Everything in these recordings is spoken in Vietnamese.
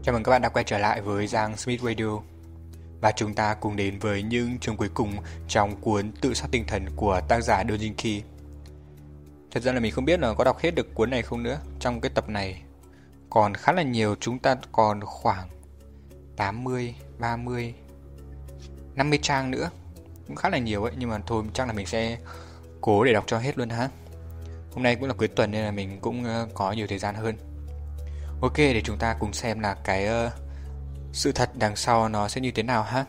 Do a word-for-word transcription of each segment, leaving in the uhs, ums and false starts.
Chào mừng các bạn đã quay trở lại với Giang Smith Radio. Và chúng ta cùng đến với những chương cuối cùng trong cuốn Tự sát tinh thần của tác giả Dojinki. Thật ra là mình không biết là có đọc hết được cuốn này không nữa. Trong cái tập này còn khá là nhiều, chúng ta còn khoảng tám mươi, ba mươi, năm mươi trang nữa. Cũng khá là nhiều ấy, nhưng mà thôi chắc là mình sẽ cố để đọc cho hết luôn ha. Hôm nay cũng là cuối tuần nên là mình cũng có nhiều thời gian hơn. Ok, để chúng ta cùng xem là cái uh, sự thật đằng sau nó sẽ như thế nào ha.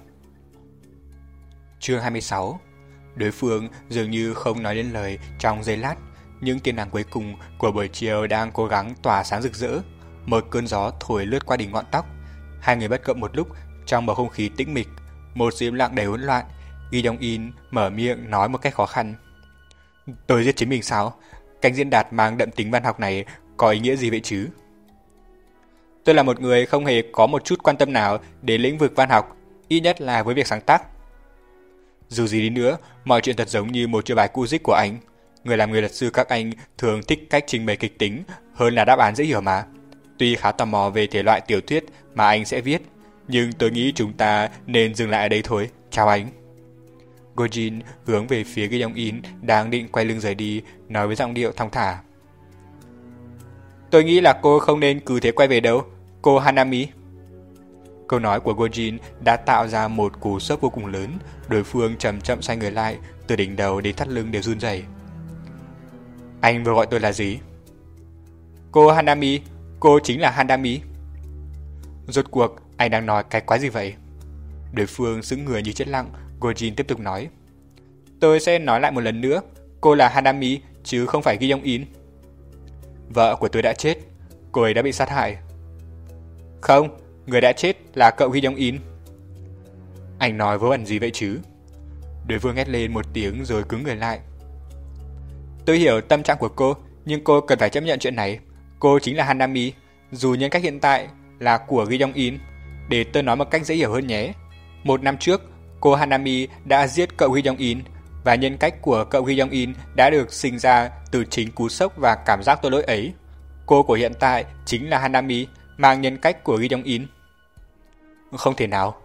Chương hai mươi sáu. Đối phương dường như không nói lên lời trong giây lát. Những tia nắng cuối cùng của buổi chiều đang cố gắng tỏa sáng rực rỡ. Một cơn gió thổi lướt qua đỉnh ngọn tóc. Hai người bất cập một lúc trong bầu không khí tĩnh mịch. Một sự im lặng đầy hỗn loạn. Gi Dong In mở miệng nói một cách khó khăn. Tôi giết chính mình sao? Cánh diễn đạt mang đậm tính văn học này có ý nghĩa gì vậy chứ? Tôi là một người không hề có một chút quan tâm nào đến lĩnh vực văn học, ít nhất là với việc sáng tác. Dù gì đi nữa, mọi chuyện thật giống như một chiêu bài cũ dích của anh. Người làm người luật sư các anh thường thích cách trình bày kịch tính hơn là đáp án dễ hiểu mà. Tuy khá tò mò về thể loại tiểu thuyết mà anh sẽ viết, nhưng tôi nghĩ chúng ta nên dừng lại ở đây thôi. Chào anh. Gojin hướng về phía Gi Dong In đang định quay lưng rời đi, nói với giọng điệu thong thả. Tôi nghĩ là cô không nên cứ thế quay về đâu, cô Hanami. Câu nói của Gojin đã tạo ra một cú sốc vô cùng lớn. Đối phương chậm chậm xoay người lại, từ đỉnh đầu đến thắt lưng đều run rẩy. Anh vừa gọi tôi là gì? Cô Hanami, cô chính là Hanami. Rốt cuộc anh đang nói cái quái gì vậy? Đối phương sững người như chết lặng. Gojin tiếp tục nói. Tôi sẽ nói lại một lần nữa, cô là Hanami chứ không phải Gi Dong In. Vợ của tôi đã chết, cô ấy đã bị sát hại. Không, người đã chết là cậu Gi Dong In. Anh nói vớ vẩn gì vậy chứ? Đối phương hét lên một tiếng rồi cứng người lại. Tôi hiểu tâm trạng của cô, nhưng cô cần phải chấp nhận chuyện này. Cô chính là Hanami, dù nhân cách hiện tại là của Gi Dong In. Để tôi nói một cách dễ hiểu hơn nhé. Một năm trước, cô Hanami đã giết cậu Gi Dong In, và nhân cách của cậu Gi Dong In đã được sinh ra từ chính cú sốc và cảm giác tội lỗi ấy. Cô của hiện tại chính là Hanami, mang nhân cách của Gi Dong In. Không thể nào.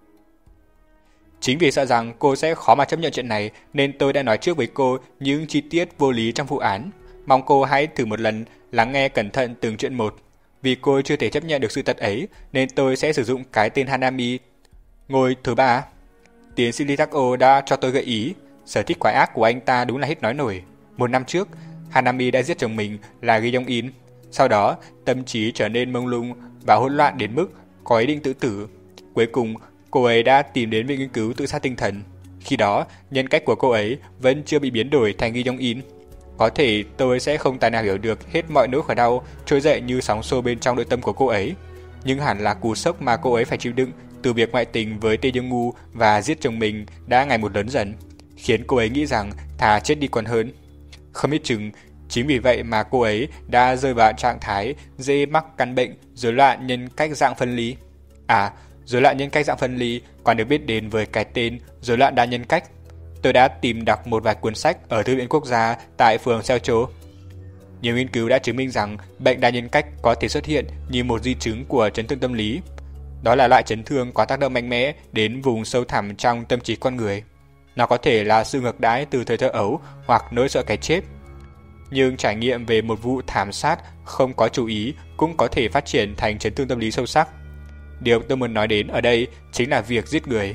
Chính vì sợ rằng cô sẽ khó mà chấp nhận chuyện này nên tôi đã nói trước với cô những chi tiết vô lý trong vụ án. Mong cô hãy thử một lần lắng nghe cẩn thận từng chuyện một. Vì cô chưa thể chấp nhận được sự thật ấy nên tôi sẽ sử dụng cái tên Hanami. Ngôi thứ ba. Tiến sĩ Litako đã cho tôi gợi ý. Sở thích quái ác của anh ta đúng là hết nói nổi. Một năm trước, Hanami đã giết chồng mình là Gi Dong In. Sau đó, tâm trí trở nên mông lung và hỗn loạn đến mức có ý định tự tử. Cuối cùng, cô ấy đã tìm đến viện nghiên cứu tự sát tinh thần. Khi đó, nhân cách của cô ấy vẫn chưa bị biến đổi thành Gi Dong In. Có thể tôi sẽ không tài nào hiểu được hết mọi nỗi khổ đau trỗi dậy như sóng xô bên trong nội tâm của cô ấy. Nhưng hẳn là cú sốc mà cô ấy phải chịu đựng từ việc ngoại tình với Tae Jung Woo và giết chồng mình đã ngày một lớn dần, khiến cô ấy nghĩ rằng thà chết đi còn hơn. Không biết chừng chính vì vậy mà cô ấy đã rơi vào trạng thái dễ mắc căn bệnh rối loạn nhân cách dạng phân ly. À, rối loạn nhân cách dạng phân ly còn được biết đến với cái tên rối loạn đa nhân cách. Tôi đã tìm đọc một vài cuốn sách ở Thư viện Quốc gia tại phường Seocho. Nhiều nghiên cứu đã chứng minh rằng bệnh đa nhân cách có thể xuất hiện như một di chứng của chấn thương tâm lý. Đó là loại chấn thương có tác động mạnh mẽ đến vùng sâu thẳm trong tâm trí con người. Nó có thể là sự ngược đãi từ thời thơ ấu hoặc nỗi sợ cái chết. Nhưng trải nghiệm về một vụ thảm sát không có chú ý cũng có thể phát triển thành chấn thương tâm lý sâu sắc. Điều tôi muốn nói đến ở đây chính là việc giết người.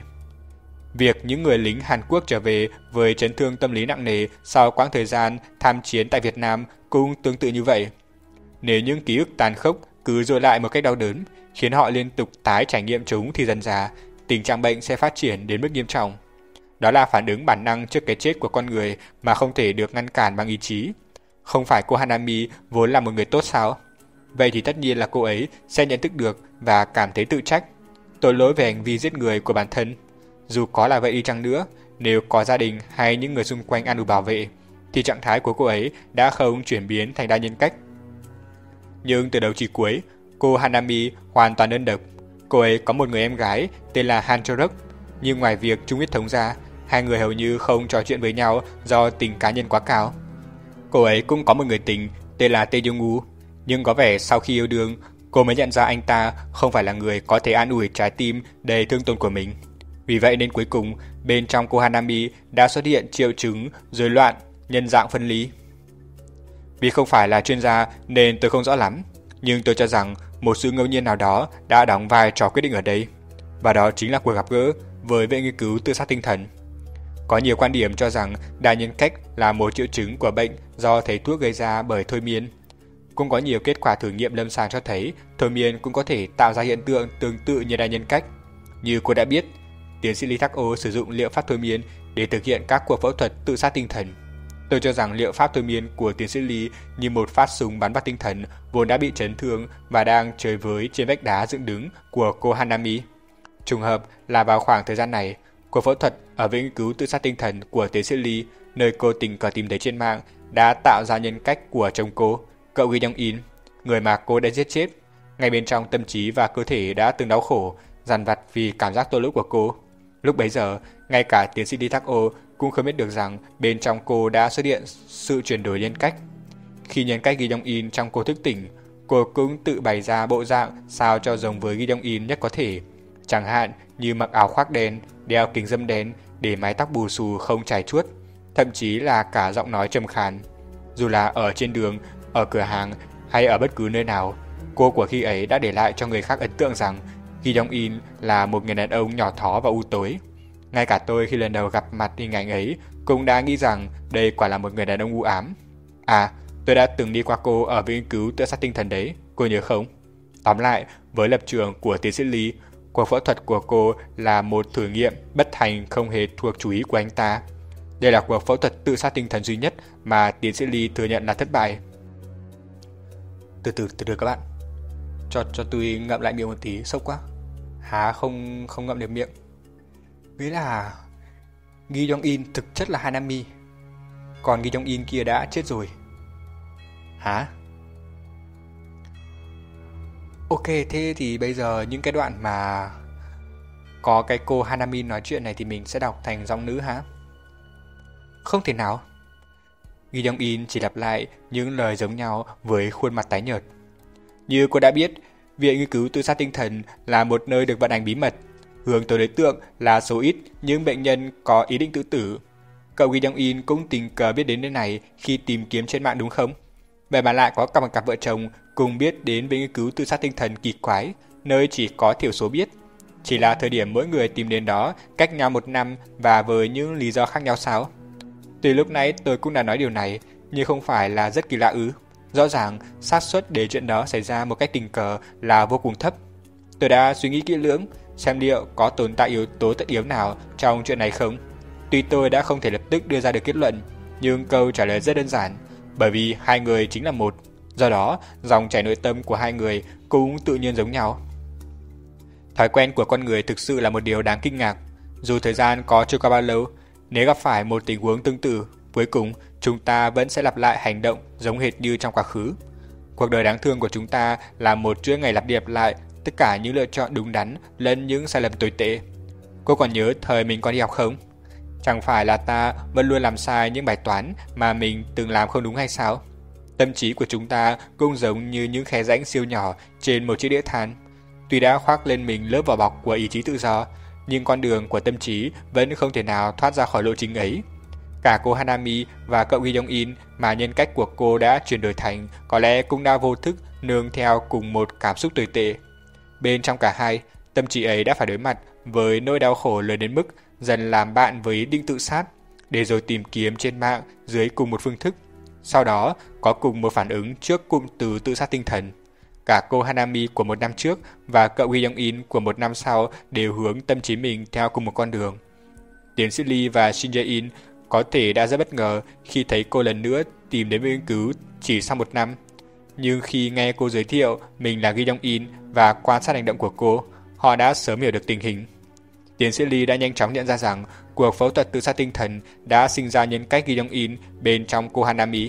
Việc những người lính Hàn Quốc trở về với chấn thương tâm lý nặng nề sau quãng thời gian tham chiến tại Việt Nam cũng tương tự như vậy. Nếu những ký ức tàn khốc cứ dội lại một cách đau đớn, khiến họ liên tục tái trải nghiệm chúng thì dần dà, tình trạng bệnh sẽ phát triển đến mức nghiêm trọng. Đó là phản ứng bản năng trước cái chết của con người mà không thể được ngăn cản bằng ý chí. Không phải cô Hanami vốn là một người tốt sao? Vậy thì tất nhiên là cô ấy sẽ nhận thức được và cảm thấy tự trách, tội lỗi về hành vi giết người của bản thân. Dù có là vậy đi chăng nữa, nếu có gia đình hay những người xung quanh ăn đủ bảo vệ, thì trạng thái của cô ấy đã không chuyển biến thành đa nhân cách. Nhưng từ đầu chí cuối, cô Hanami hoàn toàn đơn độc. Cô ấy có một người em gái tên là Han Chorok, nhưng ngoài việc chung huyết thống ra, hai người hầu như không trò chuyện với nhau do tình cá nhân quá cao. Cô ấy cũng có một người tình tên là Tae Jung Woo, nhưng có vẻ sau khi yêu đương, cô mới nhận ra anh ta không phải là người có thể an ủi trái tim đầy thương tổn của mình. Vì vậy nên cuối cùng, bên trong cô Hanami đã xuất hiện triệu chứng rối loạn nhân dạng phân lý. Vì không phải là chuyên gia nên tôi không rõ lắm, nhưng tôi cho rằng một sự ngẫu nhiên nào đó đã đóng vai trò quyết định ở đây. Và đó chính là cuộc gặp gỡ với viện nghiên cứu tự sát tinh thần. Có nhiều quan điểm cho rằng đa nhân cách là một triệu chứng của bệnh do thầy thuốc gây ra bởi thôi miên. Cũng có nhiều kết quả thử nghiệm lâm sàng cho thấy thôi miên cũng có thể tạo ra hiện tượng tương tự như đa nhân cách. Như cô đã biết, tiến sĩ Lee Thak-o sử dụng liệu pháp thôi miên để thực hiện các cuộc phẫu thuật tự sát tinh thần. Tôi cho rằng liệu pháp thôi miên của tiến sĩ Lee như một phát súng bắn vào tinh thần vốn đã bị chấn thương và đang chơi với trên vách đá dựng đứng của cô Hanami. Trùng hợp là vào khoảng thời gian này, cuộc phẫu thuật ở viện nghiên cứu tự sát tinh thần của tiến sĩ Lee, nơi cô tình cờ tìm thấy trên mạng, đã tạo ra nhân cách của chồng cô, cậu Gi Dong-in, người mà cô đã giết chết. Ngay bên trong tâm trí và cơ thể đã từng đau khổ, dằn vặt vì cảm giác tội lỗi của cô. Lúc bấy giờ, ngay cả tiến sĩ Lee Thak-o cũng không biết được rằng bên trong cô đã xuất hiện sự chuyển đổi nhân cách. Khi nhân cách Gi Dong-in trong cô thức tỉnh, cô cũng tự bày ra bộ dạng sao cho giống với Gi Dong-in nhất có thể. Chẳng hạn như mặc áo khoác đen, đeo kính râm đen để mái tóc bù xù không chải chuốt, thậm chí là cả giọng nói trầm khàn. Dù là ở trên đường, ở cửa hàng hay ở bất cứ nơi nào, cô của khi ấy đã để lại cho người khác ấn tượng rằng Gi Dong-in là một người đàn ông nhỏ thó và u tối. Ngay cả tôi khi lần đầu gặp mặt hình ảnh ấy cũng đã nghĩ rằng đây quả là một người đàn ông u ám. À, tôi đã từng đi qua cô ở viện nghiên cứu tự sát tinh thần đấy, cô nhớ không? Tóm lại, với lập trường của tiến sĩ Lee, cuộc phẫu thuật của cô là một thử nghiệm bất thành không hề thuộc chú ý của anh ta. Đây là cuộc phẫu thuật tự sát tinh thần duy nhất mà tiến sĩ Lee thừa nhận là thất bại. Từ từ, từ từ các bạn. Cho cho tôi ngậm lại miệng một tí, sốc quá. Há không không ngậm được miệng. Nghĩa là Gi Dong-in thực chất là Hanami, còn Gi Dong-in kia đã chết rồi. Hả? Ok, thế thì bây giờ những cái đoạn mà có cái cô Hanami nói chuyện này thì mình sẽ đọc thành giọng nữ hả? Không thể nào. Gi Dong-in chỉ lặp lại những lời giống nhau với khuôn mặt tái nhợt. Như cô đã biết, viện nghiên cứu tự sát tinh thần là một nơi được vận hành bí mật, hướng tới đối tượng là số ít những bệnh nhân có ý định tự tử. Cậu Gi Dong-in cũng tình cờ biết đến nơi này khi tìm kiếm trên mạng đúng không? Vậy mà lại có cả một cặp vợ chồng cùng biết đến viện nghiên cứu tự sát tinh thần kỳ quái, nơi chỉ có thiểu số biết. Chỉ là thời điểm mỗi người tìm đến đó cách nhau một năm và với những lý do khác nhau sao? Từ lúc nãy tôi cũng đã nói điều này, nhưng không phải là rất kỳ lạ ư? Rõ ràng, xác suất để chuyện đó xảy ra một cách tình cờ là vô cùng thấp. Tôi đã suy nghĩ kỹ lưỡng, xem liệu có tồn tại yếu tố tất yếu nào trong chuyện này không. Tuy tôi đã không thể lập tức đưa ra được kết luận, nhưng câu trả lời rất đơn giản, bởi vì hai người chính là một. Do đó, dòng chảy nội tâm của hai người cũng tự nhiên giống nhau. Thói quen của con người thực sự là một điều đáng kinh ngạc. Dù thời gian có trôi qua bao lâu, nếu gặp phải một tình huống tương tự, cuối cùng chúng ta vẫn sẽ lặp lại hành động giống hệt như trong quá khứ. Cuộc đời đáng thương của chúng ta là một chuỗi ngày lặp đi lặp lại tất cả những lựa chọn đúng đắn lẫn những sai lầm tồi tệ. Cô còn nhớ thời mình còn đi học không? Chẳng phải là ta vẫn luôn làm sai những bài toán mà mình từng làm không đúng hay sao? Tâm trí của chúng ta cũng giống như những khe rãnh siêu nhỏ trên một chiếc đĩa than. Tuy đã khoác lên mình lớp vỏ bọc của ý chí tự do, nhưng con đường của tâm trí vẫn không thể nào thoát ra khỏi lộ trình ấy. Cả cô Hanami và cậu Gi Dong-in mà nhân cách của cô đã chuyển đổi thành có lẽ cũng đã vô thức nương theo cùng một cảm xúc tồi tệ. Bên trong cả hai, tâm trí ấy đã phải đối mặt với nỗi đau khổ lớn đến mức dần làm bạn với ý định tự sát, để rồi tìm kiếm trên mạng dưới cùng một phương thức. Sau đó, có cùng một phản ứng trước cụm từ tự sát tinh thần. Cả cô Hanami của một năm trước và cậu Gi Dong-in của một năm sau đều hướng tâm trí mình theo cùng một con đường. Tiến sĩ Lee và Shin Jae-in có thể đã rất bất ngờ khi thấy cô lần nữa tìm đến nghiên cứu chỉ sau một năm. Nhưng khi nghe cô giới thiệu mình là Gi Dong-in và quan sát hành động của cô, họ đã sớm hiểu được tình hình. Tiến sĩ Lee đã nhanh chóng nhận ra rằng cuộc phẫu thuật tự sát tinh thần đã sinh ra nhân cách Gi Dong-in bên trong cô Hanami.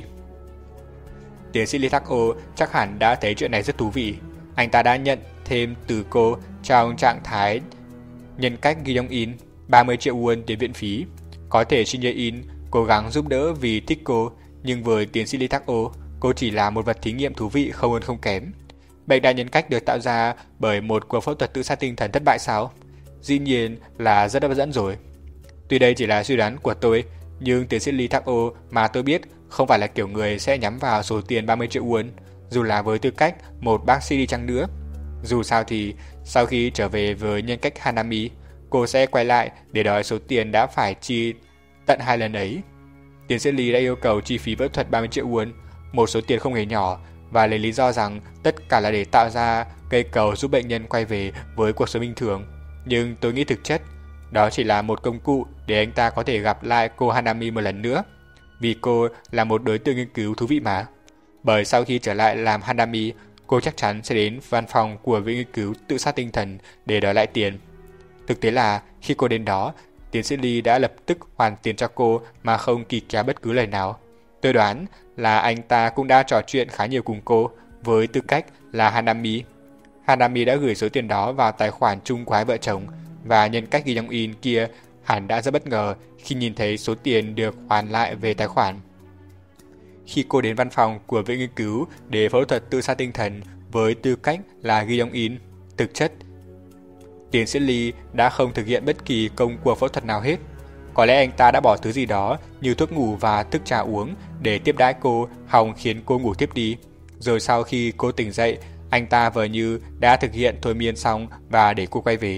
Tiến sĩ Lee Thak-o chắc hẳn đã thấy chuyện này rất thú vị. Anh ta đã nhận thêm từ cô trong trạng thái nhân cách Gi Dong-in ba mươi triệu won tiền viện phí. Có thể Shin Jae-in cố gắng giúp đỡ vì thích cô, nhưng với tiến sĩ Lee Thak-o, cô chỉ là một vật thí nghiệm thú vị không hơn không kém. Bệnh đa nhân cách được tạo ra bởi một cuộc phẫu thuật tự sát tinh thần thất bại sao? Dĩ nhiên là rất hấp dẫn rồi. Tuy đây chỉ là suy đoán của tôi, nhưng tiến sĩ Lee Thak-o mà tôi biết không phải là kiểu người sẽ nhắm vào số tiền ba mươi triệu won, dù là với tư cách một bác sĩ đi chăng nữa. Dù sao thì, sau khi trở về với nhân cách Hanami, cô sẽ quay lại để đòi số tiền đã phải chi tận hai lần ấy. Tiến sĩ Lee đã yêu cầu chi phí phẫu thuật ba mươi triệu won, một số tiền không hề nhỏ, và lấy lý do rằng tất cả là để tạo ra cây cầu giúp bệnh nhân quay về với cuộc sống bình thường. Nhưng tôi nghĩ thực chất, đó chỉ là một công cụ để anh ta có thể gặp lại cô Hanami một lần nữa, vì cô là một đối tượng nghiên cứu thú vị mà. Bởi sau khi trở lại làm Hanami, cô chắc chắn sẽ đến văn phòng của viện nghiên cứu tự sát tinh thần để đòi lại tiền. Thực tế là khi cô đến đó, tiến sĩ Lee đã lập tức hoàn tiền cho cô mà không kỳ kéo bất cứ lời nào. Tôi đoán là anh ta cũng đã trò chuyện khá nhiều cùng cô với tư cách là Hanami. Hanami đã gửi số tiền đó vào tài khoản chung của hai vợ chồng, và nhân cách Gi Young-in kia hẳn đã rất bất ngờ khi nhìn thấy số tiền được hoàn lại về tài khoản. Khi cô đến văn phòng của viện nghiên cứu để phẫu thuật tự sát tinh thần với tư cách là Gi Young-in, thực chất tiến sĩ Lee đã không thực hiện bất kỳ công cuộc phẫu thuật nào hết. Có lẽ anh ta đã bỏ thứ gì đó như thuốc ngủ và thức trà uống để tiếp đãi cô, hòng khiến cô ngủ tiếp đi. Rồi sau khi cô tỉnh dậy, anh ta vờ như đã thực hiện thôi miên xong và để cô quay về.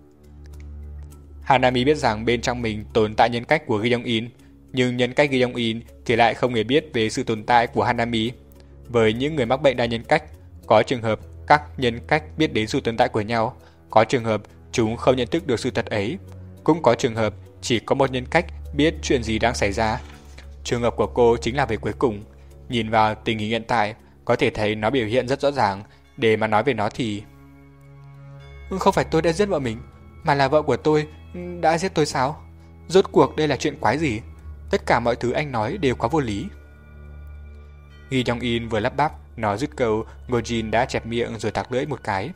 Hanami biết rằng bên trong mình tồn tại nhân cách của Gi Young-in, nhưng nhân cách Gi Young-in thì lại không hề biết về sự tồn tại của Hanami. Với những người mắc bệnh đa nhân cách, có trường hợp các nhân cách biết đến sự tồn tại của nhau, có trường hợp chúng không nhận thức được sự thật ấy, cũng có trường hợp chỉ có một nhân cách biết chuyện gì đang xảy ra. Trường hợp của cô chính là về cuối cùng. Nhìn vào tình hình hiện tại, có thể thấy nó biểu hiện rất rõ ràng. Để mà nói về nó thì... Không phải tôi đã giết vợ mình, mà là vợ của tôi đã giết tôi sao? Rốt cuộc đây là chuyện quái gì? Tất cả mọi thứ anh nói đều quá vô lý. Gi Young-in vừa lắp bắp, nói dứt câu, Go Jin đã chẹp miệng rồi tặc lưỡi một cái.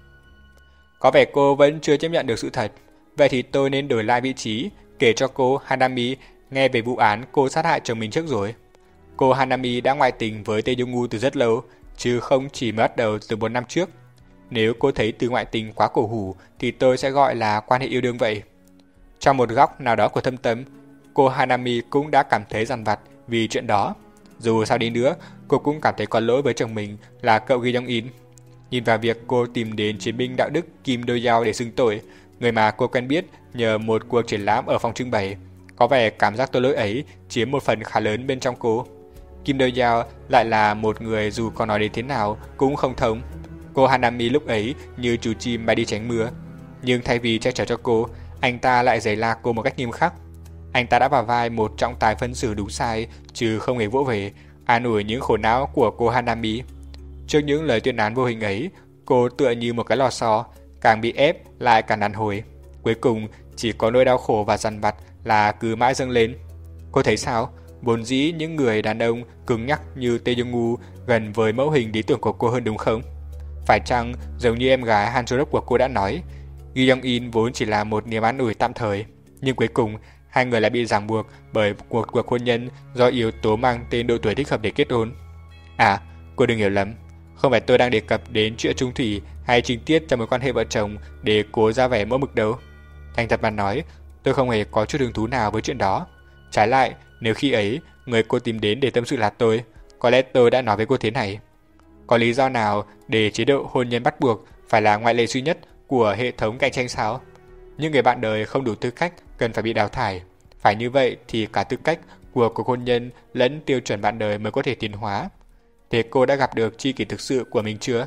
Có vẻ cô vẫn chưa chấp nhận được sự thật. Vậy thì tôi nên đổi lại vị trí, kể cho cô Hanami nghe về vụ án cô sát hại chồng mình trước rồi. Cô Hanami đã ngoại tình với Tae Jong-woo từ rất lâu, chứ không chỉ mới bắt đầu từ một năm trước. Nếu cô thấy từ ngoại tình quá cổ hủ thì tôi sẽ gọi là quan hệ yêu đương vậy. Trong một góc nào đó của thâm tâm, cô Hanami cũng đã cảm thấy dằn vặt vì chuyện đó. Dù sao đi nữa, cô cũng cảm thấy có lỗi với chồng mình là cậu Gi Young-in. Nhìn vào việc cô tìm đến chiến binh đạo đức Kim Do-yeon để xưng tội, người mà cô quen biết nhờ một cuộc triển lãm ở phòng trưng bày, có vẻ cảm giác tội lỗi ấy chiếm một phần khá lớn bên trong cô. Kim Do-yeon lại là một người dù có nói đến thế nào cũng không thông. Cô Hanami lúc ấy như chú chim bay đi tránh mưa, nhưng thay vì che chở cho cô, anh ta lại giày la cô một cách nghiêm khắc. Anh ta đã vào vai một trọng tài phân xử đúng sai, chứ không hề vỗ về, an ủi những khổ não của cô Hanami. Trước những lời tuyên án vô hình ấy, cô tựa như một cái lò xo, càng bị ép lại càng đàn hồi. Cuối cùng, chỉ có nỗi đau khổ và dằn vặt là cứ mãi dâng lên. Cô thấy sao? Vốn dĩ những người đàn ông cứng nhắc như Tae Jong-woo gần với mẫu hình lý tưởng của cô hơn đúng không? Phải chăng, giống như em gái Han Jo-rok của cô đã nói, Gi Young-in vốn chỉ là một niềm an ủi tạm thời, nhưng cuối cùng hai người lại bị ràng buộc bởi một cuộc hôn nhân do yếu tố mang tên độ tuổi thích hợp để kết hôn. À, cô đừng hiểu lầm, không phải tôi đang đề cập đến chuyện chung thủy hay chính tiết trong mối quan hệ vợ chồng để cố ra vẻ mẫu mực đâu. Thành thật mà nói, tôi không hề có chút hứng thú nào với chuyện đó. Trái lại, nếu khi ấy người cô tìm đến để tâm sự là tôi, có lẽ tôi đã nói với cô thế này: có lý do nào để chế độ hôn nhân bắt buộc phải là ngoại lệ duy nhất của hệ thống cạnh tranh sao? Những người bạn đời không đủ tư cách cần phải bị đào thải. Phải như vậy thì cả tư cách của cuộc hôn nhân lẫn tiêu chuẩn bạn đời mới có thể tiến hóa. Thế cô đã gặp được tri kỷ thực sự của mình chưa?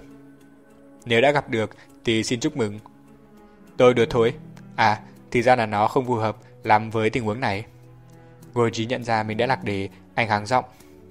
Nếu đã gặp được thì xin chúc mừng. Tôi đùa thôi. À, thì ra là nó không phù hợp lắm với tình huống này. Goji nhận ra mình đã lạc đề, anh háng giọng.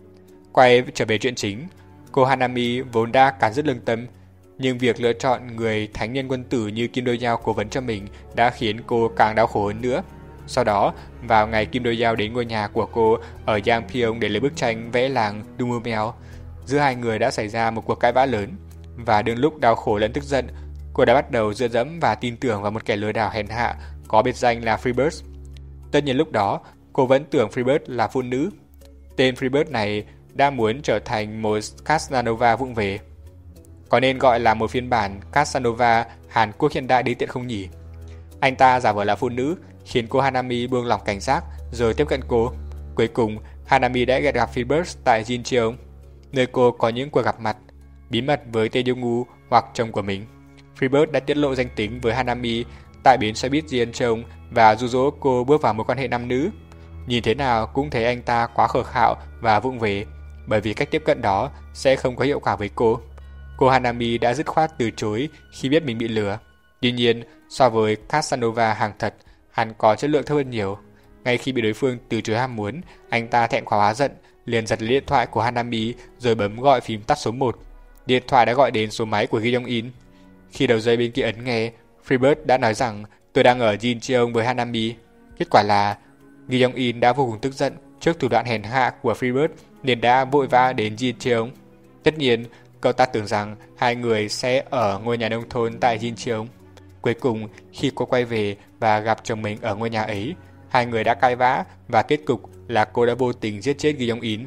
Quay trở về chuyện chính, cô Hanami vốn đã cắn rứt lương tâm, nhưng việc lựa chọn người thánh nhân quân tử như Kim Do-yeon cố vấn cho mình đã khiến cô càng đau khổ hơn nữa. Sau đó, vào ngày Kim Do-yeon đến ngôi nhà của cô ở Yangpyeong để lấy bức tranh vẽ làng Dumumeo, giữa hai người đã xảy ra một cuộc cãi vã lớn, và đương lúc đau khổ lẫn tức giận, cô đã bắt đầu dựa dẫm và tin tưởng vào một kẻ lừa đảo hèn hạ có biệt danh là Freebird. Tất nhiên lúc đó, cô vẫn tưởng Freebird là phụ nữ. Tên Freebird này đã muốn trở thành một Casanova vụng về. Có nên gọi là một phiên bản Casanova Hàn Quốc hiện đại đi tiện không nhỉ? Anh ta giả vờ là phụ nữ, khiến cô Hanami buông lỏng cảnh giác rồi tiếp cận cô. Cuối cùng, Hanami đã gặp Freebird tại Jincheon, nơi cô có những cuộc gặp mặt bí mật với Tae Jong-woo hoặc chồng của mình. Freebird đã tiết lộ danh tính với Hanami tại bến xe buýt Jincheon và dụ dỗ cô bước vào mối quan hệ nam nữ. Nhìn thế nào cũng thấy anh ta quá khờ khạo và vụng về, bởi vì cách tiếp cận đó sẽ không có hiệu quả với cô. Cô Hanami đã dứt khoát từ chối khi biết mình bị lừa. Tuy nhiên, so với Casanova hàng thật, hắn có chất lượng thấp hơn nhiều. Ngay khi bị đối phương từ chối ham muốn, anh ta thẹn quá hóa giận, liền giật lấy điện thoại của Hanami rồi bấm gọi phím tắt số một. Điện thoại đã gọi đến số máy của Gi Yong-in. Khi đầu dây bên kia ấn nghe, Freebird đã nói rằng tôi đang ở Jincheon với Hanami. Kết quả là Gi Yong-in đã vô cùng tức giận trước thủ đoạn hèn hạ của Freebird nên đã vội vã đến Jincheon. Tất nhiên, cậu ta tưởng rằng hai người sẽ ở ngôi nhà nông thôn tại Jincheon. Cuối cùng, khi cô quay về và gặp chồng mình ở ngôi nhà ấy, hai người đã cãi vã và kết cục là cô đã vô tình giết chết Gi Yong-in.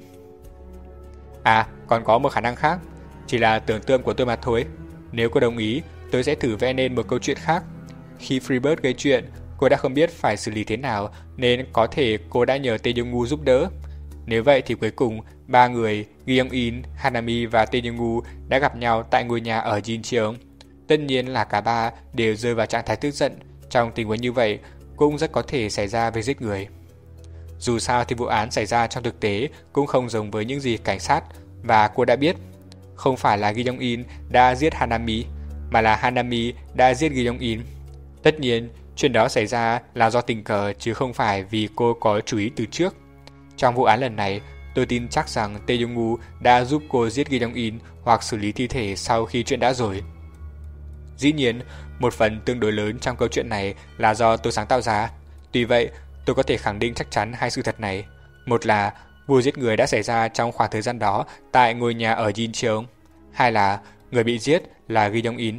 À, còn có một khả năng khác, chỉ là tưởng tượng của tôi mà thôi. Nếu cô đồng ý, tôi sẽ thử vẽ nên một câu chuyện khác. Khi Freebird gây chuyện, cô đã không biết phải xử lý thế nào nên có thể cô đã nhờ Tae Jong-woo giúp đỡ. Nếu vậy thì cuối cùng, ba người Gi Yong-in, Hanami và Tae Jong-woo đã gặp nhau tại ngôi nhà ở Jincheon. Tất nhiên là cả ba đều rơi vào trạng thái tức giận. Trong tình huống như vậy, cũng rất có thể xảy ra việc giết người. Dù sao thì vụ án xảy ra trong thực tế cũng không giống với những gì cảnh sát và cô đã biết. Không phải là Gi Yong-in đã giết Hanami, mà là Hanami đã giết Gi Yong-in. Tất nhiên, chuyện đó xảy ra là do tình cờ chứ không phải vì cô có chú ý từ trước. Trong vụ án lần này, tôi tin chắc rằng Tae Jong-woo đã giúp cô giết Gi Yong-in hoặc xử lý thi thể sau khi chuyện đã rồi. Dĩ nhiên, một phần tương đối lớn trong câu chuyện này là do tôi sáng tạo ra. Tuy vậy, tôi có thể khẳng định chắc chắn hai sự thật này. Một là vụ giết người đã xảy ra trong khoảng thời gian đó tại ngôi nhà ở Jincheon. Hai là người bị giết là Gi Yong-in.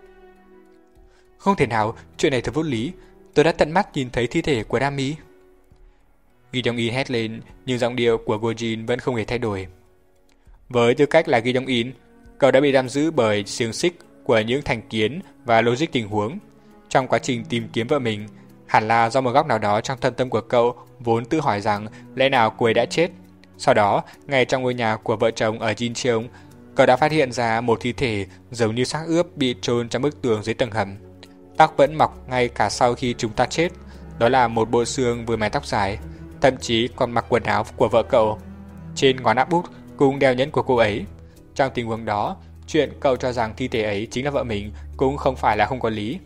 Không thể nào, chuyện này thật vô lý. Tôi đã tận mắt nhìn thấy thi thể của Dami. Gi Yong-in hét lên, nhưng giọng điệu của Go-jin vẫn không hề thay đổi. Với tư cách là Gi Yong-in, cậu đã bị giam giữ bởi xiềng xích của những thành kiến và logic tình huống. Trong quá trình tìm kiếm vợ mình, hẳn là do một góc nào đó trong thâm tâm của cậu vốn tự hỏi rằng lẽ nào cô ấy đã chết. Sau đó, ngay trong ngôi nhà của vợ chồng ở Jincheon, cậu đã phát hiện ra một thi thể giống như xác ướp bị chôn trong bức tường dưới tầng hầm. Tóc vẫn mọc ngay cả sau khi chúng ta chết. Đó là một bộ xương với mái tóc dài, thậm chí còn mặc quần áo của vợ cậu. Trên ngón áp út cũng đeo nhẫn của cô ấy. Trong tình huống đó, chuyện cậu cho rằng thi thể ấy chính là vợ mình cũng không phải là không có lý.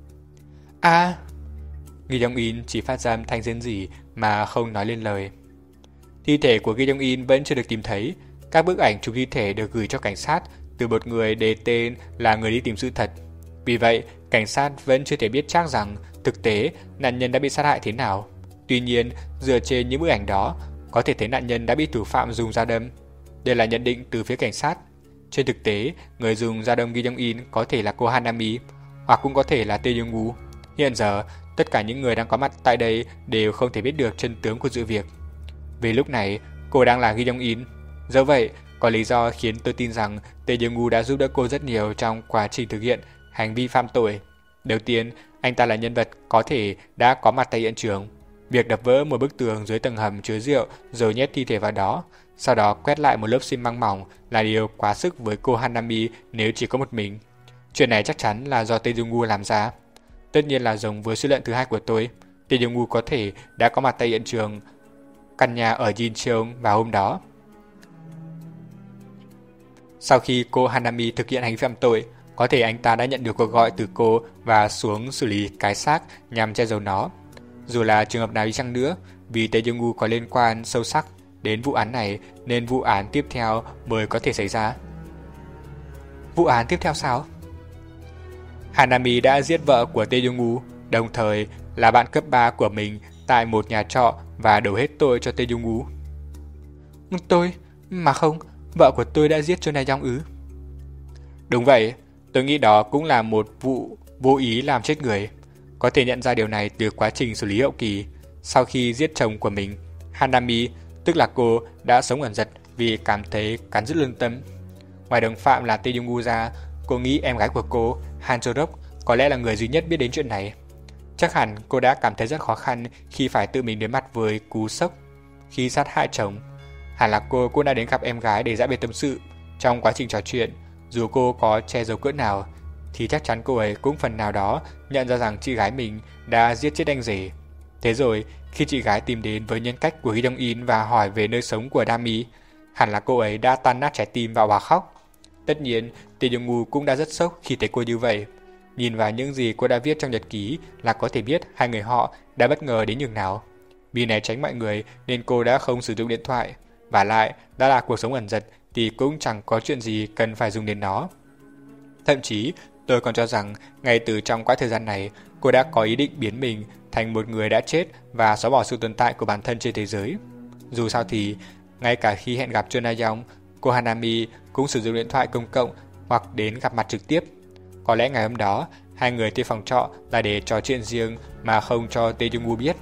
À! Gi Yong-in chỉ phát ra thanh rên rỉ mà không nói lên lời. Thi thể của Gi Yong-in vẫn chưa được tìm thấy. Các bức ảnh chụp thi thể được gửi cho cảnh sát từ một người đề tên là người đi tìm sự thật. Vì vậy, cảnh sát vẫn chưa thể biết chắc rằng thực tế nạn nhân đã bị sát hại thế nào. Tuy nhiên, dựa trên những bức ảnh đó, có thể thấy nạn nhân đã bị thủ phạm dùng dao đâm. Đây là nhận định từ phía cảnh sát. Trên thực tế, người dùng dao đâm Gi Yong-in có thể là cô Hanami, hoặc cũng có thể là Tae Jong-woo. Hiện giờ, tất cả những người đang có mặt tại đây đều không thể biết được chân tướng của sự việc. Vì lúc này, cô đang là Gi Yong-in. Do vậy, có lý do khiến tôi tin rằng Tae Jong-woo đã giúp đỡ cô rất nhiều trong quá trình thực hiện hành vi phạm tội. Đầu tiên, anh ta là nhân vật có thể đã có mặt tại hiện trường. Việc đập vỡ một bức tường dưới tầng hầm chứa rượu rồi nhét thi thể vào đó, sau đó quét lại một lớp xi măng mỏng là điều quá sức với cô Hanami nếu chỉ có một mình. Chuyện này chắc chắn là do Tae Jong-woo làm ra. Tất nhiên là giống với suy luận thứ hai của tôi. Tae Jong-woo có thể đã có mặt tại hiện trường căn nhà ở Jincheon vào hôm đó. Sau khi cô Hanami thực hiện hành vi phạm tội, có thể anh ta đã nhận được cuộc gọi từ cô và xuống xử lý cái xác nhằm che giấu nó. Dù là trường hợp nào đi chăng nữa, vì Tae Jong-woo có liên quan sâu sắc đến vụ án này nên vụ án tiếp theo mới có thể xảy ra. Vụ án tiếp theo sao? Hanami đã giết vợ của Tae Jong-woo, đồng thời là bạn cấp ba của mình tại một nhà trọ và đổ hết tội cho Tae Jong-woo. Tôi? Mà không, vợ của tôi đã giết Choi Na-young ư? Đúng vậy, tôi nghĩ đó cũng là một vụ vô ý làm chết người. Có thể nhận ra điều này từ quá trình xử lý hậu kỳ. Sau khi giết chồng của mình, Hanami, tức là cô, đã sống ẩn dật vì cảm thấy cắn rứt lương tâm. Ngoài đồng phạm là Tae Jung-woo ra, cô nghĩ em gái của cô, Han Jo-rok, có lẽ là người duy nhất biết đến chuyện này. Chắc hẳn cô đã cảm thấy rất khó khăn khi phải tự mình đối mặt với cú sốc khi sát hại chồng. Hẳn là cô cũng đã đến gặp em gái để giãi bày tâm sự. Trong quá trình trò chuyện, dù cô có che giấu cỡ nào, thì chắc chắn cô ấy cũng phần nào đó nhận ra rằng chị gái mình đã giết chết anh rể. Thế rồi, khi chị gái tìm đến với nhân cách của Gi Dong-in và hỏi về nơi sống của Dami, hẳn là cô ấy đã tan nát trái tim và òa khóc. Tất nhiên, Tae Jung-woo cũng đã rất sốc khi thấy cô như vậy. Nhìn vào những gì cô đã viết trong nhật ký là có thể biết hai người họ đã bất ngờ đến nhường nào. Vì né tránh mọi người nên cô đã không sử dụng điện thoại. Và lại, đã là cuộc sống ẩn dật thì cũng chẳng có chuyện gì cần phải dùng đến nó. Thậm chí, tôi còn cho rằng ngay từ trong quãng thời gian này, cô đã có ý định biến mình thành một người đã chết và xóa bỏ sự tồn tại của bản thân trên thế giới. Dù sao thì, ngay cả khi hẹn gặp Choi Na-young, cô Hanami cũng sử dụng điện thoại công cộng hoặc đến gặp mặt trực tiếp. Có lẽ ngày hôm đó, hai người thuê phòng trọ là để trò chuyện riêng mà không cho Tae Jung-woo biết.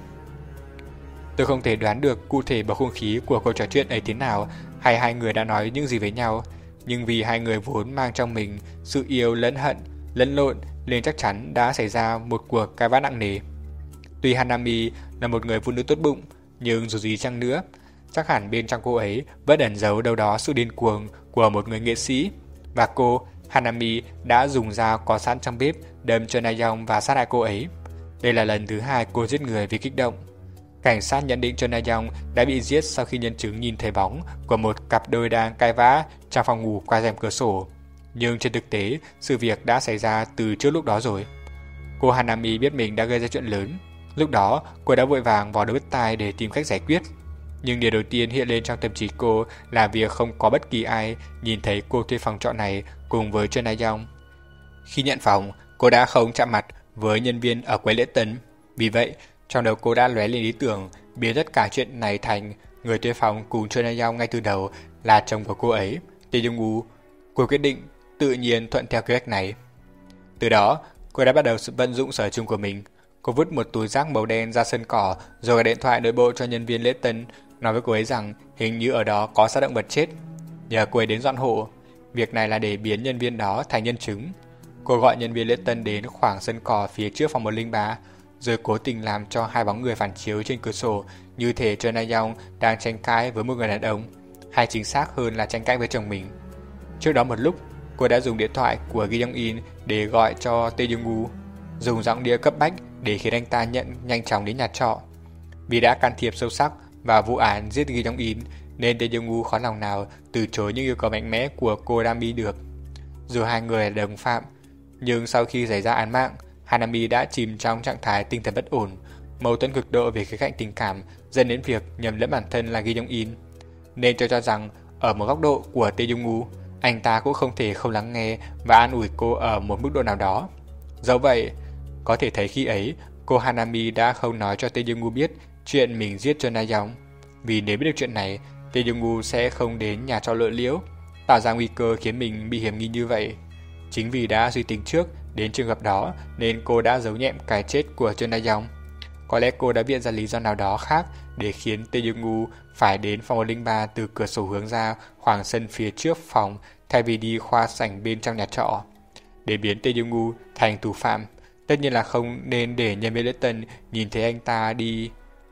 Tôi không thể đoán được cụ thể bầu không khí của cuộc trò chuyện ấy thế nào hay hai người đã nói những gì với nhau, nhưng vì hai người vốn mang trong mình sự yêu lẫn hận, lẫn lộn nên chắc chắn đã xảy ra một cuộc cãi vã nặng nề. Tuy Hanami là một người phụ nữ tốt bụng, nhưng dù gì chăng nữa, chắc hẳn bên trong cô ấy vẫn ẩn giấu đâu đó sự điên cuồng của một người nghệ sĩ, và cô, Hanami, đã dùng dao có sẵn trong bếp đâm Choi Na-young và sát hại cô ấy. Đây là lần thứ hai cô giết người vì kích động. Cảnh sát nhận định Choi Na-young đã bị giết sau khi nhân chứng nhìn thấy bóng của một cặp đôi đang cãi vã trong phòng ngủ qua rèm cửa sổ. Nhưng trên thực tế, sự việc đã xảy ra từ trước lúc đó rồi. Cô Hanami biết mình đã gây ra chuyện lớn. Lúc đó, cô đã vội vàng vò đầu bứt tai để tìm cách giải quyết. Nhưng điều đầu tiên hiện lên trong tâm trí cô là việc không có bất kỳ ai nhìn thấy cô thuê phòng trọ này cùng với Choi Na-young. Khi nhận phòng, cô đã không chạm mặt với nhân viên ở quầy lễ tân. Vì vậy, trong đầu cô đã lóe lên ý tưởng biến tất cả chuyện này thành người thuê phòng cùng Choi Na-young ngay từ đầu là chồng của cô ấy, Tae Jung-woo. Cô quyết định tự nhiên thuận theo kế hoạch này. Từ đó, cô đã bắt đầu vận dụng sở trường của mình. Cô vứt một túi rác màu đen ra sân cỏ rồi gọi điện thoại nội bộ cho nhân viên lễ tân, nói với cô ấy rằng hình như ở đó có xác động vật chết, nhờ cô ấy đến dọn hộ. Việc này là để biến nhân viên đó thành nhân chứng. Cô gọi nhân viên lễ tân đến khoảng sân cỏ phía trước phòng một không ba, rồi cố tình làm cho hai bóng người phản chiếu trên cửa sổ như thể Choi Na-young đang tranh cãi với một người đàn ông, hay chính xác hơn là tranh cãi với chồng mình. Trước đó một lúc, cô đã dùng điện thoại của Gi Dong-in để gọi cho Tae Jung-woo, dùng giọng điệu cấp bách để khiến anh ta nhận nhanh chóng đến nhà trọ. Vì đã can thiệp sâu sắc vào vụ án giết Gi Dong-in nên Tae Jung-woo khó lòng nào từ chối những yêu cầu mạnh mẽ của cô Dami được. Dù hai người là đồng phạm, nhưng sau khi xảy ra án mạng, Hanami đã chìm trong trạng thái tinh thần bất ổn, mâu thuẫn cực độ về khía cạnh tình cảm dẫn đến việc nhầm lẫn bản thân là Gi Dong-in. Nên tôi cho rằng ở một góc độ của Tae Jung-woo, anh ta cũng không thể không lắng nghe và an ủi cô ở một mức độ nào đó. Dẫu vậy, có thể thấy khi ấy cô Hanami đã không nói cho Tae Jung-woo biết chuyện mình giết Choi Na-young, vì nếu biết được chuyện này, Tae Jung-woo sẽ không đến nhà trọ lộ liễu, tạo ra nguy cơ khiến mình bị hiểm nghi như vậy. Chính vì đã suy tính trước đến trường hợp đó nên cô đã giấu nhẹm cái chết của Choi Na-young. Có lẽ cô đã viện ra lý do nào đó khác để khiến Tae Jung-woo phải đến phòng một không ba từ cửa sổ hướng ra khoảng sân phía trước phòng thay vì đi khoa sảnh bên trong nhà trọ. Để biến Tae Jung-woo thành thủ phạm, tất nhiên là không nên để nhân viên lễ tân nhìn thấy anh ta đi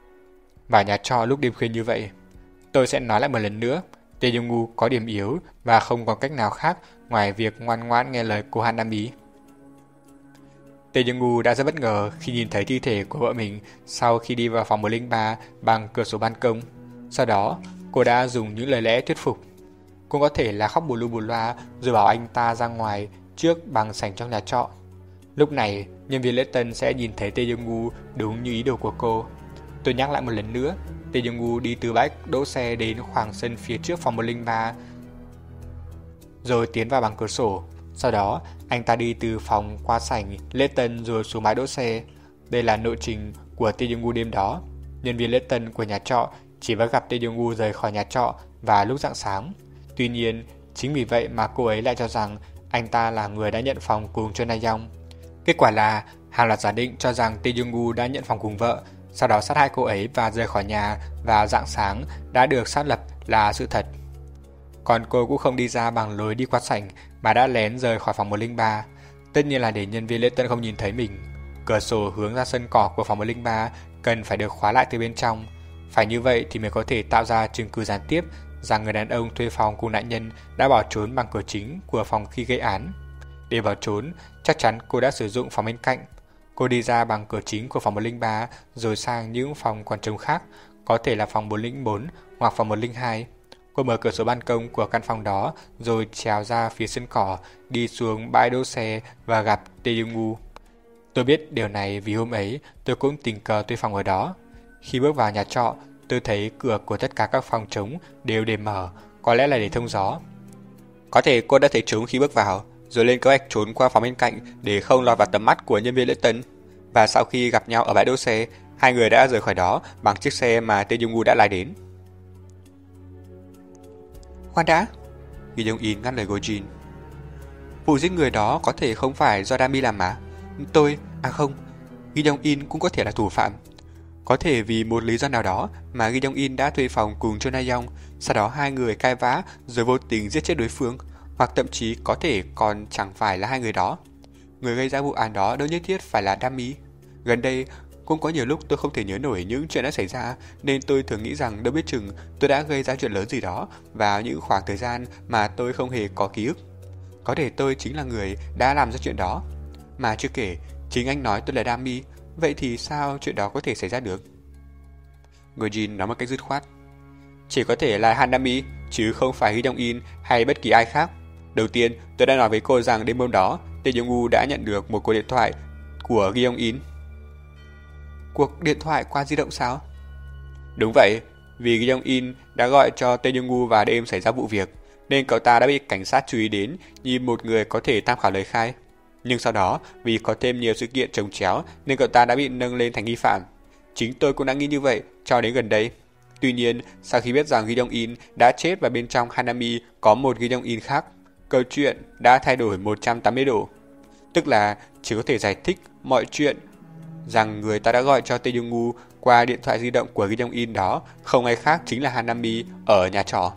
vào nhà trọ lúc đêm khuya như vậy. Tôi sẽ nói lại một lần nữa, Tae Jung-woo có điểm yếu và không có cách nào khác ngoài việc ngoan ngoãn nghe lời cô Hanami. Tae Jung-woo đã rất bất ngờ khi nhìn thấy thi thể của vợ mình sau khi đi vào phòng một không ba bằng cửa sổ ban công. Sau đó, cô đã dùng những lời lẽ thuyết phục. Cũng có thể là khóc bù lu bù loa rồi bảo anh ta ra ngoài trước bằng sảnh trong nhà trọ. Lúc này, nhân viên lễ tân sẽ nhìn thấy Tae Jung-woo đúng như ý đồ của cô. Tôi nhắc lại một lần nữa, Tae Jung-woo đi từ bãi đỗ xe đến khoảng sân phía trước phòng một không ba, rồi tiến vào bằng cửa sổ. Sau đó, anh ta đi từ phòng qua sảnh lễ tân rồi xuống bãi đỗ xe. Đây là lộ trình của Tae Jung-woo đêm đó. Nhân viên lễ tân của nhà trọ chỉ bắt gặp Tae Jung-woo rời khỏi nhà trọ vào lúc rạng sáng. Tuy nhiên, chính vì vậy mà cô ấy lại cho rằng anh ta là người đã nhận phòng cùng Choi Na-young. Kết quả là hàng loạt giả định cho rằng Tae Jung-woo đã nhận phòng cùng vợ, sau đó sát hại cô ấy và rời khỏi nhà vào rạng sáng đã được xác lập là sự thật. Còn cô cũng không đi ra bằng lối đi qua sảnh mà đã lén rời khỏi phòng một không ba. Tất nhiên là để nhân viên lễ tân không nhìn thấy mình. Cửa sổ hướng ra sân cỏ của phòng một không ba cần phải được khóa lại từ bên trong. Phải như vậy thì mới có thể tạo ra chứng cứ gián tiếp rằng người đàn ông thuê phòng cùng nạn nhân đã bỏ trốn bằng cửa chính của phòng khi gây án. Để bỏ trốn, chắc chắn cô đã sử dụng phòng bên cạnh. Cô đi ra bằng cửa chính của phòng một không ba rồi sang những phòng còn trống khác, có thể là phòng bốn không bốn hoặc phòng một không hai. Cô mở cửa sổ ban công của căn phòng đó rồi trèo ra phía sân cỏ, đi xuống bãi đỗ xe và gặp Tae Jung-woo. Tôi biết điều này vì hôm ấy tôi cũng tình cờ thuê phòng ở đó. Khi bước vào nhà trọ, tôi thấy cửa của tất cả các phòng trống đều để mở, có lẽ là để thông gió. Có thể cô đã thấy trống khi bước vào, rồi lên kế hoạch trốn qua phòng bên cạnh để không lọt vào tầm mắt của nhân viên lễ tân. Và sau khi gặp nhau ở bãi đỗ xe, hai người đã rời khỏi đó bằng chiếc xe mà Tae Jung-woo đã lái đến. Khoan đã, Gi Dong-in ngắt lời Go Jin. Vụ giết người đó có thể không phải do Dami làm mà. Tôi, à không, Gi Dong-in cũng có thể là thủ phạm. Có thể vì một lý do nào đó mà Gi Dong-in đã thuê phòng cùng Choi Na-young, sau đó hai người cãi vã rồi vô tình giết chết đối phương, hoặc thậm chí có thể còn chẳng phải là hai người đó. Người gây ra vụ án đó đâu nhất thiết phải là Dami. Gần đây cũng có nhiều lúc tôi không thể nhớ nổi những chuyện đã xảy ra, nên tôi thường nghĩ rằng đâu biết chừng tôi đã gây ra chuyện lớn gì đó vào những khoảng thời gian mà tôi không hề có ký ức. Có thể tôi chính là người đã làm ra chuyện đó. Mà chưa kể, chính anh nói tôi là Dami, vậy thì sao chuyện đó có thể xảy ra được? Go Jin nói một cách dứt khoát. Chỉ có thể là Hanami, chứ không phải Gi Dong-in hay bất kỳ ai khác. Đầu tiên, tôi đã nói với cô rằng đêm hôm đó, Tae Jung-woo đã nhận được một cuộc điện thoại của Gi Dong-in. Cuộc điện thoại qua di động sao? Đúng vậy, vì Gi Dong-in đã gọi cho Tae Jung-woo vào đêm xảy ra vụ việc, nên cậu ta đã bị cảnh sát chú ý đến như một người có thể tham khảo lời khai. Nhưng sau đó, vì có thêm nhiều sự kiện chồng chéo nên cậu ta đã bị nâng lên thành nghi phạm. Chính tôi cũng đã nghĩ như vậy cho đến gần đây. Tuy nhiên, sau khi biết rằng Gi Dong-in đã chết và bên trong Hanami có một Gi Dong-in khác, câu chuyện đã thay đổi một trăm tám mươi độ. Tức là chỉ có thể giải thích mọi chuyện rằng người ta đã gọi cho Tae Jung-woo qua điện thoại di động của Gi Dong-in đó không ai khác chính là Hanami ở nhà trọ.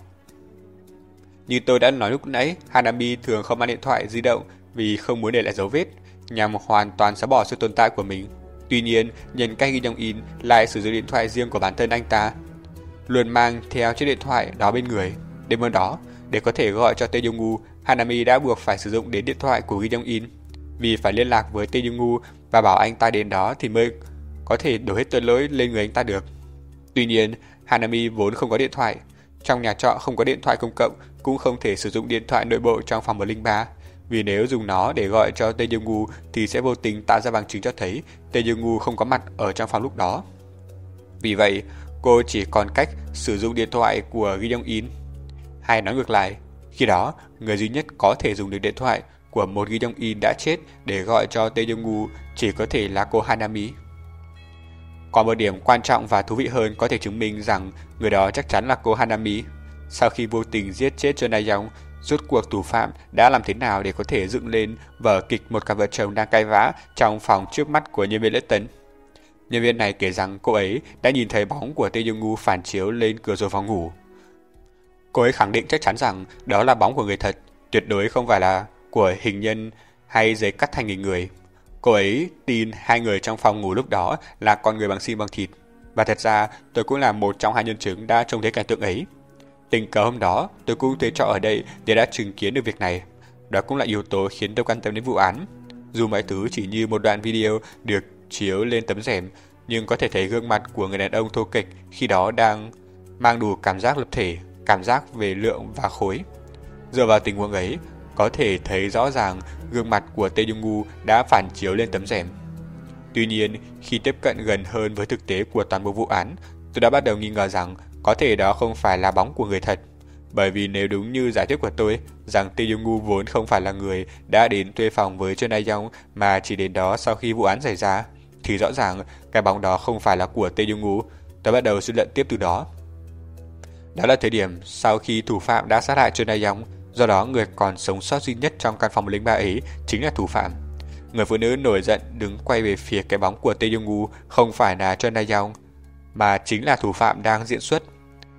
Như tôi đã nói lúc nãy, Hanami thường không mang điện thoại di động vì không muốn để lại dấu vết, nhằm hoàn toàn xóa bỏ sự tồn tại của mình. Tuy nhiên, nhân cách Gi Dong-in lại sử dụng điện thoại riêng của bản thân anh ta, luôn mang theo chiếc điện thoại đó bên người. Đêm hôm đó, để có thể gọi cho Tae Jung-woo, Hanami đã buộc phải sử dụng đến điện thoại của Gi Dong-in, vì phải liên lạc với Tae Jung-woo và bảo anh ta đến đó thì mới có thể đổ hết tội lỗi lên người anh ta được. Tuy nhiên, Hanami vốn không có điện thoại. Trong nhà trọ không có điện thoại công cộng, cũng không thể sử dụng điện thoại nội bộ trong phòng một không ba. Vì nếu dùng nó để gọi cho Tae Jung-woo thì sẽ vô tình tạo ra bằng chứng cho thấy Tae Jung-woo không có mặt ở trong phòng lúc đó. Vì vậy, cô chỉ còn cách sử dụng điện thoại của Gi Dong-in. Hay nói ngược lại, khi đó, người duy nhất có thể dùng được điện thoại của một Gi Dong-in đã chết để gọi cho Tae Jung-woo chỉ có thể là cô Hanami. Còn một điểm quan trọng và thú vị hơn có thể chứng minh rằng người đó chắc chắn là cô Hanami. Sau khi vô tình giết chết Choi Na-young, rốt cuộc thủ phạm đã làm thế nào để có thể dựng lên vở kịch một cặp vợ chồng đang cãi vã trong phòng trước mắt của nhân viên lễ tân. Nhân viên này kể rằng cô ấy đã nhìn thấy bóng của Tae Jung-woo phản chiếu lên cửa sổ phòng ngủ. Cô ấy khẳng định chắc chắn rằng đó là bóng của người thật, tuyệt đối không phải là của hình nhân hay giấy cắt thành hình người. Cô ấy tin hai người trong phòng ngủ lúc đó là con người bằng xi bằng thịt. Và thật ra tôi cũng là một trong hai nhân chứng đã trông thấy cảnh tượng ấy. Tình cờ hôm đó tôi cũng thuê trọ ở đây để đã chứng kiến được việc này. Đó cũng là yếu tố khiến tôi quan tâm đến vụ án. Dù mọi thứ chỉ như một đoạn video được chiếu lên tấm rèm, nhưng có thể thấy gương mặt của người đàn ông thô kệch khi đó đang mang đủ cảm giác lập thể, cảm giác về lượng và khối. Dựa vào tình huống ấy, có thể thấy rõ ràng gương mặt của Tae Jung-woo đã phản chiếu lên tấm rèm. Tuy nhiên, khi tiếp cận gần hơn với thực tế của toàn bộ vụ án, tôi đã bắt đầu nghi ngờ rằng có thể đó không phải là bóng của người thật. Bởi vì nếu đúng như giải thích của tôi rằng Tae Jung-woo vốn không phải là người đã đến thuê phòng với Choi Na-young mà chỉ đến đó sau khi vụ án xảy ra, thì rõ ràng cái bóng đó không phải là của Tae Jung-woo. Tôi bắt đầu suy luận tiếp từ đó. Đó là thời điểm sau khi thủ phạm đã sát hại Choi Na-young, do đó người còn sống sót duy nhất trong căn phòng một không ba ấy chính là thủ phạm. Người phụ nữ nổi giận đứng quay về phía cái bóng của Tae Jung-woo không phải là Choi Na-young, mà chính là thủ phạm đang diễn xuất.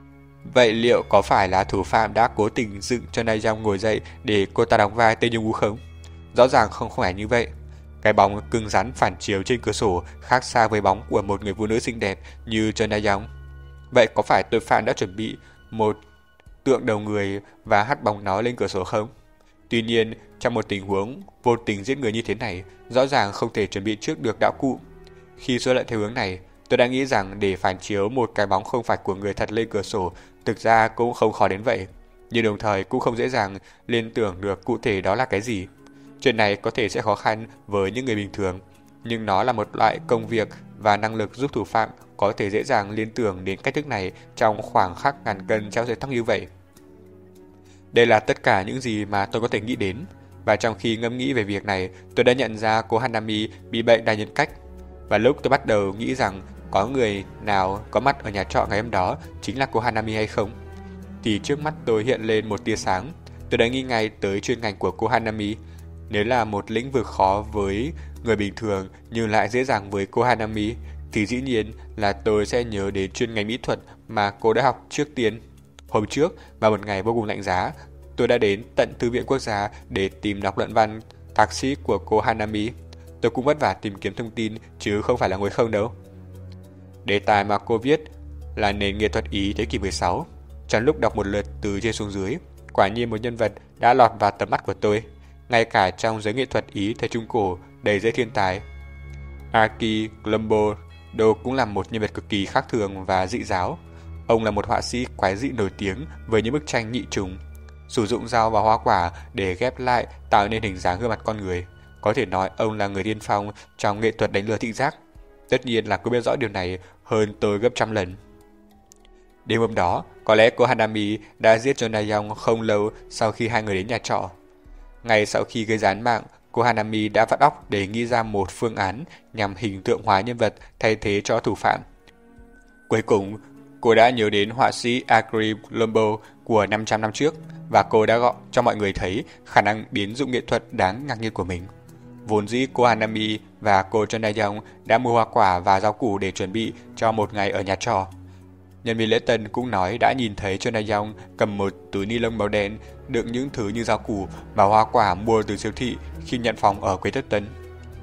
Vậy liệu có phải là thủ phạm đã cố tình dựng cho Nayeon ngồi dậy để cô ta đóng vai Tae Jung-woo không? Rõ ràng không phải như vậy. Cái bóng cứng rắn phản chiếu trên cửa sổ khác xa với bóng của một người phụ nữ xinh đẹp như Choi Na-young. Vậy có phải tội phạm đã chuẩn bị một tượng đầu người và hắt bóng nó lên cửa sổ không? Tuy nhiên, trong một tình huống vô tình giết người như thế này, rõ ràng không thể chuẩn bị trước được đạo cụ. Khi suy luận theo hướng này, tôi đã nghĩ rằng để phản chiếu một cái bóng không phải của người thật lên cửa sổ thực ra cũng không khó đến vậy, nhưng đồng thời cũng không dễ dàng liên tưởng được cụ thể đó là cái gì. Chuyện này có thể sẽ khó khăn với những người bình thường, nhưng nó là một loại công việc và năng lực giúp thủ phạm có thể dễ dàng liên tưởng đến cách thức này trong khoảng khắc ngàn cân treo sợi tóc như vậy. Đây là tất cả những gì mà tôi có thể nghĩ đến, và trong khi ngẫm nghĩ về việc này, tôi đã nhận ra cô Hanami bị bệnh đa nhân cách. Và lúc tôi bắt đầu nghĩ rằng có người nào có mặt ở nhà trọ ngày hôm đó chính là cô Hanami hay không, thì trước mắt tôi hiện lên một tia sáng. Tôi đã nghĩ ngay tới chuyên ngành của cô Hanami. Nếu là một lĩnh vực khó với người bình thường nhưng lại dễ dàng với cô Hanami, thì dĩ nhiên là tôi sẽ nhớ đến chuyên ngành mỹ thuật mà cô đã học trước tiên. Hôm trước, vào một ngày vô cùng lạnh giá, tôi đã đến tận Thư viện Quốc gia để tìm đọc luận văn thạc sĩ của cô Hanami. Tôi cũng vất vả tìm kiếm thông tin chứ không phải là ngồi không đâu. Đề tài mà cô viết là nền nghệ thuật Ý thế kỷ mười sáu. Trong lúc đọc một lượt từ trên xuống dưới, quả nhiên một nhân vật đã lọt vào tầm mắt của tôi, ngay cả trong giới nghệ thuật Ý thời Trung Cổ đầy dễ thiên tài. Aki Glombo-do cũng là một nhân vật cực kỳ khác thường và dị giáo. Ông là một họa sĩ quái dị nổi tiếng với những bức tranh nhị trùng, sử dụng dao và hoa quả để ghép lại tạo nên hình dáng gương mặt con người. Có thể nói ông là người tiên phong trong nghệ thuật đánh lừa thị giác. Tất nhiên là cô biết rõ điều này hơn tôi gấp trăm lần. Đêm hôm đó, có lẽ cô Hanami đã giết Choi Na-young không lâu sau khi hai người đến nhà trọ. Ngay sau khi gây ra án mạng, cô Hanami đã vắt óc để nghĩ ra một phương án nhằm hình tượng hóa nhân vật thay thế cho thủ phạm. Cuối cùng, cô đã nhớ đến họa sĩ Akiri Lombo của năm trăm năm trước, và cô đã gọi cho mọi người thấy khả năng biến dụng nghệ thuật đáng ngạc nhiên của mình. Vốn dĩ cô Hanami và cô Choi Na-young đã mua hoa quả và rau củ để chuẩn bị cho một ngày ở nhà trọ. Nhân viên lễ tân cũng nói đã nhìn thấy Choi Na-young cầm một túi ni lông màu đen đựng những thứ như rau củ và hoa quả mua từ siêu thị khi nhận phòng ở Quế Tất Tân.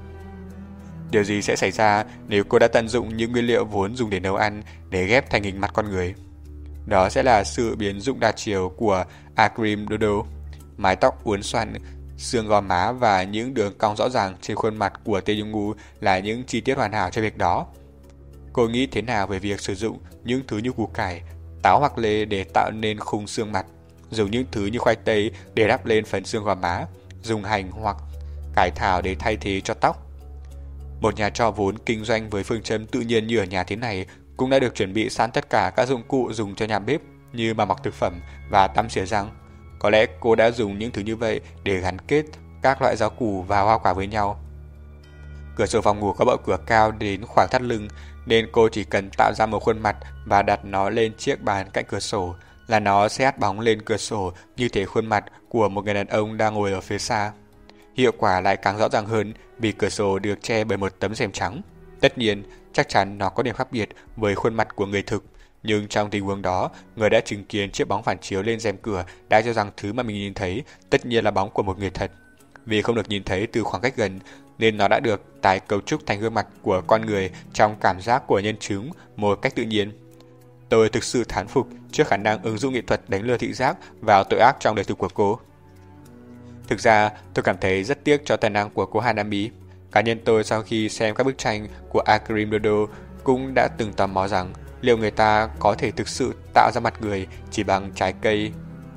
Điều gì sẽ xảy ra nếu cô đã tận dụng những nguyên liệu vốn dùng để nấu ăn để ghép thành hình mặt con người? Đó sẽ là sự biến dụng đa chiều của Akrim Dodo. Mái tóc uốn xoăn, xương gò má và những đường cong rõ ràng trên khuôn mặt của Tae Jung-woo là những chi tiết hoàn hảo cho việc đó. Cô nghĩ thế nào về việc sử dụng những thứ như củ cải, táo hoặc lê để tạo nên khung xương mặt, dùng những thứ như khoai tây để đắp lên phần xương gò má, dùng hành hoặc cải thảo để thay thế cho tóc? Một nhà trọ vốn kinh doanh với phương châm tự nhiên như ở nhà thế này cũng đã được chuẩn bị sẵn tất cả các dụng cụ dùng cho nhà bếp như màng bọc thực phẩm và tăm xỉa răng. Có lẽ cô đã dùng những thứ như vậy để gắn kết các loại rau củ và hoa quả với nhau. Cửa sổ phòng ngủ có bậu cửa cao đến khoảng thắt lưng, nên cô chỉ cần tạo ra một khuôn mặt và đặt nó lên chiếc bàn cạnh cửa sổ là nó sẽ hắt bóng lên cửa sổ như thể khuôn mặt của một người đàn ông đang ngồi ở phía xa. Hiệu quả lại càng rõ ràng hơn vì cửa sổ được che bởi một tấm rèm trắng. Tất nhiên, chắc chắn nó có điểm khác biệt với khuôn mặt của người thực, nhưng trong tình huống đó, người đã chứng kiến chiếc bóng phản chiếu lên rèm cửa đã cho rằng thứ mà mình nhìn thấy tất nhiên là bóng của một người thật. Vì không được nhìn thấy từ khoảng cách gần, nên nó đã được tái cấu trúc thành gương mặt của con người trong cảm giác của nhân chứng một cách tự nhiên. Tôi thực sự thán phục trước khả năng ứng dụng nghệ thuật đánh lừa thị giác vào tội ác trong đời thực của cô. Thực ra, tôi cảm thấy rất tiếc cho tài năng của cô Hanami. Cá nhân tôi sau khi xem các bức tranh của Akrim Dodo cũng đã từng tò mò rằng liệu người ta có thể thực sự tạo ra mặt người chỉ bằng trái cây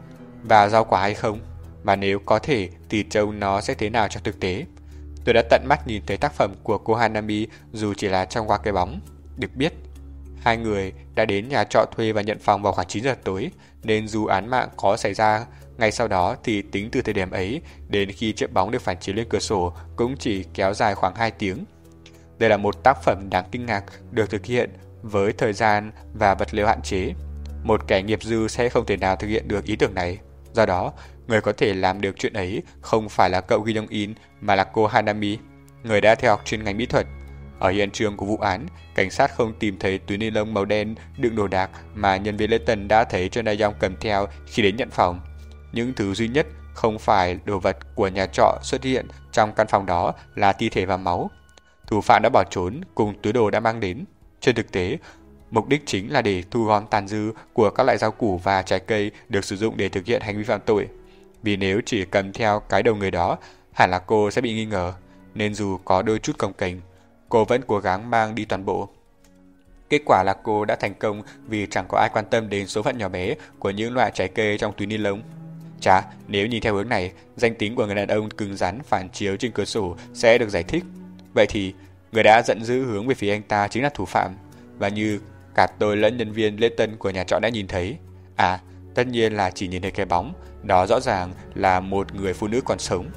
và rau quả hay không, và nếu có thể thì trông nó sẽ thế nào trong thực tế. Tôi đã tận mắt nhìn thấy tác phẩm của cô Hanami dù chỉ là trong qua cái bóng. Được biết, hai người đã đến nhà trọ thuê và nhận phòng vào khoảng chín giờ tối, nên dù án mạng có xảy ra ngay sau đó thì tính từ thời điểm ấy đến khi chiếc bóng được phản chiếu lên cửa sổ cũng chỉ kéo dài khoảng hai tiếng. Đây là một tác phẩm đáng kinh ngạc được thực hiện với thời gian và vật liệu hạn chế. Một kẻ nghiệp dư sẽ không thể nào thực hiện được ý tưởng này. Do đó, người có thể làm được chuyện ấy không phải là cậu Kim Jong-in mà là cô Hanami, người đã theo học chuyên ngành mỹ thuật. Ở hiện trường của vụ án, cảnh sát không tìm thấy túi ni lông màu đen đựng đồ đạc mà nhân viên lễ tân đã thấy Trần Đại Dong cầm theo khi đến nhận phòng. Những thứ duy nhất không phải đồ vật của nhà trọ xuất hiện trong căn phòng đó là thi thể và máu. Thủ phạm đã bỏ trốn cùng túi đồ đã mang đến. Trên thực tế, mục đích chính là để thu gom tàn dư của các loại rau củ và trái cây được sử dụng để thực hiện hành vi phạm tội. Vì nếu chỉ cầm theo cái đầu người đó, hẳn là cô sẽ bị nghi ngờ, nên dù có đôi chút cồng kềnh, cô vẫn cố gắng mang đi toàn bộ. Kết quả là cô đã thành công vì chẳng có ai quan tâm đến số phận nhỏ bé của những loại trái cây trong túi ni lông. Chà, nếu nhìn theo hướng này, danh tính của người đàn ông cứng rắn phản chiếu trên cửa sổ sẽ được giải thích. Vậy thì, người đã dẫn dữ hướng về phía anh ta chính là thủ phạm. Và như cả tôi lẫn nhân viên lễ tân của nhà trọ đã nhìn thấy, à, tất nhiên là chỉ nhìn thấy cái bóng, đó rõ ràng là một người phụ nữ còn sống.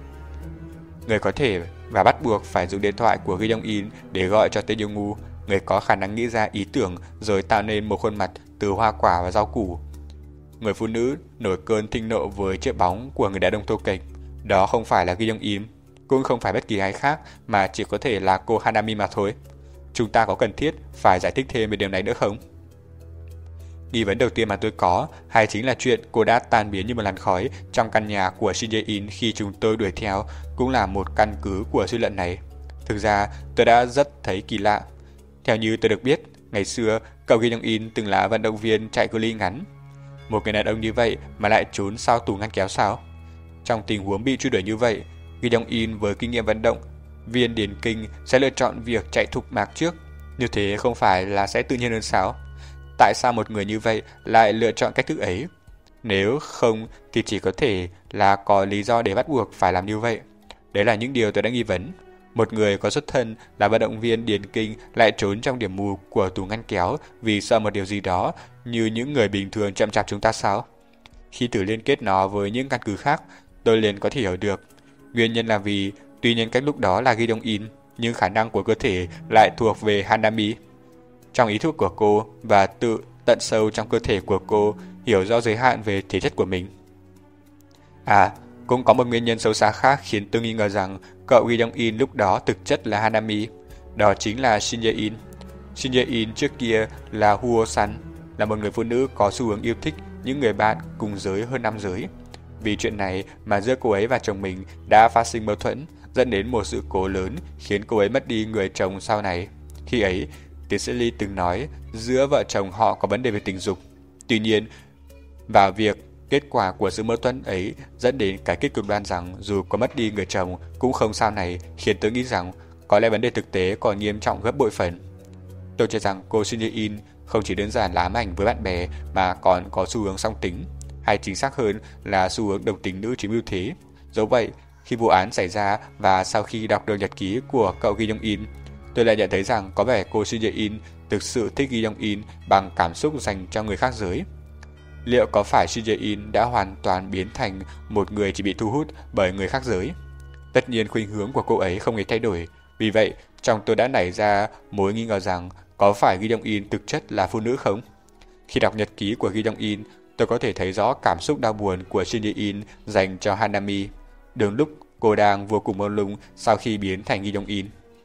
Người có thể và bắt buộc phải dùng điện thoại của Gi Dong-in để gọi cho Tae Yong-woo, người có khả năng nghĩ ra ý tưởng rồi tạo nên một khuôn mặt từ hoa quả và rau củ. Người phụ nữ nổi cơn thịnh nộ với chiếc bóng của người đàn ông thô kệch. Đó không phải là Gi Dong-in, cũng không phải bất kỳ ai khác, mà chỉ có thể là cô Hanami mà thôi. Chúng ta có cần thiết phải giải thích thêm về điều này nữa không? Nghi vấn đầu tiên mà tôi có hay chính là chuyện cô đã tan biến như một làn khói trong căn nhà của Shin Jae-in khi chúng tôi đuổi theo cũng là một căn cứ của suy luận này. Thực ra, tôi đã rất thấy kỳ lạ. Theo như tôi được biết, ngày xưa, cậu Gi Dong-in từng là vận động viên chạy cự ly ngắn. Một người đàn ông như vậy mà lại trốn sau tủ ngăn kéo sao? Trong tình huống bị truy đuổi như vậy, Gi Dong-in với kinh nghiệm vận động viên điền kinh sẽ lựa chọn việc chạy thục mạc trước. Như thế không phải là sẽ tự nhiên hơn sao? Tại sao một người như vậy lại lựa chọn cách thức ấy? Nếu không thì chỉ có thể là có lý do để bắt buộc phải làm như vậy. Đấy là những điều tôi đã nghi vấn. Một người có xuất thân là vận động viên điền kinh lại trốn trong điểm mù của tủ ngăn kéo vì sợ một điều gì đó như những người bình thường chậm chạp chúng ta sao? Khi thử liên kết nó với những căn cứ khác, tôi liền có thể hiểu được. Nguyên nhân là vì tuy nhân cách lúc đó là Gi Dong-in, nhưng khả năng của cơ thể lại thuộc về Hanami. Trong ý thức của cô và tự tận sâu trong cơ thể của cô hiểu rõ giới hạn về thể chất của mình. À, cũng có một nguyên nhân sâu xa khác khiến tôi nghi ngờ rằng cậu Gi Dong-in lúc đó thực chất là Hanami. Đó chính là Shin Jae-in. Shin Jae-in trước kia là Huo-san, là một người phụ nữ có xu hướng yêu thích những người bạn cùng giới hơn nam giới. Vì chuyện này mà giữa cô ấy và chồng mình đã phát sinh mâu thuẫn, dẫn đến một sự cố lớn khiến cô ấy mất đi người chồng sau này. Khi ấy, tiến sĩ Lee từng nói giữa vợ chồng họ có vấn đề về tình dục. Tuy nhiên, vào việc kết quả của sự mâu thuẫn ấy dẫn đến cái kết cực đoan rằng dù có mất đi người chồng cũng không sao này, khiến tôi nghĩ rằng có lẽ vấn đề thực tế còn nghiêm trọng gấp bội phần. Tôi cho rằng cô Shin Jae-in không chỉ đơn giản là ám ảnh với bạn bè mà còn có xu hướng song tính, hay chính xác hơn là xu hướng độc tính nữ chiếm ưu thế. Dẫu vậy, khi vụ án xảy ra và sau khi đọc được nhật ký của cậu Gi Dong-in, tôi lại nhận thấy rằng có vẻ cô Shin Jae-in thực sự thích Gi Dong-in bằng cảm xúc dành cho người khác giới. Liệu có phải Shin Jae-in đã hoàn toàn biến thành một người chỉ bị thu hút bởi người khác giới? Tất nhiên khuynh hướng của cô ấy không hề thay đổi. Vì vậy, trong tôi đã nảy ra mối nghi ngờ rằng có phải Gi Dong-in thực chất là phụ nữ không? Khi đọc nhật ký của Gi Dong-in, tôi có thể thấy rõ cảm xúc đau buồn của Shin Jae-in dành cho Hanami. Đúng lúc cô đang vô cùng mông lung sau khi biến thành Gi Dong-in.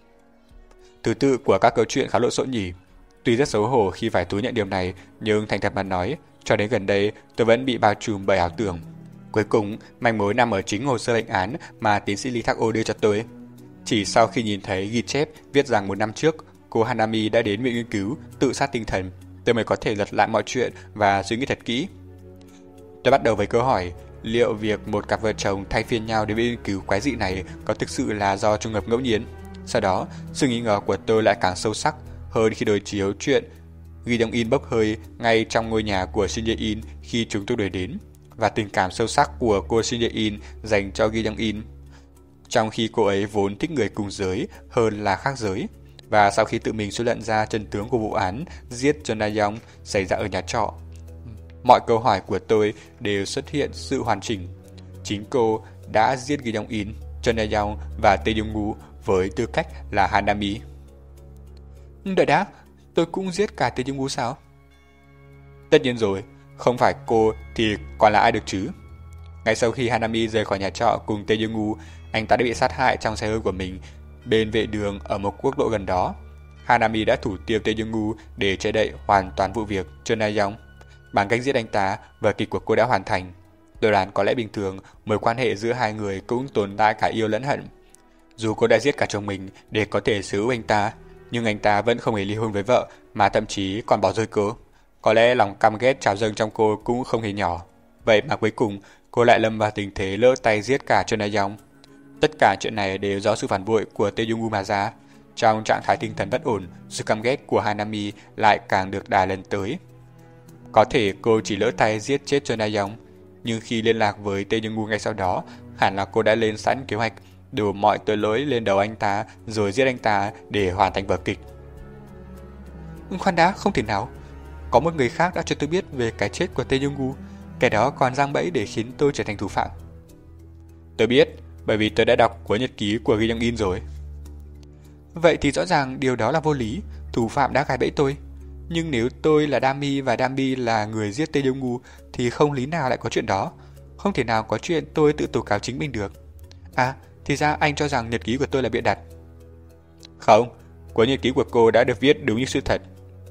Thứ tự của các câu chuyện khá lộn xộn nhỉ. Tuy rất xấu hổ khi phải thú nhận điều này, nhưng thành thật mà nói, cho đến gần đây tôi vẫn bị bao trùm bởi ảo tưởng. Cuối cùng, manh mối nằm ở chính hồ sơ bệnh án mà tiến sĩ Lee Thak-o đưa cho tôi. Chỉ sau khi nhìn thấy ghi chép viết rằng một năm trước, cô Hanami đã đến viện nghiên cứu tự sát tinh thần, tôi mới có thể lật lại mọi chuyện và suy nghĩ thật kỹ. Tôi bắt đầu với câu hỏi, liệu việc một cặp vợ chồng thay phiên nhau đến viện nghiên cứu quái dị này có thực sự là do trùng hợp ngẫu nhiên? Sau đó, sự nghi ngờ của tôi lại càng sâu sắc hơn khi đối chiếu chuyện Gi Dong-in bốc hơi ngay trong ngôi nhà của Shin Jae-in khi chúng tôi đuổi đến, và tình cảm sâu sắc của cô Shin Jae-in dành cho Gi Dong-in, trong khi cô ấy vốn thích người cùng giới hơn là khác giới. Và sau khi tự mình suy luận ra chân tướng của vụ án giết Chon Na-yong xảy ra ở nhà trọ, mọi câu hỏi của tôi đều xuất hiện sự hoàn chỉnh. Chính cô đã giết Gi Dong-in, Chon Na-yong và Tae Yong-woo với tư cách là Hanami. Đợi đã, tôi cũng giết cả Tae Yong-woo sao? Tất nhiên rồi, không phải cô thì còn là ai được chứ? Ngay sau khi Hanami rời khỏi nhà trọ cùng Tae Yong-woo, anh ta đã bị sát hại trong xe hơi của mình bên vệ đường ở một quốc lộ gần đó. Hanami đã thủ tiêu Tae Jung-woo để che đậy hoàn toàn vụ việc Choi Na-young. Bằng cách giết anh ta, vở kịch của cô đã hoàn thành. Tôi đoán có lẽ bình thường, mối quan hệ giữa hai người cũng tồn tại cả yêu lẫn hận. Dù cô đã giết cả chồng mình để có thể xử anh ta, nhưng anh ta vẫn không hề ly hôn với vợ, mà thậm chí còn bỏ rơi cô. Có lẽ lòng căm ghét trào dâng trong cô cũng không hề nhỏ. Vậy mà cuối cùng, cô lại lâm vào tình thế lỡ tay giết cả Choi Na-young. Tất cả chuyện này đều do sự phản bội của Tae Jung-woo mà ra. Trong trạng thái tinh thần bất ổn, sự căm ghét của Hanami lại càng được đà lên tới. Có thể cô chỉ lỡ tay giết chết Choi Na-young, nhưng khi liên lạc với Tae Jung-woo ngay sau đó, hẳn là cô đã lên sẵn kế hoạch đổ mọi tội lỗi lên đầu anh ta rồi giết anh ta để hoàn thành vở kịch. Khoan đã, không thể nào. Có một người khác đã cho tôi biết về cái chết của Tae Jung-woo, kẻ đó còn giăng bẫy để khiến tôi trở thành thủ phạm. Tôi biết, bởi vì tôi đã đọc cuốn nhật ký của Gi Young-in rồi. Vậy thì rõ ràng điều đó là vô lý, thủ phạm đã gài bẫy tôi. Nhưng nếu tôi là Dami và Dami là người giết Tae Jung-woo thì không lý nào lại có chuyện đó. Không thể nào có chuyện tôi tự tố cáo chính mình được. À, thì ra anh cho rằng nhật ký của tôi là bịa đặt. Không, cuốn nhật ký của cô đã được viết đúng như sự thật.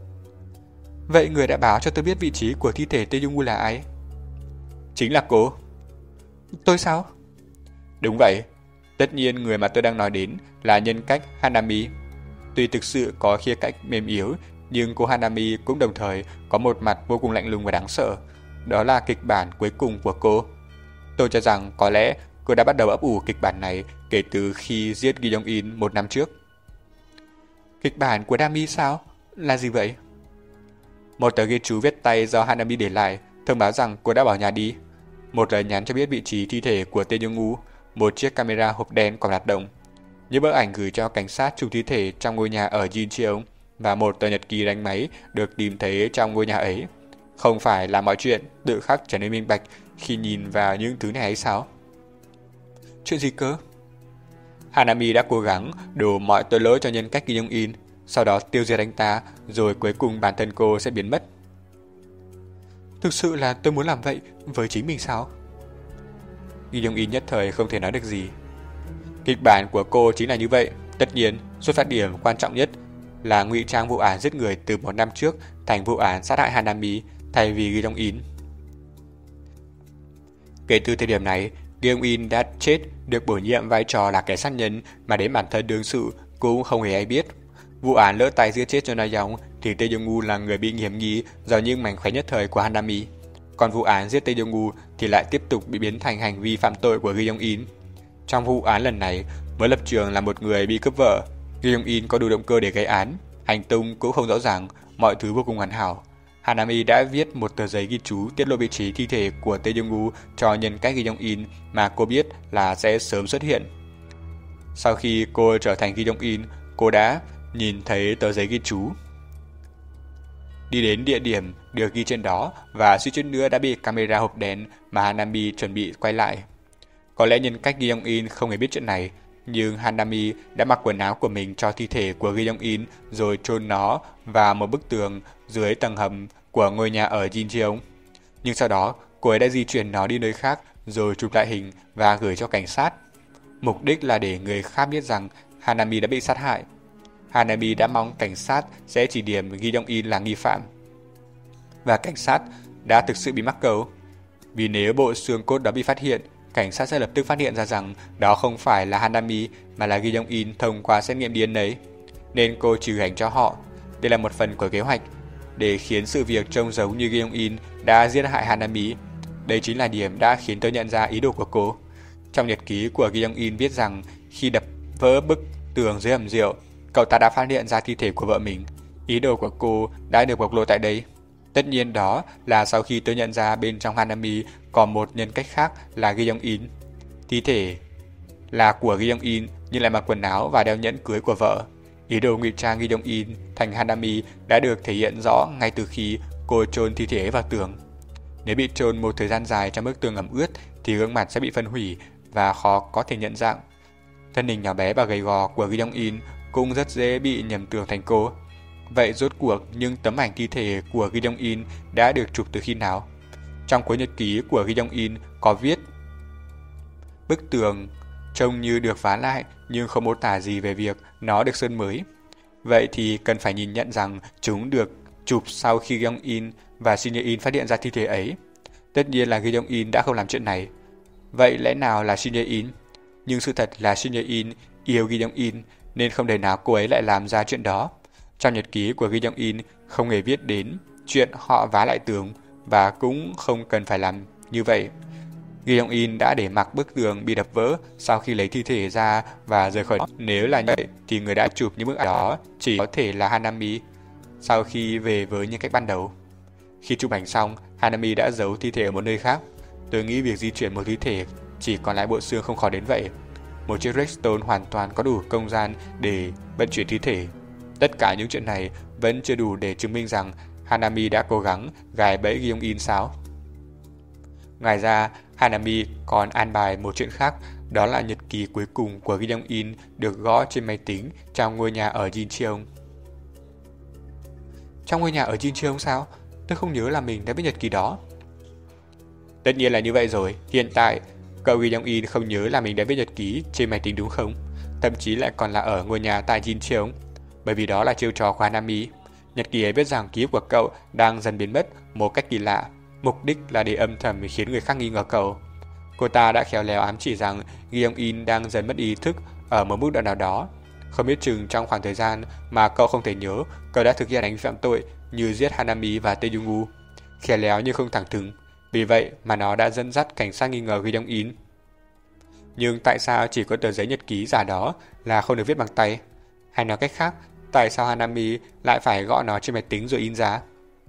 Vậy người đã báo cho tôi biết vị trí của thi thể Tae Jung-woo là ai? Chính là cô. Tôi sao? Đúng vậy. Tất nhiên người mà tôi đang nói đến là nhân cách Hanami. Tuy thực sự có khía cạnh mềm yếu, nhưng cô Hanami cũng đồng thời có một mặt vô cùng lạnh lùng và đáng sợ. Đó là kịch bản cuối cùng của cô. Tôi cho rằng có lẽ cô đã bắt đầu ấp ủ kịch bản này kể từ khi giết Gi Young-in một năm trước. Kịch bản của Dami sao? Là gì vậy? Một tờ ghi chú viết tay do Hanami để lại thông báo rằng cô đã bỏ nhà đi. Một lời nhắn cho biết vị trí thi thể của Tae Jung-woo, một chiếc camera hộp đen còn hoạt động, những bức ảnh gửi cho cảnh sát chụp thi thể trong ngôi nhà ở Jincheon và một tờ nhật ký đánh máy được tìm thấy trong ngôi nhà ấy. Không phải là mọi chuyện tự khắc trở nên minh bạch khi nhìn vào những thứ này hay sao? Chuyện gì cơ? Hanami đã cố gắng đổ mọi tội lỗi cho nhân cách Gi Young-in, sau đó tiêu diệt anh ta, rồi cuối cùng bản thân cô sẽ biến mất. Thực sự là tôi muốn làm vậy với chính mình sao? Gi Young-in nhất thời không thể nói được gì. Kịch bản của cô chính là như vậy. Tất nhiên, xuất phát điểm quan trọng nhất là ngụy trang vụ án giết người từ một năm trước thành vụ án sát hại Hanami thay vì Gi Young-in. Kể từ thời điểm này, Gi Young-in đã chết, được bổ nhiệm vai trò là kẻ sát nhân mà đến bản thân đương sự cũng không hề ai biết. Vụ án lỡ tay giết chết Choi Na-young thì Tae Jung-woo là người bị hiểm nghi do những mảnh khóe nhất thời của Hanami. Còn vụ án giết Tae Jung-woo thì lại tiếp tục bị biến thành hành vi phạm tội của Gi Young-in. Trong vụ án lần này, với lập trường là một người bị cướp vợ, Gi Young-in có đủ động cơ để gây án, hành tung cũng không rõ ràng, mọi thứ vô cùng hoàn hảo. Hanami đã viết một tờ giấy ghi chú tiết lộ vị trí thi thể của Tae Jung-woo cho nhân cách Gi Young-in mà cô biết là sẽ sớm xuất hiện. Sau khi cô trở thành Gi Young-in, cô đã nhìn thấy tờ giấy ghi chú, đi đến địa điểm được ghi trên đó và suýt chút nữa đã bị camera hộp đen mà Hanami chuẩn bị quay lại. Có lẽ nhân cách Gi Young-in không hề biết chuyện này, nhưng Hanami đã mặc quần áo của mình cho thi thể của Gi Young-in rồi chôn nó vào một bức tường dưới tầng hầm của ngôi nhà ở Jincheon. Nhưng sau đó, cô ấy đã di chuyển nó đi nơi khác rồi chụp lại hình và gửi cho cảnh sát. Mục đích là để người khác biết rằng Hanami đã bị sát hại. Hanami đã mong cảnh sát sẽ chỉ điểm Gi Young-in là nghi phạm. Và cảnh sát đã thực sự bị mắc câu. Vì nếu bộ xương cốt đó bị phát hiện, cảnh sát sẽ lập tức phát hiện ra rằng đó không phải là Hanami mà là Gi Young-in thông qua xét nghiệm đê en a. Nên cô trừ hành cho họ. Đây là một phần của kế hoạch để khiến sự việc trông giống như Gi Young-in đã giết hại Hanami. Đây chính là điểm đã khiến tôi nhận ra ý đồ của cô. Trong nhật ký của Gi Young-in viết rằng khi đập vỡ bức tường dưới hầm rượu, cậu ta đã phát hiện ra thi thể của vợ mình. Ý đồ của cô đã được bộc lộ tại đây. Tất nhiên đó là sau khi tôi nhận ra bên trong Hanami còn một nhân cách khác là Gi Young-in. Thi thể là của Gi Young-in nhưng lại mặc quần áo và đeo nhẫn cưới của vợ. Ý đồ ngụy trang Gi Young-in thành Hanami đã được thể hiện rõ ngay từ khi cô chôn thi thể ấy vào tường. Nếu bị chôn một thời gian dài trong bức tường ẩm ướt thì gương mặt sẽ bị phân hủy và khó có thể nhận dạng. Thân hình nhỏ bé và gầy gò của Gi Young-in cũng rất dễ bị nhầm tưởng thành cô. Vậy rốt cuộc những tấm ảnh thi thể của Gi Young-in đã được chụp từ khi nào? Trong cuốn nhật ký của Gi Young-in có viết bức tường trông như được vá lại nhưng không mô tả gì về việc nó được sơn mới. Vậy thì cần phải nhìn nhận rằng chúng được chụp sau khi Gi Dong-in và Shin Ye-in phát hiện ra thi thể ấy. Tất nhiên là Gi Dong-in đã không làm chuyện này. Vậy lẽ nào là Shin Ye-in? Nhưng sự thật là Shin Ye-in yêu Gi Dong-in nên không thể nào cô ấy lại làm ra chuyện đó. Trong nhật ký của Gi Dong-in không hề viết đến chuyện họ vá lại tường và cũng không cần phải làm như vậy. Gi Dong-in đã để mặc bức tường bị đập vỡ sau khi lấy thi thể ra và rời khỏi đó. Nếu là như vậy thì người đã chụp những bức ảnh đó chỉ có thể là Hanami sau khi về với những cách ban đầu. Khi chụp ảnh xong, Hanami đã giấu thi thể ở một nơi khác. Tôi nghĩ việc di chuyển một thi thể chỉ còn lại bộ xương không khó đến vậy. Một chiếc Redstone hoàn toàn có đủ không gian để vận chuyển thi thể. Tất cả những chuyện này vẫn chưa đủ để chứng minh rằng Hanami đã cố gắng gài bẫy Gi Dong-in sao? Ngoài ra, Hanami còn an bài một chuyện khác, đó là nhật ký cuối cùng của Gi Dong-in được gõ trên máy tính trong ngôi nhà ở Jincheon. Trong ngôi nhà ở Jincheon sao? Tôi không nhớ là mình đã viết nhật ký đó. Tất nhiên là như vậy rồi. Hiện tại, cậu Gi Dong-in không nhớ là mình đã viết nhật ký trên máy tính đúng không? Thậm chí lại còn là ở ngôi nhà tại Jincheon. Bởi vì đó là chiêu trò của Hanami. Nhật ký ấy viết rằng ký ức của cậu đang dần biến mất một cách kỳ lạ. Mục đích là để âm thầm khiến người khác nghi ngờ cậu. Cô ta đã khéo léo ám chỉ rằng Gi Dong-in đang dần mất ý thức ở một mức độ nào đó. Không biết chừng trong khoảng thời gian mà cậu không thể nhớ, cậu đã thực hiện hành vi phạm tội như giết Hanami và Tae Jung-woo. Khéo léo nhưng không thẳng thừng. Vì vậy mà nó đã dẫn dắt cảnh sát nghi ngờ Gi Dong-in. Nhưng tại sao chỉ có tờ giấy nhật ký giả đó là không được viết bằng tay? Hay nói cách khác, tại sao Hanami lại phải gõ nó trên máy tính rồi in ra?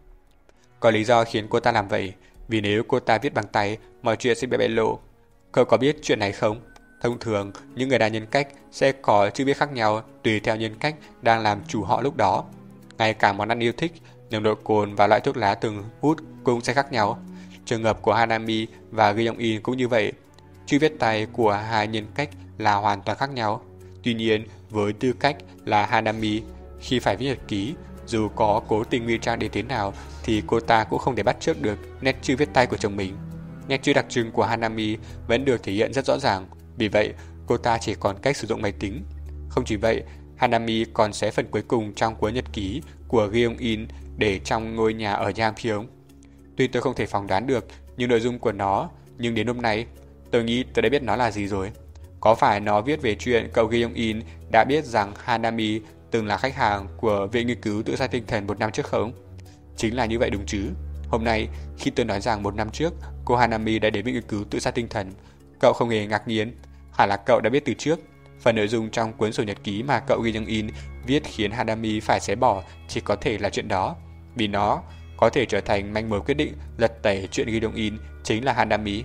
Có lý do khiến cô ta làm vậy, vì nếu cô ta viết bằng tay, mọi chuyện sẽ bị bại lộ. Cậu có biết chuyện này không? Thông thường, những người đa nhân cách sẽ có chữ viết khác nhau tùy theo nhân cách đang làm chủ họ lúc đó. Ngay cả món ăn yêu thích, nồng độ cồn và loại thuốc lá từng hút cũng sẽ khác nhau. Trường hợp của Hanami và Gi Dong-in cũng như vậy. Chữ viết tay của hai nhân cách là hoàn toàn khác nhau. Tuy nhiên, với tư cách là Hanami, khi phải viết nhật ký, dù có cố tình ngụy trang đến thế nào thì cô ta cũng không thể bắt chước được nét chữ viết tay của chồng mình. Nét chữ đặc trưng của Hanami vẫn được thể hiện rất rõ ràng, vì vậy cô ta chỉ còn cách sử dụng máy tính. Không chỉ vậy, Hanami còn xé phần cuối cùng trong cuốn nhật ký của Gi Dong-in để trong ngôi nhà ở Yangpyeong. Tuy tôi không thể phỏng đoán được những nội dung của nó, nhưng đến hôm nay, tôi nghĩ tôi đã biết nó là gì rồi. Có phải nó viết về chuyện cậu Gi Dong-in đã biết rằng Hanami từng là khách hàng của Viện Nghiên cứu Tự sát tinh thần một năm trước không? Chính là như vậy đúng chứ. Hôm nay, khi tôi nói rằng một năm trước, cô Hanami đã đến Viện Nghiên cứu Tự sát tinh thần, cậu không hề ngạc nhiên. Hẳn là cậu đã biết từ trước. Phần nội dung trong cuốn sổ nhật ký mà cậu Gi Dong-in viết khiến Hanami phải xé bỏ chỉ có thể là chuyện đó. Vì nó có thể trở thành manh mối quyết định lật tẩy chuyện Gi Dong-in chính là Hanami.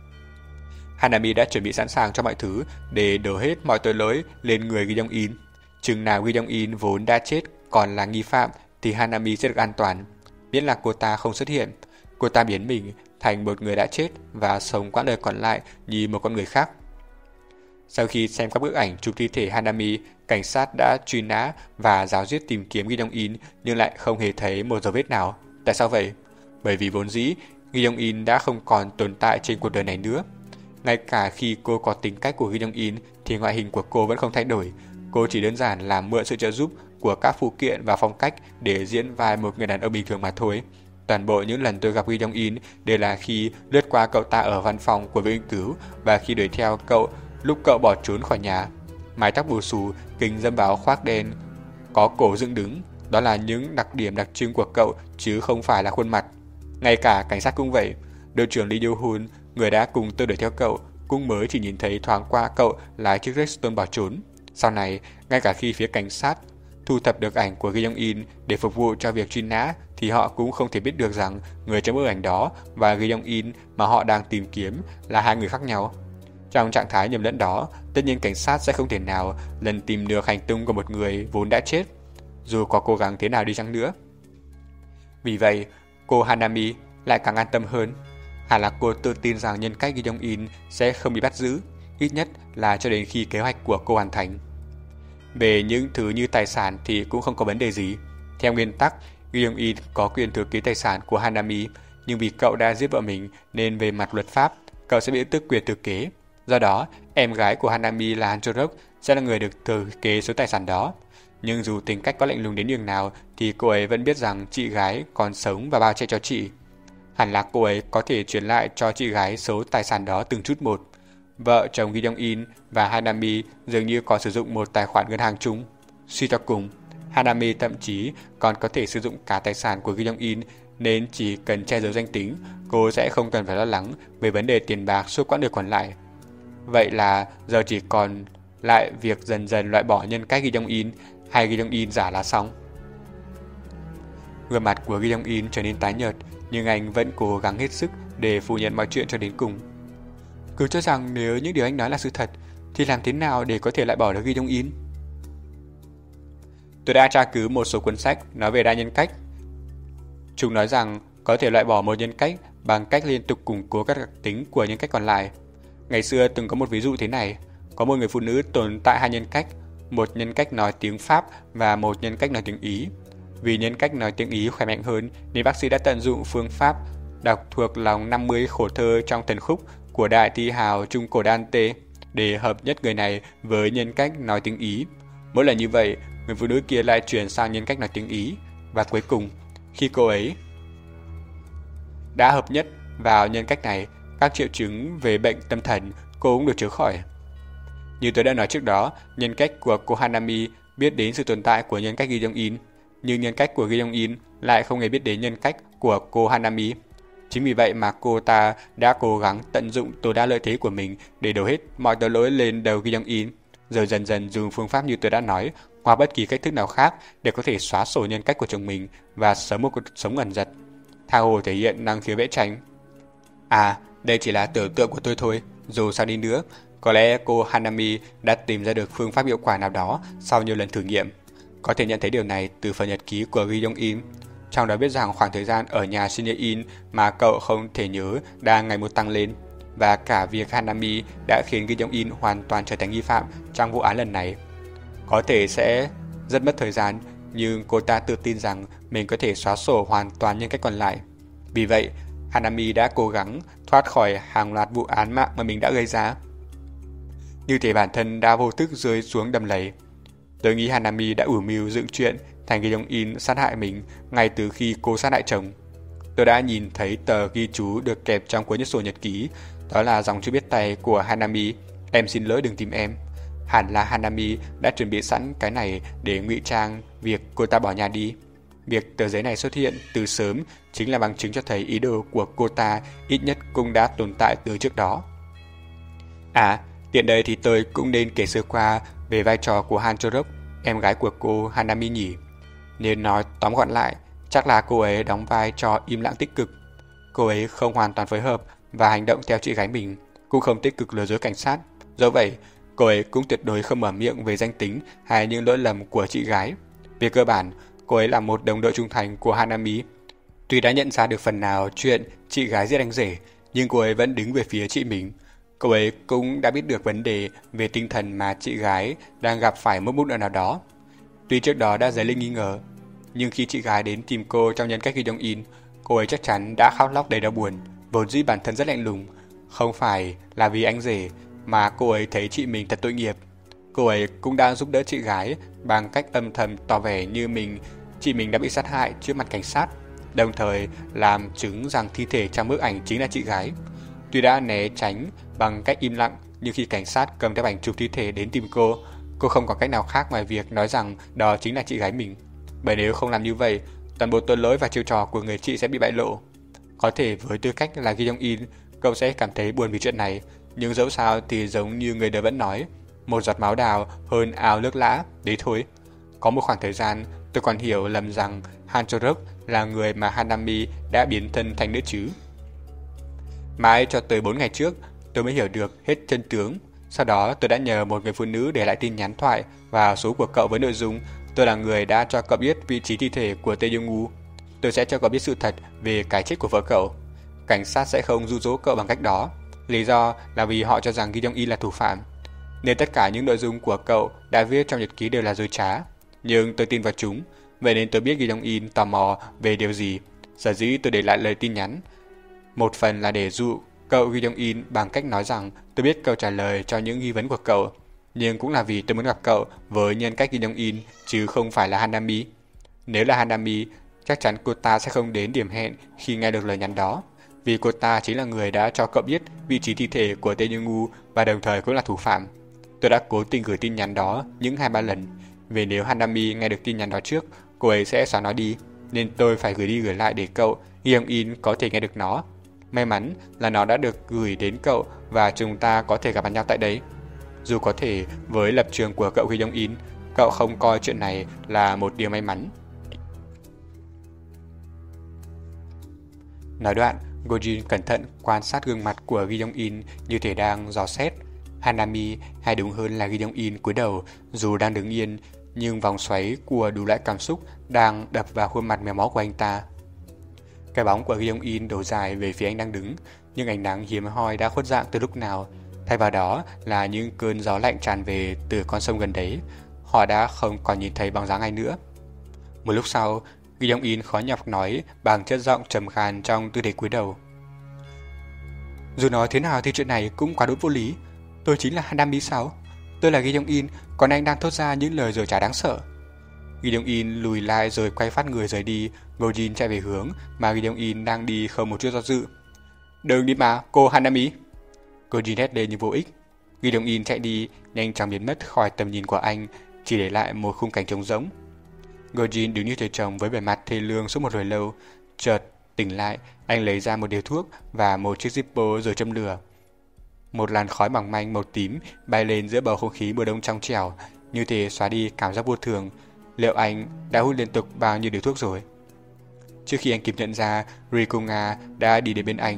Hanami đã chuẩn bị sẵn sàng cho mọi thứ để đổ hết mọi tội lỗi lên người Gi Dong-in. Chừng nào Gi Dong-in vốn đã chết còn là nghi phạm thì Hanami sẽ được an toàn. Miễn là cô ta không xuất hiện, cô ta biến mình thành một người đã chết và sống quãng đời còn lại như một con người khác. Sau khi xem các bức ảnh chụp thi thể Hanami, cảnh sát đã truy nã và giáo diết tìm kiếm Gi Dong-in nhưng lại không hề thấy một dấu vết nào. Tại sao vậy? Bởi vì vốn dĩ Gi Dong-in đã không còn tồn tại trên cuộc đời này nữa. Ngay cả khi cô có tính cách của Gi Dong-in thì ngoại hình của cô vẫn không thay đổi. Cô chỉ đơn giản là mượn sự trợ giúp của các phụ kiện và phong cách để diễn vai một người đàn ông bình thường mà thôi. Toàn bộ những lần tôi gặp Gi Dong-in đều là khi lướt qua cậu ta ở văn phòng của Viện Nghiên cứu và khi đuổi theo cậu lúc cậu bỏ trốn khỏi nhà. Mái tóc bù xù, kính dâm báo khoác đen, có cổ dựng đứng, đó là những đặc điểm đặc trưng của cậu chứ không phải là khuôn mặt. Ngay cả cảnh sát cũng vậy. Đội trưởng Lee Do-hun, người đã cùng tôi đuổi theo cậu, cũng mới chỉ nhìn thấy thoáng qua cậu lái chiếc Redstone bỏ trốn. Sau này, ngay cả khi phía cảnh sát thu thập được ảnh của Gi Dong-in để phục vụ cho việc truy nã thì họ cũng không thể biết được rằng người trong bức ảnh đó và Gi Dong-in mà họ đang tìm kiếm là hai người khác nhau. Trong trạng thái nhầm lẫn đó, tất nhiên cảnh sát sẽ không thể nào lần tìm được hành tung của một người vốn đã chết, dù có cố gắng thế nào đi chăng nữa. Vì vậy, cô Hanami lại càng an tâm hơn. Hẳn là cô tự tin rằng nhân cách Gi Dong-in sẽ không bị bắt giữ, ít nhất là cho đến khi kế hoạch của cô hoàn thành. Về những thứ như tài sản thì cũng không có vấn đề gì. Theo nguyên tắc, Gi Dong-in có quyền thừa kế tài sản của Hanami, nhưng vì cậu đã giết vợ mình nên về mặt luật pháp, cậu sẽ bị tước quyền thừa kế. Do đó, em gái của Hanami là Hanchorok sẽ là người được thừa kế số tài sản đó. Nhưng dù tính cách có lạnh lùng đến nhường nào thì cô ấy vẫn biết rằng chị gái còn sống và bao che cho chị. Hẳn là cô ấy có thể chuyển lại cho chị gái số tài sản đó từng chút một. Vợ chồng Gi Dong-in và Hanami dường như có sử dụng một tài khoản ngân hàng chung. Suy cho cùng, Hanami thậm chí còn có thể sử dụng cả tài sản của Gi Dong-in, nên chỉ cần che giấu danh tính, cô sẽ không cần phải lo lắng về vấn đề tiền bạc suốt quãng đời còn lại. Vậy là giờ chỉ còn lại việc dần dần loại bỏ nhân cách Gi Dong-in hay Gi Dong-in giả là xong. Gương mặt của Gi Dong-in trở nên tái nhợt, nhưng anh vẫn cố gắng hết sức để phủ nhận mọi chuyện cho đến cùng. Cứ cho rằng nếu những điều anh nói là sự thật, thì làm thế nào để có thể loại bỏ được Gi Dong-in? Tôi đã tra cứu một số cuốn sách nói về đa nhân cách. Chúng nói rằng có thể loại bỏ một nhân cách bằng cách liên tục củng cố các đặc tính của nhân cách còn lại. Ngày xưa từng có một ví dụ thế này. Có một người phụ nữ tồn tại hai nhân cách, một nhân cách nói tiếng Pháp và một nhân cách nói tiếng Ý. Vì nhân cách nói tiếng Ý khỏe mạnh hơn nên bác sĩ đã tận dụng phương pháp đọc thuộc lòng năm mươi khổ thơ trong thần khúc của đại thi hào Trung Cổ Dante để hợp nhất người này với nhân cách nói tiếng Ý. Mỗi lần như vậy, người phụ nữ kia lại chuyển sang nhân cách nói tiếng Ý, và cuối cùng, khi cô ấy đã hợp nhất vào nhân cách này, các triệu chứng về bệnh tâm thần cũng được chữa khỏi. Như tôi đã nói trước đó, nhân cách của cô Hanami biết đến sự tồn tại của nhân cách Gi Dong-in, nhưng nhân cách của Gi Dong-in lại không hề biết đến nhân cách của cô Hanami. Chính vì vậy mà cô ta đã cố gắng tận dụng tối đa lợi thế của mình để đổ hết mọi tội lỗi lên đầu Gi Dong-in, rồi dần dần dùng phương pháp như tôi đã nói, hoặc bất kỳ cách thức nào khác để có thể xóa sổ nhân cách của chồng mình và sống một cuộc sống ẩn dật. Tha hồ thể hiện năng khiếu vẽ tranh. À, đây chỉ là tưởng tượng của tôi thôi, dù sao đi nữa, có lẽ cô Hanami đã tìm ra được phương pháp hiệu quả nào đó sau nhiều lần thử nghiệm. Có thể nhận thấy điều này từ phần nhật ký của Gi Dong-in. Trong đó biết rằng khoảng thời gian ở nhà Shin-ye-in mà cậu không thể nhớ đang ngày một tăng lên, và cả việc Hanami đã khiến Gi Dong-in hoàn toàn trở thành nghi phạm trong vụ án lần này. Có thể sẽ rất mất thời gian, nhưng cô ta tự tin rằng mình có thể xóa sổ hoàn toàn nhân cách còn lại. Vì vậy, Hanami đã cố gắng thoát khỏi hàng loạt vụ án mạng mà mình đã gây ra. Như thể bản thân đã vô thức rơi xuống đầm lầy. Tôi nghĩ Hanami đã ủ mưu dựng chuyện thành Gi Dong-in sát hại mình ngay từ khi cô sát hại chồng. Tôi đã nhìn thấy tờ ghi chú được kẹp trong cuốn nhật sổ nhật ký, đó là dòng chữ viết tay của Hanami: "Em xin lỗi, đừng tìm em." Hẳn là Hanami đã chuẩn bị sẵn cái này để ngụy trang việc cô ta bỏ nhà đi. Việc tờ giấy này xuất hiện từ sớm chính là bằng chứng cho thấy ý đồ của cô ta ít nhất cũng đã tồn tại từ trước đó. À, tiện đây thì tôi cũng nên kể sơ qua về vai trò của Hanchorok, em gái của cô Hanami nhỉ. Nên nói tóm gọn lại, chắc là cô ấy đóng vai trò im lặng tích cực. Cô ấy không hoàn toàn phối hợp và hành động theo chị gái mình, cũng không tích cực lừa dối cảnh sát. Do vậy, cô ấy cũng tuyệt đối không mở miệng về danh tính hay những lỗi lầm của chị gái. Về cơ bản, cô ấy là một đồng đội trung thành của Hanami. Tuy đã nhận ra được phần nào chuyện chị gái giết anh rể, nhưng cô ấy vẫn đứng về phía chị mình. Cô ấy cũng đã biết được vấn đề về tinh thần mà chị gái đang gặp phải một mức độ nào đó. Tuy trước đó đã dấy lên nghi ngờ, nhưng khi chị gái đến tìm cô trong nhân cách Gi Dong-in, cô ấy chắc chắn đã khóc lóc đầy đau buồn, vốn dĩ bản thân rất lạnh lùng. Không phải là vì anh rể mà cô ấy thấy chị mình thật tội nghiệp. Cô ấy cũng đang giúp đỡ chị gái bằng cách âm thầm tỏ vẻ như mình chị mình đã bị sát hại trước mặt cảnh sát, đồng thời làm chứng rằng thi thể trong bức ảnh chính là chị gái. Tuy đã né tránh bằng cách im lặng, nhưng khi cảnh sát cầm tấm ảnh chụp thi thể đến tìm cô, cô không có cách nào khác ngoài việc nói rằng đó chính là chị gái mình. Bởi nếu không làm như vậy, toàn bộ tội lỗi và chiêu trò của người chị sẽ bị bại lộ. Có thể với tư cách là Gi Dong-in, cậu sẽ cảm thấy buồn vì chuyện này, nhưng dẫu sao thì giống như người đời vẫn nói, một giọt máu đào hơn ao nước lã, đấy thôi. Có một khoảng thời gian, tôi còn hiểu lầm rằng Hanchorok là người mà Hanami đã biến thân thành nữa chứ. Mãi cho tới bốn ngày trước, tôi mới hiểu được hết chân tướng. Sau đó tôi đã nhờ một người phụ nữ để lại tin nhắn thoại và số của cậu với nội dung: "Tôi là người đã cho cậu biết vị trí thi thể của Tae Yong-woo. Tôi sẽ cho cậu biết sự thật về cái chết của vợ cậu. Cảnh sát sẽ không dụ dỗ cậu bằng cách đó. Lý do là vì họ cho rằng Gi Dong-in là thủ phạm. Nên tất cả những nội dung của cậu đã viết trong nhật ký đều là dối trá. Nhưng tôi tin vào chúng, vậy nên tôi biết Gi Dong-in tò mò về điều gì. Sở dĩ tôi để lại lời tin nhắn. Một phần là để dụ cậu Gi Dong In bằng cách nói rằng tôi biết câu trả lời cho những nghi vấn của cậu, nhưng cũng là vì tôi muốn gặp cậu với nhân cách Gi Dong In chứ không phải là Hanami. Nếu là Hanami, chắc chắn cô ta sẽ không đến điểm hẹn khi nghe được lời nhắn đó, vì cô ta chính là người đã cho cậu biết vị trí thi thể của Tae Young Woo và đồng thời cũng là thủ phạm. Tôi đã cố tình gửi tin nhắn đó những hai ba lần, vì nếu Hanami nghe được tin nhắn đó trước, cô ấy sẽ xóa nó đi, nên tôi phải gửi đi gửi lại để cậu Gi Dong In có thể nghe được nó. May mắn là nó đã được gửi đến cậu và chúng ta có thể gặp mặt nhau tại đấy. Dù có thể với lập trường của cậu Gi Dong In, cậu không coi chuyện này là một điều may mắn. Nói đoạn, Gojin cẩn thận quan sát gương mặt của Gi Dong In như thể đang dò xét. Hanami, hay đúng hơn là Gi Dong In cúi đầu, dù đang đứng yên, nhưng vòng xoáy của đủ loại cảm xúc đang đập vào khuôn mặt méo mó của anh ta. Cái bóng của Gi Dong In đổ dài về phía anh đang đứng, nhưng ánh nắng hiếm hoi đã khuất dạng từ lúc nào. Thay vào đó là những cơn gió lạnh tràn về từ con sông gần đấy. Họ đã không còn nhìn thấy bóng dáng anh nữa. Một lúc sau, Gi Dong In khó nhọc nói bằng chất giọng trầm khàn trong tư thế cúi đầu. Dù nói thế nào thì chuyện này cũng quá đối vô lý. Tôi chính là Hanami sao? Tôi là Gi Dong In, còn anh đang thốt ra những lời dối trá đáng sợ. Gi Dong In lùi lại rồi quay phát người rời đi. Gojin chạy về hướng mà Gi Dong In đang đi không một chút do dự. Đừng đi mà, cô Hanami! Gojin hét lên như vô ích. Gi Dong In chạy đi, nhanh chóng biến mất khỏi tầm nhìn của anh, chỉ để lại một khung cảnh trống rỗng. Gojin đứng như trời trồng với vẻ mặt thê lương suốt một hồi lâu. Chợt tỉnh lại, anh lấy ra một điếu thuốc và một chiếc Zippo rồi châm lửa. Một làn khói mỏng manh màu tím bay lên giữa bầu không khí mùa đông trong trẻo, như thể xóa đi cảm giác vô thường. Liệu anh đã hút liên tục bao nhiêu điếu thuốc rồi? Trước khi anh kịp nhận ra, Rikunga đã đi đến bên anh.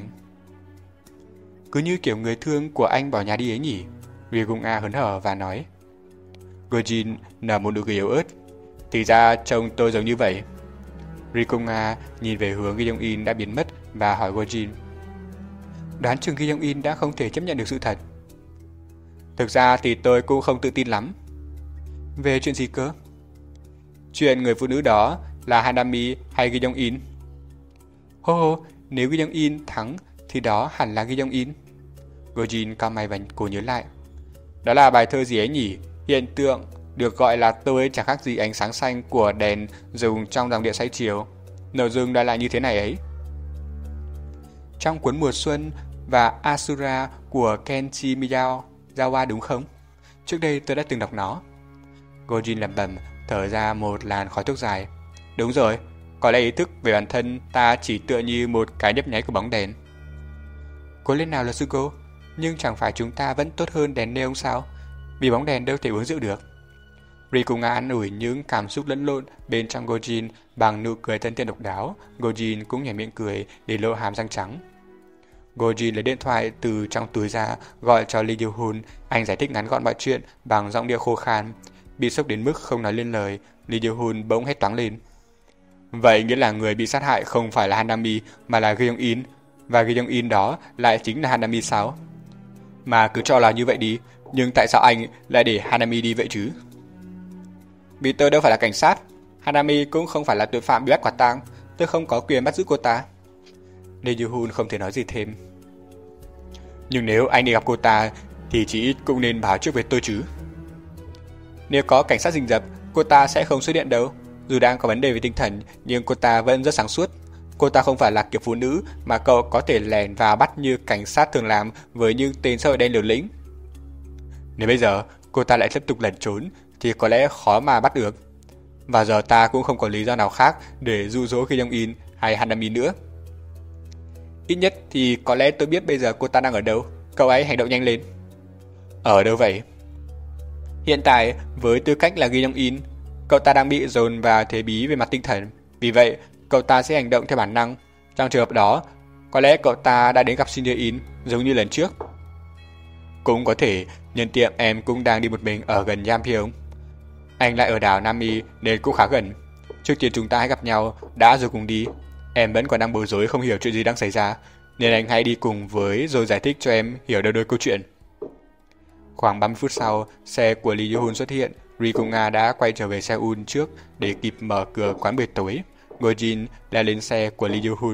Cứ như kiểu người thương của anh bỏ nhà đi ấy nhỉ? Rikunga hớn hở và nói. Gojin nở một nụ cười yếu ớt. Thì ra trông tôi giống như vậy. Rikunga nhìn về hướng Gi Dong In đã biến mất và hỏi Gojin. Đoán chừng Gi Dong In đã không thể chấp nhận được sự thật. Thực ra thì tôi cũng không tự tin lắm. Về chuyện gì cơ? Chuyện người phụ nữ đó là Hanami hay Gi Dong In? Hô hô, nếu Gi Dong In thắng thì đó hẳn là Gi Dong In. Gojin cao mày và cố nhớ lại. Đó là bài thơ gì ấy nhỉ? Hiện tượng được gọi là tôi chẳng khác gì ánh sáng xanh của đèn dùng trong dòng điện xoay chiều. Nội dung đã lại như thế này ấy. Trong cuốn Mùa Xuân và Asura của Kenji Miyazawa đúng không? Trước đây tôi đã từng đọc nó. Gojin lẩm bẩm, thở ra một làn khói thuốc dài. Đúng rồi, có lẽ ý thức về bản thân ta chỉ tựa như một cái nhấp nháy của bóng đèn. Cố lên nào luật sư cô, nhưng chẳng phải chúng ta vẫn tốt hơn đèn neon sao? Vì bóng đèn đâu thể uống rượu được. Rikunga an ủi những cảm xúc lẫn lộn bên trong Gojin bằng nụ cười thân thiện độc đáo. Gojin cũng nhếch miệng cười để lộ hàm răng trắng. Gojin lấy điện thoại từ trong túi ra, gọi cho Lee Yoo-hun. Anh giải thích ngắn gọn mọi chuyện bằng giọng điệu khô khan. Bị sốc đến mức không nói lên lời, Lee Yoo-hun bỗng hét toáng lên. Vậy nghĩa là người bị sát hại không phải là Hanami mà là Gi Dong In, và Gi Dong In đó lại chính là Hanami sao? Mà cứ cho là như vậy đi, nhưng tại sao anh lại để Hanami đi vậy chứ? Vì tôi đâu phải là cảnh sát, Hanami cũng không phải là tội phạm bị bắt quả tang, tôi không có quyền bắt giữ cô ta. Lee Yoo-hun không thể nói gì thêm. Nhưng nếu anh đi gặp cô ta thì chỉ ít cũng nên báo trước với tôi chứ. Nếu có cảnh sát rình rập, cô ta sẽ không xuất hiện đâu. Dù đang có vấn đề về tinh thần, nhưng cô ta vẫn rất sáng suốt. Cô ta không phải là kiểu phụ nữ mà cậu có thể lèn vào bắt như cảnh sát thường làm với những tên xã hội đen liều lĩnh. Nếu bây giờ cô ta lại tiếp tục lẩn trốn thì có lẽ khó mà bắt được. Và giờ ta cũng không có lý do nào khác để dụ dỗ Gi Dong In hay Hanami nữa. Ít nhất thì có lẽ tôi biết bây giờ cô ta đang ở đâu. Cậu ấy hành động nhanh lên. Ở đâu vậy? Hiện tại, với tư cách là Gi Dong In, cậu ta đang bị dồn vào thế bí về mặt tinh thần. Vì vậy, cậu ta sẽ hành động theo bản năng. Trong trường hợp đó, có lẽ cậu ta đã đến gặp Shin Jae-in giống như lần trước. Cũng có thể, nhân tiệm em cũng đang đi một mình ở gần Yampyeong. Anh lại ở đảo Nami nên cũng khá gần. Trước tiên chúng ta hãy gặp nhau, đã rồi cùng đi. Em vẫn còn đang bối rối không hiểu chuyện gì đang xảy ra, nên anh hãy đi cùng với rồi giải thích cho em hiểu đầu đuôi câu chuyện. Khoảng ba mươi phút sau, xe của Lee Yoo-hun xuất hiện. Rikunga đã quay trở về Seoul trước để kịp mở cửa quán buổi tối. Gojin leo lên xe của Lee Yoo-hun.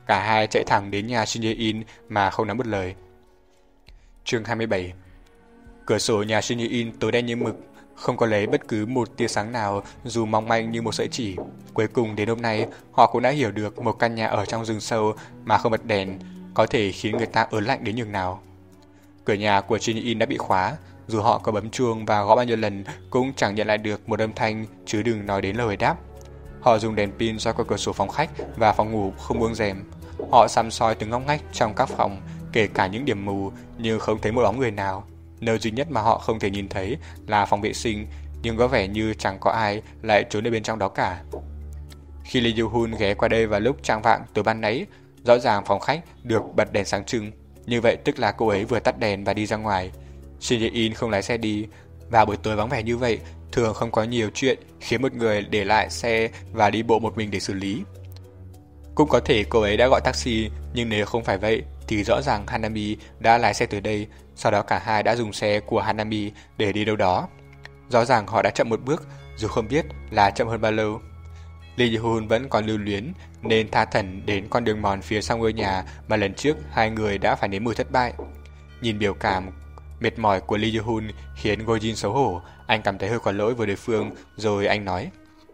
Cả hai chạy thẳng đến nhà Shin Ye-in mà không nói một lời. Chương hai mươi bảy. Cửa sổ nhà Shin Ye-in tối đen như mực, không có lấy bất cứ một tia sáng nào dù mong manh như một sợi chỉ. Cuối cùng đến hôm nay, họ cũng đã hiểu được một căn nhà ở trong rừng sâu mà không bật đèn có thể khiến người ta ớn lạnh đến nhường nào. Cửa nhà của Shin Ye-in đã bị khóa, dù họ có bấm chuông và gõ bao nhiêu lần cũng chẳng nhận lại được một âm thanh, chứ đừng nói đến lời hồi đáp. Họ dùng đèn pin soi qua cửa sổ phòng khách và phòng ngủ không buông rèm. Họ săm soi từng ngóc ngách trong các phòng, kể cả những điểm mù, nhưng không thấy một bóng người nào. Nơi duy nhất mà họ không thể nhìn thấy là phòng vệ sinh, nhưng có vẻ như chẳng có ai lại trốn ở bên trong đó cả. Khi Lee Yoo-hun ghé qua đây vào lúc chạng vạng tối ban nãy, rõ ràng phòng khách được bật đèn sáng trưng, như vậy tức là cô ấy vừa tắt đèn và đi ra ngoài. Shin Ye-in không lái xe đi, và buổi tối vắng vẻ như vậy thường không có nhiều chuyện khiến một người để lại xe và đi bộ một mình để xử lý. Cũng có thể cô ấy đã gọi taxi, nhưng nếu không phải vậy thì rõ ràng Hanami đã lái xe tới đây, sau đó cả hai đã dùng xe của Hanami để đi đâu đó. Rõ ràng họ đã chậm một bước, dù không biết là chậm hơn bao lâu. Lee Yoo-hun vẫn còn lưu luyến nên tha thẩn đến con đường mòn phía sau ngôi nhà mà lần trước hai người đã phải nếm mùi thất bại. Nhìn biểu cảm mệt mỏi của Lee Yoo-hun khiến Go Jin xấu hổ, anh cảm thấy hơi có lỗi với đối phương, rồi anh nói: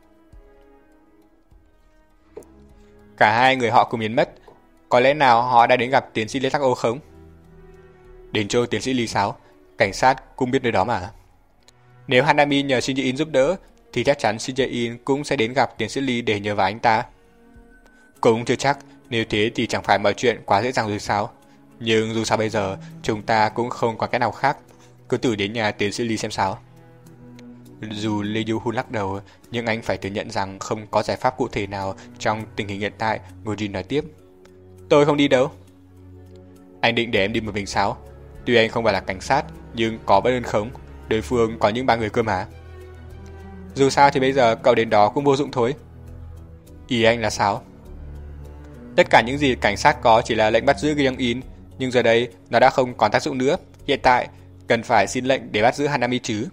Cả hai người họ cùng biến mất, có lẽ nào họ đã đến gặp tiến sĩ Lê Tắc Ô không? Đến chỗ tiến sĩ Lee sao? Cảnh sát cũng biết nơi đó mà. Nếu Hanami nhờ Shin Ye-in giúp đỡ thì chắc chắn Shin Ye-in cũng sẽ đến gặp tiến sĩ Lee để nhờ vào anh ta. Cũng chưa chắc, nếu thế thì chẳng phải mọi chuyện quá dễ dàng rồi sao? Nhưng dù sao bây giờ chúng ta cũng không có cái nào khác, cứ thử đến nhà tiến sĩ Lee xem sao. Dù Lee Yoo-hun lắc đầu, nhưng anh phải thừa nhận rằng không có giải pháp cụ thể nào trong tình hình hiện tại. Go Jin nói tiếp: Tôi không đi đâu. Anh định để em đi một mình sao? Tuy anh không phải là cảnh sát, nhưng có bất ơn không? Đối phương có những ba người cơ mà. Dù sao thì bây giờ cậu đến đó cũng vô dụng thôi. Ý anh là sao? Tất cả những gì cảnh sát có chỉ là lệnh bắt giữ Gi-young-in, nhưng giờ đây nó đã không còn tác dụng nữa. Hiện tại cần phải xin lệnh để bắt giữ Hanami chứ.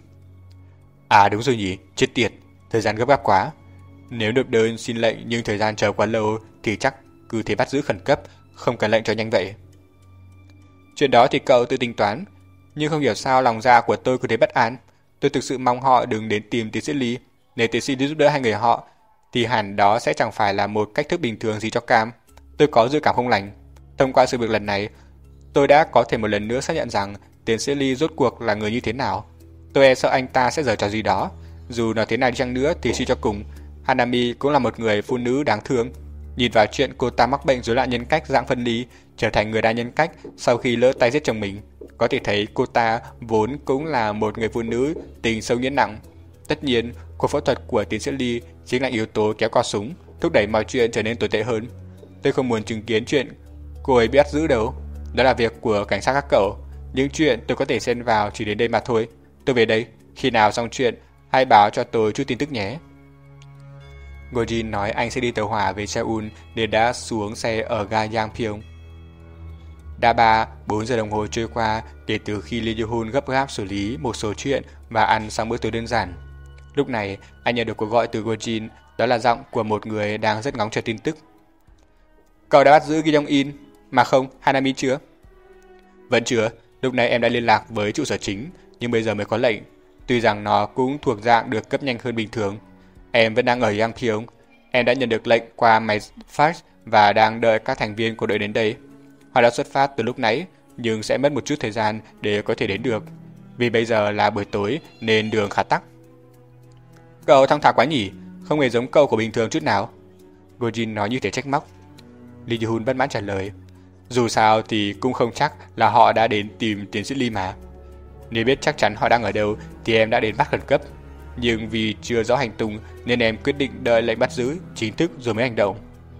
À đúng rồi nhỉ, chết tiệt, thời gian gấp gáp quá. Nếu nộp đơn xin lệnh nhưng thời gian chờ quá lâu thì chắc cứ thế bắt giữ khẩn cấp, không cần lệnh cho nhanh vậy. Chuyện đó thì cậu tự tính toán, nhưng không hiểu sao lòng dạ của tôi cứ thấy bất an. Tôi thực sự mong họ đừng đến tìm tiến sĩ Lee. Nếu tiến sĩ đi giúp đỡ hai người họ thì hẳn đó sẽ chẳng phải là một cách thức bình thường gì cho Cam. Tôi có dự cảm không lành. Thông qua sự việc lần này, tôi đã có thể một lần nữa xác nhận rằng tiến sĩ Lee rốt cuộc là người như thế nào. Tôi e sợ anh ta sẽ giở trò gì đó. Dù nói thế nào đi chăng nữa thì suy cho cùng, Hanami cũng là một người phụ nữ đáng thương. Nhìn vào chuyện cô ta mắc bệnh rối loạn nhân cách dạng phân ly, trở thành người đa nhân cách sau khi lỡ tay giết chồng mình, có thể thấy cô ta vốn cũng là một người phụ nữ tình sâu nghĩa nặng. Tất nhiên, cuộc phẫu thuật của tiến sĩ Lee chính là yếu tố kéo cò súng, thúc đẩy mọi chuyện trở nên tồi tệ hơn. Tôi không muốn chứng kiến chuyện cô ấy bị bắt giữ đâu. Đó là việc của cảnh sát các cậu. Những chuyện tôi có thể xen vào chỉ đến đây mà thôi. Tôi về đây. Khi nào xong chuyện, hãy báo cho tôi chút tin tức nhé. Go Jin nói anh sẽ đi tàu hỏa về Seoul nên đã xuống xe ở ga Yangpyeong. Đã ba, bốn giờ đồng hồ trôi qua kể từ khi Lee Yoo-hun gấp gáp xử lý một số chuyện và ăn xong bữa tối đơn giản. Lúc này, anh nhận được cuộc gọi từ Go Jin, đó là giọng của một người đang rất ngóng chờ tin tức. Cậu đã bắt giữ Gi-young-in, mà không, Hanami chưa? Vẫn chưa, lúc này em đã liên lạc với trụ sở chính, nhưng bây giờ mới có lệnh. Tuy rằng nó cũng thuộc dạng được cấp nhanh hơn bình thường. Em vẫn đang ở Yangpyeong. Em đã nhận được lệnh qua máy fax và đang đợi các thành viên của đội đến đây. Họ đã xuất phát từ lúc nãy, nhưng sẽ mất một chút thời gian để có thể đến được. Vì bây giờ là buổi tối nên đường khá tắc. Cậu thong thả quá nhỉ, không hề giống cậu của bình thường chút nào. Go Jin nói như thể trách móc. Lee Yoo-hun bất mãn trả lời. Dù sao thì cũng không chắc là họ đã đến tìm tiến sĩ Lee mà. Nếu biết chắc chắn họ đang ở đâu thì em đã đến bắt khẩn cấp. Nhưng vì chưa rõ hành tung nên em quyết định đợi lệnh bắt giữ chính thức rồi mới hành động.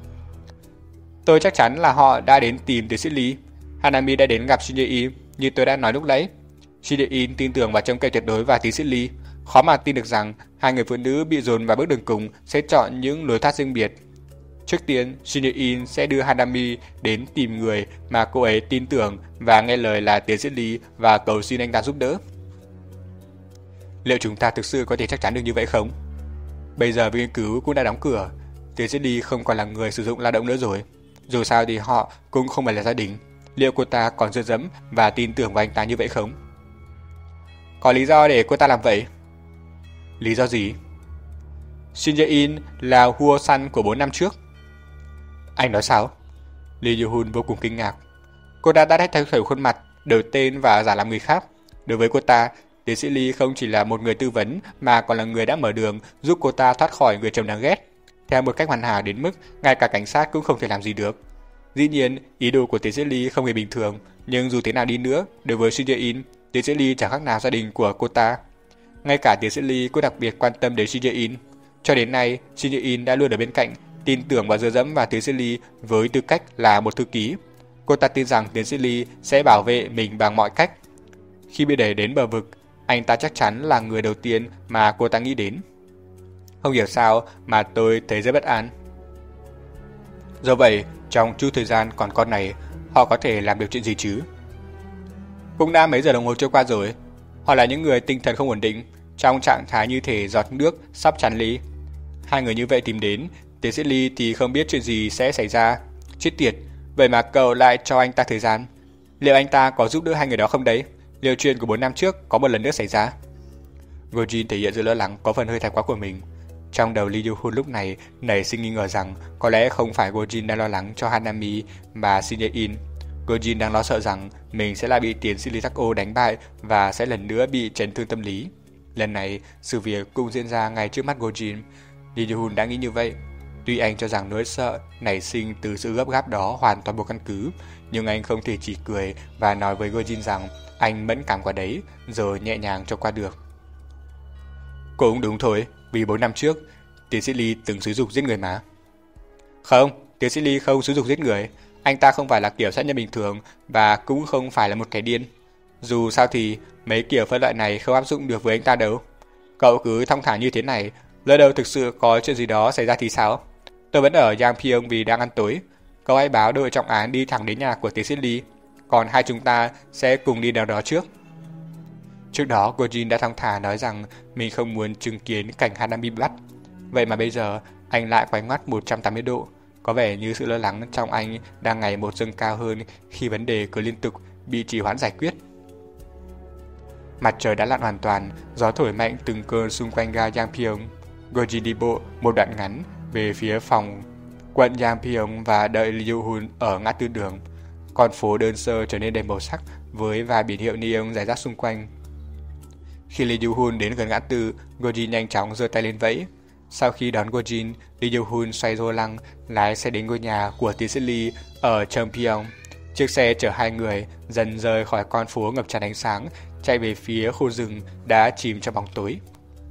Tôi chắc chắn là họ đã đến tìm tiến sĩ Lee. Hanami đã đến gặp Shin Ye-in như tôi đã nói lúc nãy. Shin Ye-in tin tưởng và trông cậy tuyệt đối vào tiến sĩ Lee. Khó mà tin được rằng hai người phụ nữ bị dồn vào bước đường cùng sẽ chọn những lối thoát riêng biệt. Trước tiên, Shin Ye-in sẽ đưa Hanami đến tìm người mà cô ấy tin tưởng và nghe lời là tiến sĩ Lee và cầu xin anh ta giúp đỡ. Liệu chúng ta thực sự có thể chắc chắn được như vậy không? Bây giờ viện nghiên cứu cũng đã đóng cửa, tiến sĩ Lee không còn là người sử dụng lao động nữa rồi. Dù sao thì họ cũng không phải là gia đình. Liệu cô ta còn dựa dẫm và tin tưởng vào anh ta như vậy không? Có lý do để cô ta làm vậy? Lý do gì? Shin Jae-in là Huo San của bốn năm trước. Anh nói sao? Lee Yoo-hun vô cùng kinh ngạc. Cô ta đã thay đổi khuôn mặt, đổi tên và giả làm người khác. Đối với cô ta, tiến sĩ Lee không chỉ là một người tư vấn mà còn là người đã mở đường giúp cô ta thoát khỏi người chồng đáng ghét. Theo một cách hoàn hảo đến mức ngay cả cảnh sát cũng không thể làm gì được. Dĩ nhiên, ý đồ của tiến sĩ Lee không hề bình thường, nhưng dù thế nào đi nữa, đối với Shin Jae-in, tiến sĩ Lee chẳng khác nào gia đình của cô ta. Ngay cả tiến sĩ Lee cũng đặc biệt quan tâm đến Shin Jae-in. Cho đến nay, Shin Jae-in đã luôn ở bên cạnh, tin tưởng và dựa dẫm vào tiến sĩ Lee với tư cách là một thư ký. Cô ta tin rằng tiến sĩ Lee sẽ bảo vệ mình bằng mọi cách. Khi bị đẩy đến bờ vực, anh ta chắc chắn là người đầu tiên mà cô ta nghĩ đến. Không hiểu sao mà tôi thấy rất bất an. Do vậy, trong chút thời gian còn con này, họ có thể làm được chuyện gì chứ? Cũng đã mấy giờ đồng hồ trôi qua rồi. Họ là những người tinh thần không ổn định, trong trạng thái như thể giọt nước sắp tràn ly. Hai người như vậy tìm đến, tiến sĩ Lee thì không biết chuyện gì sẽ xảy ra. Chết tiệt, vậy mà cậu lại cho anh ta thời gian. Liệu anh ta có giúp đỡ hai người đó không đấy? Liệu chuyện của bốn năm trước có một lần nữa xảy ra? Gojin thể hiện sự lo lắng có phần hơi thái quá của mình. Trong đầu Lee Yoo-hun lúc này nảy sinh nghi ngờ rằng có lẽ không phải Gojin đang lo lắng cho Hanami mà Shin Jae-in. Gojin đang lo sợ rằng mình sẽ lại bị tiến sĩ Lee Tak-o đánh bại và sẽ lần nữa bị chấn thương tâm lý. Lần này, sự việc cũng diễn ra ngay trước mắt Gojin. Lee Yoo-hun đã nghĩ như vậy. Tuy anh cho rằng nỗi sợ nảy sinh từ sự gấp gáp đó hoàn toàn vô căn cứ, nhưng anh không thể chỉ cười và nói với Gojin rằng anh mẫn cảm quá đấy, rồi nhẹ nhàng cho qua được. Cũng đúng thôi, vì bốn năm trước, tiến sĩ Lee từng xúi giục giết người mà. Không, tiến sĩ Lee không xúi giục giết người. Anh ta không phải là kiểu sát nhân bình thường và cũng không phải là một kẻ điên. Dù sao thì mấy kiểu phân loại này không áp dụng được với anh ta đâu. Cậu cứ thong thả như thế này, lỡ đâu thực sự có chuyện gì đó xảy ra thì sao? Tôi vẫn ở Yangpyeong vì đang ăn tối. Cậu hãy báo đội trọng án đi thẳng đến nhà của tiến sĩ Lee, còn hai chúng ta sẽ cùng đi nào đó trước. Trước đó, Gojin đã thong thả nói rằng mình không muốn chứng kiến cảnh Hanami bị bắt. Vậy mà bây giờ, anh lại quay ngoắt một trăm tám mươi độ. Có vẻ như sự lo lắng trong anh đang ngày một dâng cao hơn khi vấn đề cứ liên tục bị trì hoãn giải quyết. Mặt trời đã lặn hoàn toàn, gió thổi mạnh từng cơn xung quanh ga Yangpyeong. Gojin đi bộ một đoạn ngắn về phía phòng quận Yangpyeong và đợi Lee Yoo-hun ở ngã tư đường. Con phố đơn sơ trở nên đầy màu sắc với vài biển hiệu neon rải rác xung quanh. Khi Lee Yoo-hun đến gần ngã tư, Gojin nhanh chóng giơ tay lên vẫy. Sau khi đón Gojin, Lee Yoo-hun xoay vô lăng, lái xe đến ngôi nhà của tiến sĩ Lee ở Cheongpyeong. Chiếc xe chở hai người dần rời khỏi con phố ngập tràn ánh sáng, chạy về phía khu rừng đã chìm trong bóng tối.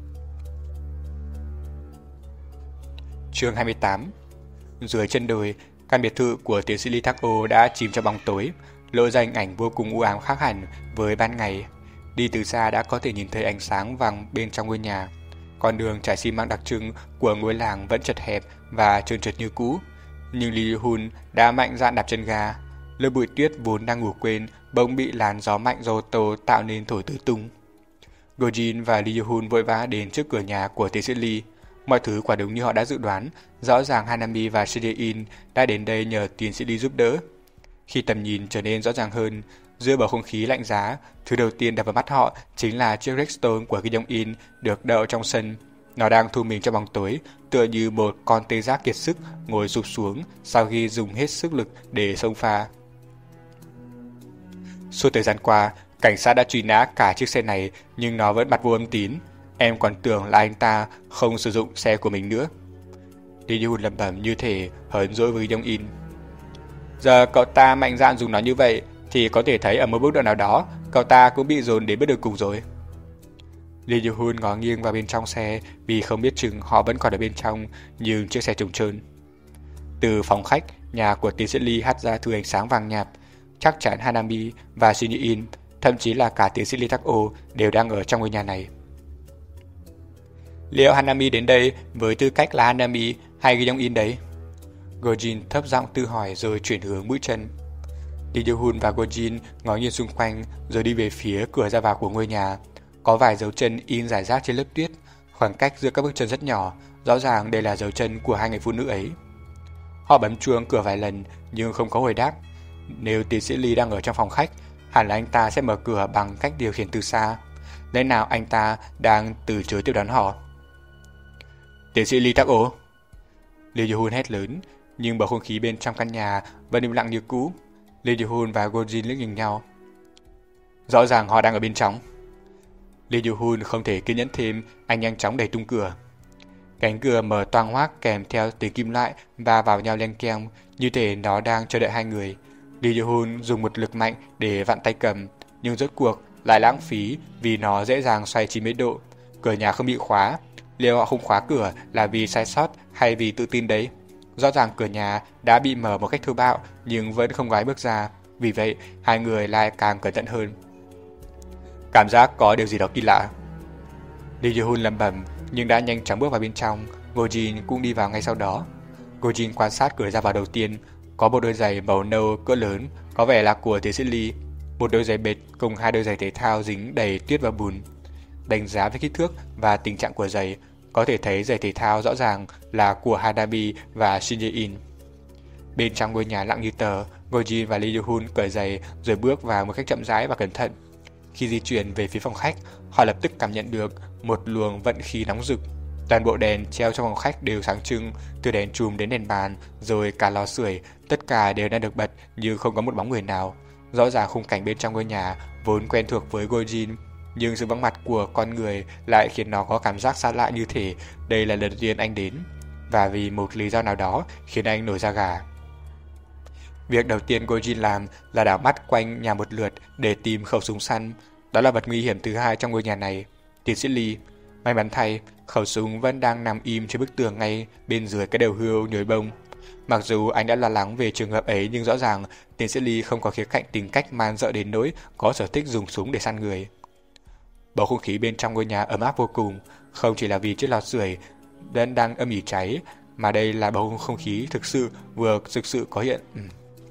Chương hai mươi tám. Dưới chân đồi, căn biệt thự của tiến sĩ Lee Tak-o đã chìm trong bóng tối, lộ ra hình ảnh vô cùng u ám khác hẳn với ban ngày. Đi từ xa đã có thể nhìn thấy ánh sáng vàng bên trong ngôi nhà. Con đường trải xi măng đặc trưng của ngôi làng vẫn chật hẹp và trơn trượt như cũ, nhưng Lee Yoo-hun đã mạnh dạn đạp chân ga. Lớp bụi tuyết vốn đang ngủ quên bỗng bị làn gió mạnh do ô tô tạo nên thổi tứ tung. Gojin và Lee Yoo-hun vội vã đến trước cửa nhà của tiến sĩ Lee. Mọi thứ quả đúng như họ đã dự đoán. Rõ ràng Hanami và Shin Jae-in đã đến đây nhờ tiến sĩ Lee giúp đỡ. Khi tầm nhìn trở nên rõ ràng hơn, giữa bầu không khí lạnh giá, thứ đầu tiên đập vào mắt họ chính là chiếc Rexstone của Kim Jong-in được đậu trong sân. Nó đang thu mình trong bóng tối, tựa như một con tê giác kiệt sức ngồi sụp xuống sau khi dùng hết sức lực để xông pha. Suốt thời gian qua, cảnh sát đã truy nã cả chiếc xe này, nhưng nó vẫn bặt vô âm tín. Em còn tưởng là anh ta không sử dụng xe của mình nữa. Lee Yoo-hun lẩm bẩm như thể hớn dỗi với Jong-in. Giờ cậu ta mạnh dạn dùng nó như vậy, thì có thể thấy ở một bước độ nào đó, cậu ta cũng bị dồn đến bước đường cùng rồi. Lee Yoo-hun ngó nghiêng vào bên trong xe vì không biết chừng họ vẫn còn ở bên trong, nhưng chiếc xe trống trơn. Từ phòng khách, nhà của tiến sĩ Lee hắt ra thứ ánh sáng vàng nhạt. Chắc chắn Hanami và Shin Jae-in, thậm chí là cả tiến sĩ Lee Tak-o đều đang ở trong ngôi nhà này. Liệu Hanami đến đây với tư cách là Hanami hay Kim Jong-in đấy? Gojin thấp giọng tự hỏi rồi chuyển hướng mũi chân. Lee Yoo-hun và Gojin ngó nhìn xung quanh rồi đi về phía cửa ra vào của ngôi nhà. Có vài dấu chân in rải rác trên lớp tuyết, khoảng cách giữa các bước chân rất nhỏ, rõ ràng đây là dấu chân của hai người phụ nữ ấy. Họ bấm chuông cửa vài lần nhưng không có hồi đáp. Nếu tiến sĩ Lee đang ở trong phòng khách, hẳn là anh ta sẽ mở cửa bằng cách điều khiển từ xa. Lẽ nào anh ta đang từ chối tiếp đón họ? Tiến sĩ Lee Taco! Lee Ji-hun hét lớn, nhưng bầu không khí bên trong căn nhà vẫn im lặng như cũ. Lee Ji-hun và Go-jin liếc nhìn nhau. Rõ ràng họ đang ở bên trong. Lee Ji-hun không thể kiên nhẫn thêm, anh nhanh chóng đẩy tung cửa. Cánh cửa mở toang hoác kèm theo tiếng kim loại va vào nhau len keng, như thể nó đang chờ đợi hai người. Lee Ji-hun dùng một lực mạnh để vặn tay cầm, nhưng rốt cuộc lại lãng phí vì nó dễ dàng xoay chín mươi độ. Cửa nhà không bị khóa. Liệu họ không khóa cửa là vì sai sót hay vì tự tin đấy? Rõ ràng cửa nhà đã bị mở một cách thô bạo nhưng vẫn không có ai bước ra. Vì vậy, hai người lại càng cẩn thận hơn. Cảm giác có điều gì đó kỳ lạ. Lee Ji-hun lẩm bẩm nhưng đã nhanh chóng bước vào bên trong. Go-jin cũng đi vào ngay sau đó. Go-jin quan sát cửa ra vào đầu tiên. Có một đôi giày màu nâu cỡ lớn, có vẻ là của tiến sĩ Lee. Một đôi giày bệt cùng hai đôi giày thể thao dính đầy tuyết và bùn. Đánh giá về kích thước và tình trạng của giày, có thể thấy giày thể thao rõ ràng là của Hanami và Shin Jae-in. Bên trong ngôi nhà lặng như tờ, Go-jin và Lee Ji-hun cởi giày rồi bước vào một cách chậm rãi và cẩn thận. Khi di chuyển về phía phòng khách, họ lập tức cảm nhận được một luồng vận khí nóng rực. Toàn bộ đèn treo trong phòng khách đều sáng trưng, từ đèn chùm đến đèn bàn, rồi cả lò sưởi, tất cả đều đang được bật nhưng không có một bóng người nào. Rõ ràng khung cảnh bên trong ngôi nhà vốn quen thuộc với Go-jin, nhưng sự vắng mặt của con người lại khiến nó có cảm giác xa lạ, như thể đây là lần đầu tiên anh đến, và vì một lý do nào đó khiến anh nổi da gà. Việc đầu tiên Go-jin làm là đảo mắt quanh nhà một lượt để tìm khẩu súng săn. Đó là vật nguy hiểm thứ hai trong ngôi nhà này. Tiến sĩ Lee, may mắn thay, khẩu súng vẫn đang nằm im trên bức tường ngay bên dưới cái đầu hươu nhồi bông. Mặc dù anh đã lo lắng về trường hợp ấy, nhưng rõ ràng tiến sĩ Lee không có khía cạnh tính cách man dợ đến nỗi có sở thích dùng súng để săn người. Bầu không khí bên trong ngôi nhà ấm áp vô cùng, không chỉ là vì chiếc lò sưởi vẫn đang âm ỉ cháy, mà đây là bầu không khí thực sự vừa thực sự có hiện. Ừ.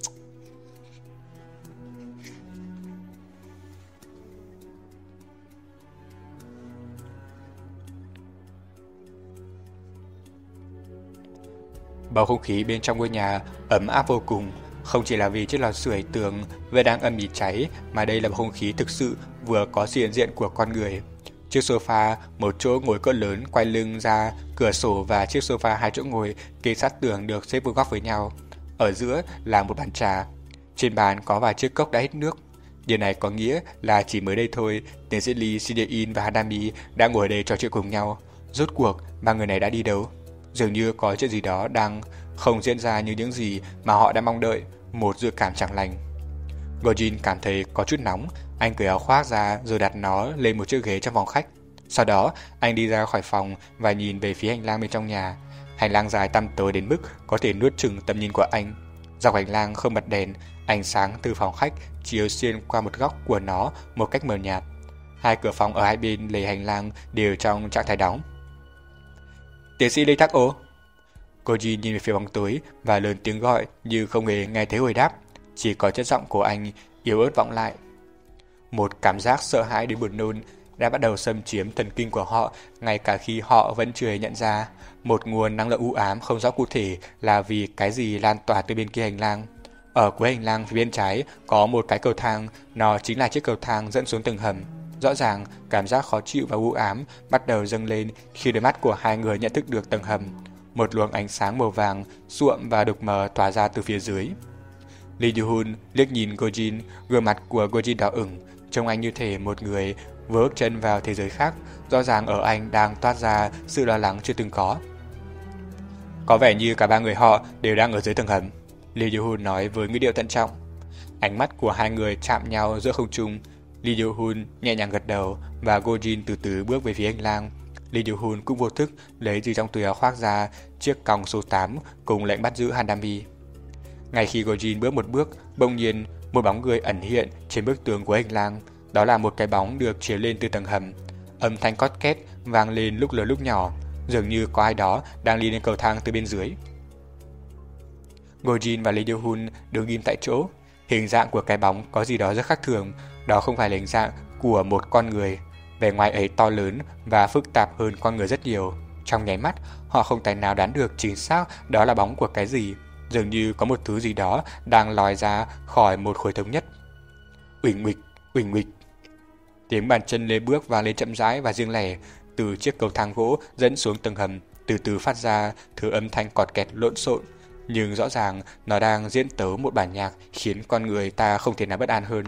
Bầu không khí bên trong ngôi nhà ấm áp vô cùng, không chỉ là vì chiếc lò sưởi tường vẫn đang âm ỉ cháy, mà đây là bầu không khí thực sự vừa có sự hiện diện của con người. Chiếc sofa, một chỗ ngồi cỡ lớn quay lưng ra cửa sổ, và chiếc sofa hai chỗ ngồi kề sát tường được xếp vuông góc với nhau. Ở giữa là một bàn trà. Trên bàn có vài chiếc cốc đã hết nước. Điều này có nghĩa là chỉ mới đây thôi, tiến sĩ Lee, Shin Jae-in và Hanami đã ngồi đây trò chuyện cùng nhau. Rốt cuộc, ba người này đã đi đâu? Dường như có chuyện gì đó đang không diễn ra như những gì mà họ đã mong đợi, một dự cảm chẳng lành. Go-jin cảm thấy có chút nóng, anh cởi áo khoác ra rồi đặt nó lên một chiếc ghế trong phòng khách. Sau đó, anh đi ra khỏi phòng và nhìn về phía hành lang bên trong nhà. Hành lang dài tăm tối đến mức có thể nuốt chửng tầm nhìn của anh. Dọc hành lang không bật đèn, ánh sáng từ phòng khách chiếu xuyên qua một góc của nó một cách mờ nhạt. Hai cửa phòng ở hai bên lề hành lang đều trong trạng thái đóng. Tiến sĩ Lee Taco! Go-jin nhìn về phía bóng tối và lớn tiếng gọi như không hề nghe thấy hồi đáp, chỉ có chất giọng của anh yếu ớt vọng lại. Một cảm giác sợ hãi đến buồn nôn đã bắt đầu xâm chiếm thần kinh của họ, ngay cả khi họ vẫn chưa hề nhận ra một nguồn năng lượng u ám không rõ cụ thể là vì cái gì lan tỏa từ bên kia hành lang. Ở cuối hành lang phía bên trái có một cái cầu thang, nó chính là chiếc cầu thang dẫn xuống tầng hầm. Rõ ràng, cảm giác khó chịu và u ám bắt đầu dâng lên khi đôi mắt của hai người nhận thức được tầng hầm. Một luồng ánh sáng màu vàng, suộm và đục mờ tỏa ra từ phía dưới. Lee Ji-hun liếc nhìn Go-jin, gương mặt của Go-jin đỏ ửng, trông anh như thể một người vừa bước chân vào thế giới khác. Rõ ràng ở anh đang toát ra sự lo lắng chưa từng có. Có vẻ như cả ba người họ đều đang ở dưới tầng hầm, Lee Ji-hun nói với ngữ điệu thận trọng. Ánh mắt của hai người chạm nhau giữa không trung. Lee Ji-hun nhẹ nhàng gật đầu và Go-jin từ từ bước về phía hành lang. Lee Ji-hun cũng vô thức lấy từ trong túi áo khoác ra chiếc còng số tám cùng lệnh bắt giữ Hanami. Ngay khi Go-jin bước một bước, bỗng nhiên một bóng người ẩn hiện trên bức tường của hành lang. Đó là một cái bóng được chiếu lên từ tầng hầm. Âm thanh cót két vang lên lúc lớn lúc nhỏ, dường như có ai đó đang đi lên cầu thang từ bên dưới. Go-jin và Lee Ji-hun đứng im tại chỗ. Hình dạng của cái bóng có gì đó rất khác thường. Đó không phải là hình dạng của một con người. Vẻ ngoài ấy to lớn và phức tạp hơn con người rất nhiều. Trong nháy mắt, họ không tài nào đoán được chính xác đó là bóng của cái gì. dường như có một thứ gì đó đang lòi ra khỏi một khối thống nhất. Uỳnh uịch, uỳnh uịch. Tiếng bàn chân lê bước và lên chậm rãi và riêng lẻ từ chiếc cầu thang gỗ dẫn xuống tầng hầm, từ từ phát ra thứ âm thanh cọt kẹt lộn xộn, nhưng rõ ràng nó đang diễn tấu một bản nhạc khiến con người ta không thể nào bất an hơn.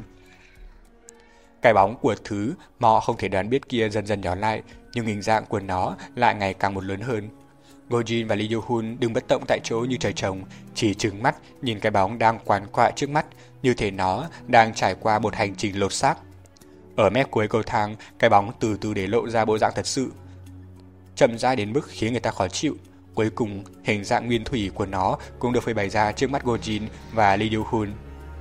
Cái bóng của thứ mà họ không thể đoán biết kia dần dần nhỏ lại, nhưng hình dạng của nó lại ngày càng một lớn hơn. Gojin và Lee Yo-hun đứng bất động tại chỗ như trời trồng, chỉ trừng mắt nhìn cái bóng đang quằn quại trước mắt, như thể nó đang trải qua một hành trình lột xác. Ở mép cuối cầu thang, cái bóng từ từ để lộ ra bộ dạng thật sự, chậm rãi đến mức khiến người ta khó chịu. Cuối cùng, hình dạng nguyên thủy của nó cũng được phơi bày ra trước mắt Gojin và Lee Yo-hun.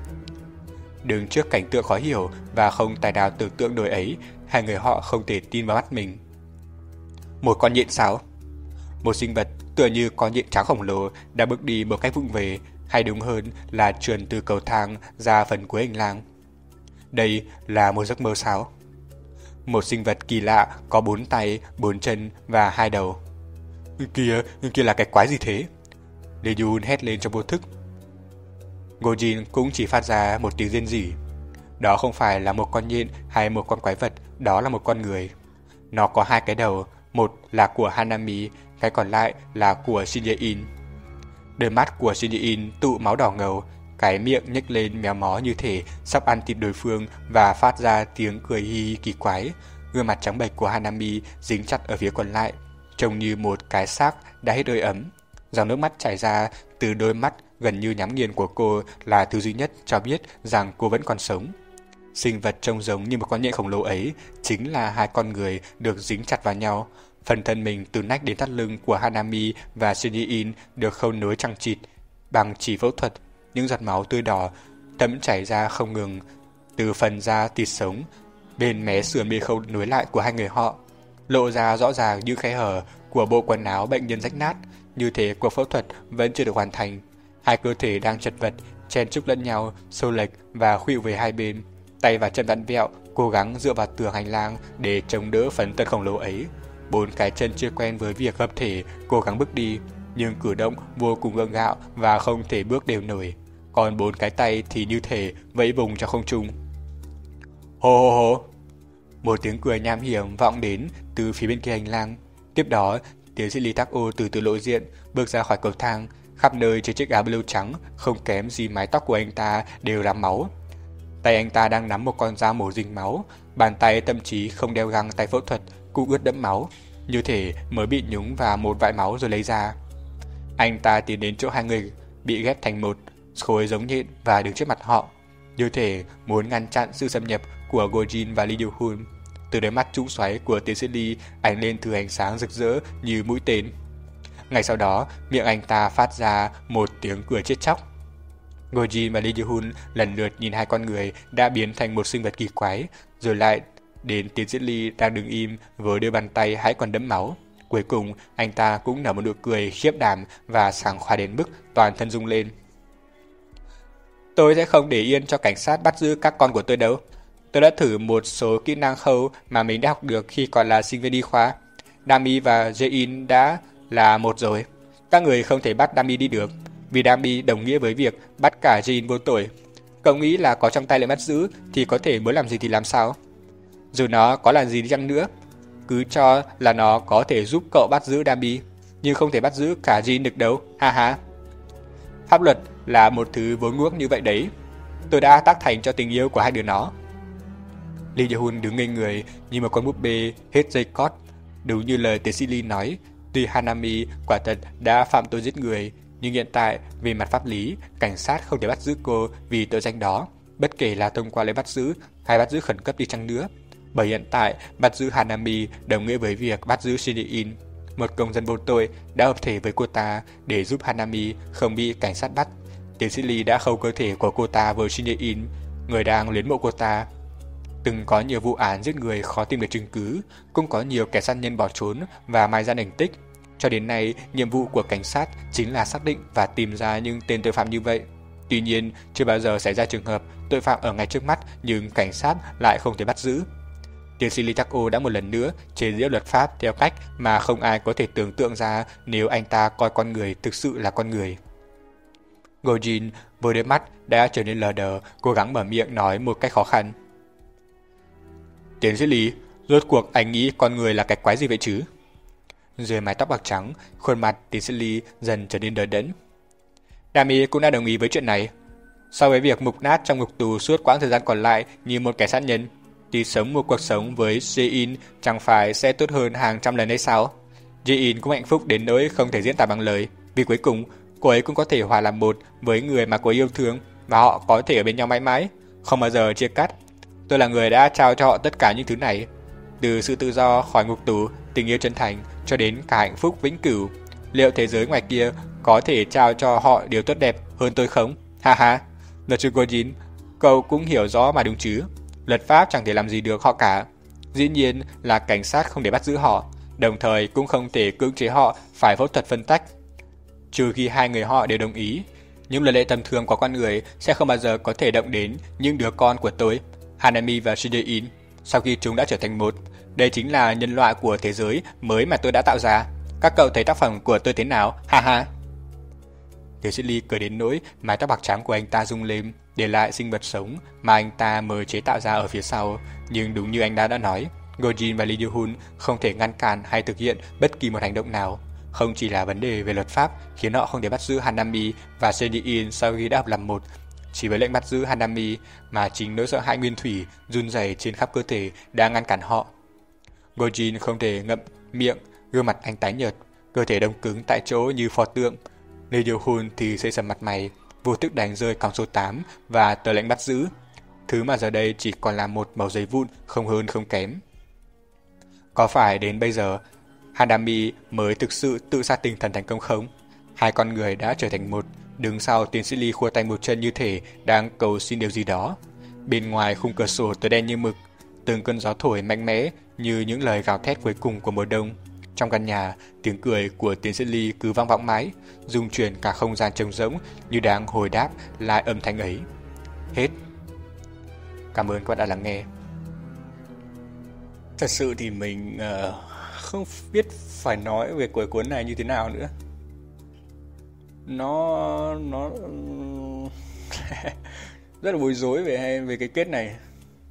Đứng trước cảnh tượng khó hiểu và không tài nào tưởng tượng nổi ấy, hai người họ không thể tin vào mắt mình. Một con nhện sao? Một sinh vật tựa như con nhện trắng khổng lồ đã bước đi một cách vụng về, hay đúng hơn là trườn từ cầu thang ra phần cuối hành lang. Đây là một giấc mơ sao? Một sinh vật kỳ lạ có bốn tay, bốn chân và hai đầu. Kia, kia là cái quái gì thế? Lee Yoon hét lên trong vô thức. Gojin cũng chỉ phát ra một tiếng rên rỉ. Đó không phải là một con nhện hay một con quái vật, đó là một con người. Nó có hai cái đầu, một là của Hanami, cái còn lại là của Shin Ye-in. Đôi mắt của Shin Ye-in tụ máu đỏ ngầu, cái miệng nhếch lên méo mó như thể sắp ăn thịt đối phương và phát ra tiếng cười hi hi kỳ quái. Gương mặt trắng bệch của Hanami dính chặt ở phía còn lại, trông như một cái xác đã hết hơi ấm. Dòng nước mắt chảy ra từ đôi mắt gần như nhắm nghiền của cô là thứ duy nhất cho biết rằng cô vẫn còn sống. Sinh vật trông giống như một con nhện khổng lồ ấy chính là hai con người được dính chặt vào nhau. Phần thân mình từ nách đến thắt lưng của Hanami và Shin Ye-in được khâu nối chằng chịt bằng chỉ phẫu thuật. Những giọt máu tươi đỏ thấm chảy ra không ngừng từ phần da thịt sống bên mé sườn bị khâu nối lại của hai người họ, lộ ra rõ ràng như khe hở của bộ quần áo bệnh nhân rách nát, như thể cuộc phẫu thuật vẫn chưa được hoàn thành. Hai cơ thể đang chật vật, chen chúc lẫn nhau, xô lệch và khuỵu về hai bên. Tay và chân vặn vẹo, cố gắng dựa vào tường hành lang để chống đỡ phần thân khổng lồ ấy. Bốn cái chân chưa quen với việc hợp thể, cố gắng bước đi, nhưng cử động vô cùng gượng gạo và không thể bước đều nổi. Còn bốn cái tay thì như thể vẫy vùng trong không trung. Hô hô hô! Một tiếng cười nham hiểm vọng đến từ phía bên kia hành lang. Tiếp đó, tiến sĩ Lee Tak-o từ từ lộ diện, bước ra khỏi cầu thang. Khắp nơi trên chiếc áo blue trắng, không kém gì mái tóc của anh ta đều là máu. Tay anh ta đang nắm một con dao mổ dính máu, bàn tay thậm chí không đeo găng tay phẫu thuật, cũng ướt đẫm máu, như thể mới bị nhúng vào một vại máu rồi lấy ra. Anh ta tiến đến chỗ hai người bị ghép thành một khối giống nhện và đứng trước mặt họ, như thể muốn ngăn chặn sự xâm nhập của Gojin và Lee Yo-hun. Từ đôi mắt trũng xoáy của tiến sĩ Lee ánh lên thứ ánh sáng rực rỡ như mũi tên. Ngay sau đó, miệng anh ta phát ra một tiếng cười chết chóc. Gojin và Lee Yo-hun lần lượt nhìn hai con người đã biến thành một sinh vật kỳ quái, rồi lại đến tiến sĩ Lee đang đứng im với đôi bàn tay hãy còn đẫm máu. Cuối cùng, anh ta cũng nở một nụ cười khiếp đảm và sảng khoái đến mức toàn thân rung lên. Tôi sẽ không để yên cho cảnh sát bắt giữ các con của tôi đâu. Tôi đã thử một số kỹ năng khâu mà mình đã học được khi còn là sinh viên y khoa. Dami và Jae-in đã là một rồi. Các người không thể bắt Dami đi được, vì Dami đồng nghĩa với việc bắt cả Jae-in vô tội. Cậu nghĩ là có trong tay lệnh bắt giữ thì có thể muốn làm gì thì làm sao? Dù nó có làm gì đi chăng nữa, cứ cho là nó có thể giúp cậu bắt giữ Dami, nhưng không thể bắt giữ cả Jae-in được đâu, ha ha. Pháp luật là một thứ vốn ngốc như vậy đấy. Tôi đã tác thành cho tình yêu của hai đứa nó. Lee Yo-hun đứng ngây người như một con búp bê hết dây cót. Đúng như lời tiến sĩ Lee nói, tuy Hanami quả thật đã phạm tội giết người, nhưng hiện tại về mặt pháp lý, cảnh sát không thể bắt giữ cô vì tội danh đó, bất kể là thông qua lệnh bắt giữ hay bắt giữ khẩn cấp đi chăng nữa. Bởi hiện tại, bắt giữ Hanami đồng nghĩa với việc bắt giữ Shin Ye-in, một công dân vô tội đã hợp thể với cô ta để giúp Hanami không bị cảnh sát bắt. Tiến sĩ Lee đã khâu cơ thể của cô ta với Shin Ye-in, người đang luyến mộ cô ta. Từng có nhiều vụ án giết người khó tìm được chứng cứ, cũng có nhiều kẻ sát nhân bỏ trốn và mai ra ảnh tích. Cho đến nay, nhiệm vụ của cảnh sát chính là xác định và tìm ra những tên tội phạm như vậy. Tuy nhiên, chưa bao giờ xảy ra trường hợp tội phạm ở ngay trước mắt nhưng cảnh sát lại không thể bắt giữ. Tiến sĩ Lee Tak-o đã một lần nữa chế giễu luật pháp theo cách mà không ai có thể tưởng tượng ra nếu anh ta coi con người thực sự là con người. Gojin với đôi mắt đã trở nên lờ đờ, cố gắng mở miệng nói một cách khó khăn. Tiến sĩ Lý, rốt cuộc anh nghĩ con người là cái quái gì vậy chứ? Dưới mái tóc bạc trắng, khuôn mặt tiến sĩ Lý dần trở nên đờ đẫn. Nami cũng đã đồng ý với chuyện này. So với việc mục nát trong ngục tù suốt quãng thời gian còn lại như một kẻ sát nhân, thì sống một cuộc sống với Jae-in chẳng phải sẽ tốt hơn hàng trăm lần hay sao? Jae-in cũng hạnh phúc đến nỗi không thể diễn tả bằng lời, vì cuối cùng cô ấy cũng có thể hòa làm một với người mà cô ấy yêu thương và họ có thể ở bên nhau mãi mãi, không bao giờ chia cắt. Tôi là người đã trao cho họ tất cả những thứ này, từ sự tự do khỏi ngục tù, tình yêu chân thành cho đến cả hạnh phúc vĩnh cửu. Liệu thế giới ngoài kia có thể trao cho họ điều tốt đẹp hơn tôi không? Ha ha, luật sư Gojin, cậu cũng hiểu rõ mà đúng chứ. Luật pháp chẳng thể làm gì được họ cả. Dĩ nhiên là cảnh sát không thể bắt giữ họ, đồng thời cũng không thể cưỡng chế họ phải phẫu thuật phân tách. Trừ khi hai người họ đều đồng ý, những luật lệ tầm thường của con người sẽ không bao giờ có thể động đến những đứa con của tôi, Hanami và Shigein, sau khi chúng đã trở thành một. Đây chính là nhân loại của thế giới mới mà tôi đã tạo ra. Các cậu thấy tác phẩm của tôi thế nào? Ha ha. Tiến sĩ Lee cười đến nỗi mái tóc bạc trắng của anh ta rung lên, để lại sinh vật sống mà anh ta mới chế tạo ra ở phía sau. Nhưng đúng như anh đã đã nói, Gojin và Lee Yoo-hun không thể ngăn cản hay thực hiện bất kỳ một hành động nào. Không chỉ là vấn đề về luật pháp khiến họ không thể bắt giữ Hanami và Seon-in sau khi đã hợp làm một. Chỉ với lệnh bắt giữ Hanami mà chính nỗi sợ hãi nguyên thủy run rẩy trên khắp cơ thể đã ngăn cản họ. Gojin không thể ngậm miệng, gương mặt anh tái nhợt, cơ thể đông cứng tại chỗ như pho tượng. Lee Yoo-hun thì xây sầm mặt mày, vô thức đánh rơi còng số tám và tờ lệnh bắt giữ, thứ mà giờ đây chỉ còn là một mẩu giấy vụn không hơn không kém. Có phải đến bây giờ Hanami mới thực sự tự sát tinh thần thành công không? Hai con người đã trở thành một, đứng sau tiến sĩ Lee khua tay một chân như thể đang cầu xin điều gì đó. Bên ngoài khung cửa sổ tối đen như mực, từng cơn gió thổi mạnh mẽ như những lời gào thét cuối cùng của mùa đông. Trong căn nhà, tiếng cười của tiến sĩ Lee cứ vang vọng mãi, rung chuyển cả không gian trống rỗng như đang hồi đáp lại âm thanh ấy. Hết. Cảm ơn các bạn đã lắng nghe. Thật sự thì mình uh, không biết phải nói về cuối cuốn này như thế nào nữa. Nó nó rất là bối rối về về cái kết này.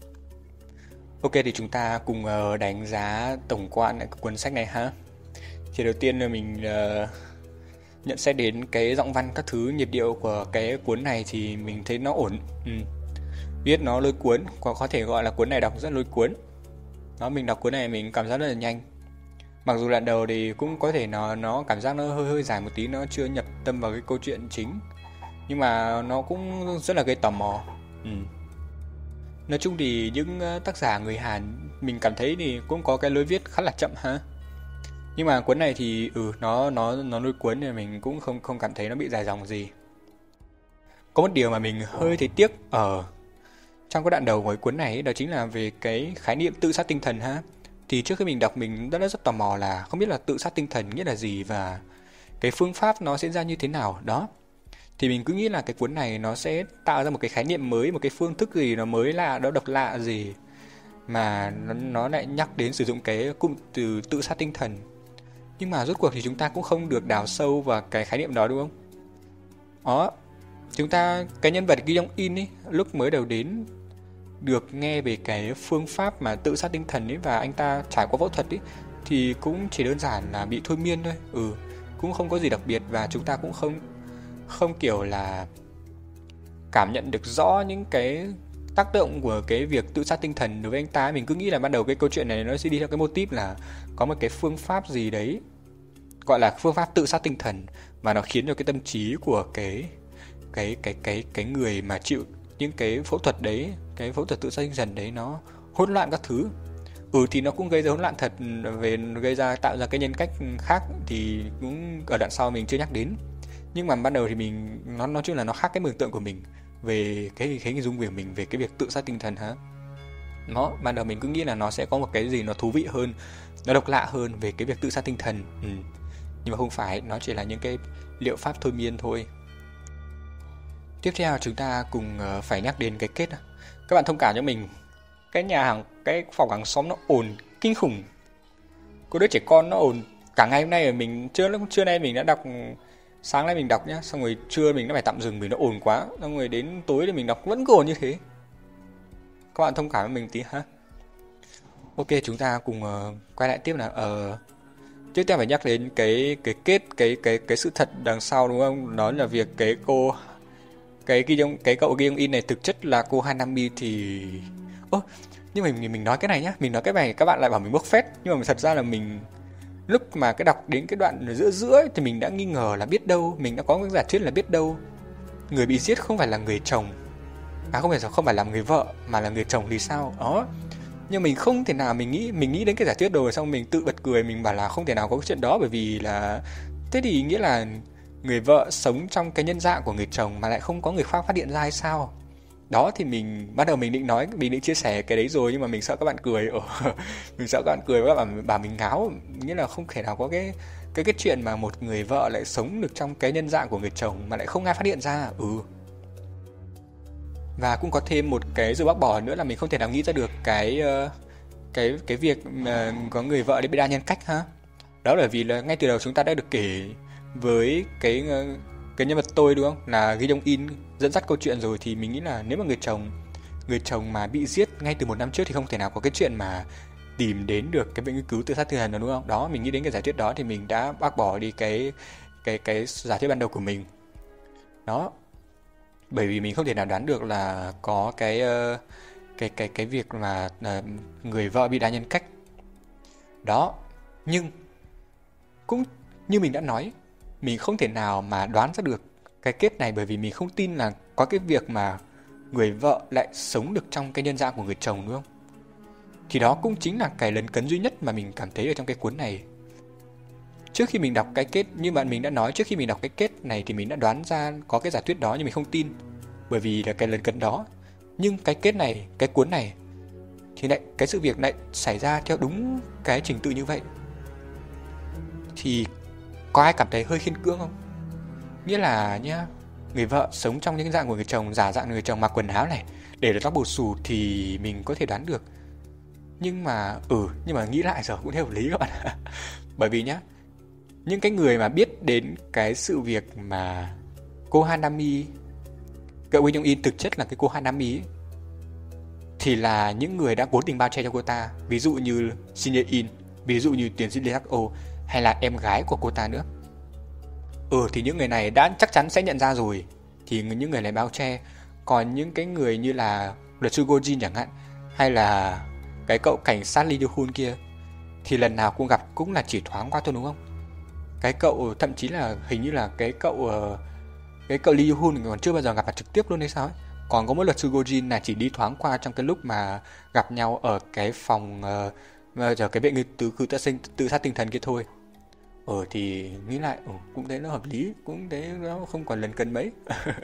Ok, thì chúng ta cùng uh, đánh giá tổng quan lại cuốn sách này ha. Thì đầu tiên là mình uh, nhận xét đến cái giọng văn các thứ, nhịp điệu của cái cuốn này thì mình thấy nó ổn. Ừ. Viết nó lôi cuốn, có có thể gọi là cuốn này đọc rất lôi cuốn. Nó mình đọc cuốn này mình cảm giác rất là nhanh. Mặc dù đoạn đầu thì cũng có thể nó nó cảm giác nó hơi hơi dài một tí, nó chưa nhập tâm vào cái câu chuyện chính, nhưng mà nó cũng rất là gây tò mò. Ừ. Nói chung thì những tác giả người Hàn mình cảm thấy thì cũng có cái lối viết khá là chậm ha. Nhưng mà cuốn này thì ừ nó nó nó lôi cuốn thì mình cũng không không cảm thấy nó bị dài dòng gì. Có một điều mà mình hơi thấy tiếc ở trong cái đoạn đầu của cuốn này, đó chính là về cái khái niệm tự sát tinh thần ha. Thì trước khi mình đọc mình rất, rất rất tò mò là không biết là tự sát tinh thần nghĩa là gì và cái phương pháp nó sẽ ra như thế nào đó. Thì mình cứ nghĩ là cái cuốn này nó sẽ tạo ra một cái khái niệm mới, một cái phương thức gì nó mới lạ, đó độc lạ gì mà nó, nó lại nhắc đến sử dụng cái cụm từ tự sát tinh thần. Nhưng mà rốt cuộc thì chúng ta cũng không được đào sâu vào cái khái niệm đó đúng không? Đó, chúng ta, cái nhân vật Ki Young In ấy, lúc mới đầu đến được nghe về cái phương pháp mà tự sát tinh thần ấy và anh ta trải qua phẫu thuật ấy, thì cũng chỉ đơn giản là bị thôi miên thôi. Ừ, cũng không có gì đặc biệt và chúng ta cũng không không kiểu là cảm nhận được rõ những cái tác động của cái việc tự sát tinh thần đối với anh ta. Mình cứ nghĩ là ban đầu cái câu chuyện này nó sẽ đi theo cái mô típ là có một cái phương pháp gì đấy gọi là phương pháp tự sát tinh thần và nó khiến cho cái tâm trí của cái cái cái cái cái người mà chịu những cái phẫu thuật đấy, cái phẫu thuật tự sát tinh thần đấy nó hỗn loạn các thứ. Ừ thì nó cũng gây ra hỗn loạn thật, về gây ra tạo ra cái nhân cách khác thì cũng ở đoạn sau mình chưa nhắc đến. Nhưng mà ban đầu thì mình nó nói chung là nó khác cái mường tượng của mình về cái cái hình dung của mình về cái việc tự sát tinh thần ha. Nó ban đầu mình cứ nghĩ là nó sẽ có một cái gì nó thú vị hơn, nó độc lạ hơn về cái việc tự sát tinh thần. Ừ. Nhưng mà không phải, nó chỉ là những cái liệu pháp thôi miên thôi. Tiếp theo chúng ta cùng phải nhắc đến cái kết. Các bạn thông cảm cho mình, cái nhà hàng, cái phòng hàng xóm nó ồn kinh khủng. Có đứa trẻ con nó ồn cả ngày hôm nay. Mình trưa trưa nay mình đã đọc Sáng nay mình đọc nhá, xong rồi trưa mình đã phải tạm dừng vì nó ồn quá, xong rồi đến tối thì mình đọc vẫn còn như thế. Các bạn thông cảm với mình tí ha. Ok, chúng ta cùng uh, quay lại tiếp nào. Ờ Trước tiên phải nhắc đến cái cái kết cái cái cái sự thật đằng sau đúng không? Đó là việc cái cô cái ghi trong cái cậu ghi trong in này thực chất là cô Hanami thì ơ nhưng mà mình mình nói cái này nhá, mình nói cái này các bạn lại bảo mình bốc phét, nhưng mà thật ra là mình lúc mà cái đọc đến cái đoạn giữa giữa ấy, thì mình đã nghi ngờ là biết đâu mình đã có cái giả thuyết là biết đâu người bị giết không phải là người chồng, à không phải không phải là người vợ mà là người chồng thì sao đó. Nhưng mình không thể nào mình nghĩ mình nghĩ đến cái giả thuyết rồi xong mình tự bật cười, mình bảo là không thể nào có cái chuyện đó, bởi vì là thế thì nghĩa là người vợ sống trong cái nhân dạng của người chồng mà lại không có người khác phát hiện ra hay sao. Đó thì mình ban đầu mình định nói mình định chia sẻ cái đấy rồi, nhưng mà mình sợ các bạn cười. Ồ, mình sợ các bạn cười và các bạn bảo mình ngáo, nghĩa là không thể nào có cái cái cái chuyện mà một người vợ lại sống được trong cái nhân dạng của người chồng mà lại không ai phát hiện ra. Ừ. Và cũng có thêm một cái sự bác bỏ nữa là mình không thể nào nghĩ ra được cái ờ, cái cái việc mà có người vợ đấy bị đa nhân cách ha. Đó là vì là ngay từ đầu chúng ta đã được kể với cái ờ, cái nhân vật tôi đúng không? Là Gi Dong In dẫn dắt câu chuyện rồi, thì mình nghĩ là nếu mà người chồng người chồng mà bị giết ngay từ một năm trước thì không thể nào có cái chuyện mà tìm đến được cái viện nghiên cứu tự sát tinh thần đó đúng không? Đó, mình nghĩ đến cái giả thuyết đó thì mình đã bác bỏ đi cái cái cái giả thuyết ban đầu của mình. Đó, bởi vì mình không thể nào đoán được là có cái ờ, cái cái cái việc mà ờ, người vợ bị đa nhân cách. Đó, nhưng cũng như mình đã nói, mình không thể nào mà đoán ra được cái kết này, bởi vì mình không tin là có cái việc mà người vợ lại sống được trong cái nhân dạng của người chồng đúng không? Thì đó cũng chính là cái lấn cấn duy nhất mà mình cảm thấy ở trong cái cuốn này. Trước khi mình đọc cái kết, như bạn mình đã nói, trước khi mình đọc cái kết này thì mình đã đoán ra có cái giả thuyết đó nhưng mình không tin, bởi vì là cái lấn cấn đó. Nhưng cái kết này, cái cuốn này thì lại cái sự việc lại xảy ra theo đúng cái trình tự như vậy. Thì có ai cảm thấy hơi khiên cưỡng không? Nghĩa là nhá, người vợ sống trong những dạng của người chồng, giả dạng người chồng mặc quần áo này, để được tóc bù xù thì mình có thể đoán được. Nhưng mà ừ, nhưng mà nghĩ lại giờ cũng thấy hợp lý các bạn ạ. Bởi vì nhá, những cái người mà biết đến cái sự việc mà cô Hanami, cậu Win Young In thực chất là cái cô Hanami ấy, thì là những người đã cố tình bao che cho cô ta. Ví dụ như Shin Ye In, ví dụ như tiến sĩ Lee Hak-oh, hay là em gái của cô ta nữa. Ừ thì những người này đã chắc chắn sẽ nhận ra rồi, thì những người này bao che. Còn những cái người như là luật sư Go Jin chẳng hạn, hay là cái cậu cảnh sát Lee Yoo-hun kia, thì lần nào cũng gặp cũng là chỉ thoáng qua thôi đúng không? Cái cậu thậm chí là hình như là cái cậu cái cậu Lee Yoo-hun còn chưa bao giờ gặp mặt trực tiếp luôn hay sao ấy. Còn có một luật sư Go Jin là chỉ đi thoáng qua trong cái lúc mà gặp nhau ở cái phòng uh, ở cái viện nghiên cứu tự sinh tự sát tinh thần kia thôi. Ờ thì nghĩ lại ừ, cũng thấy nó hợp lý, cũng thấy nó không còn lần cân mấy.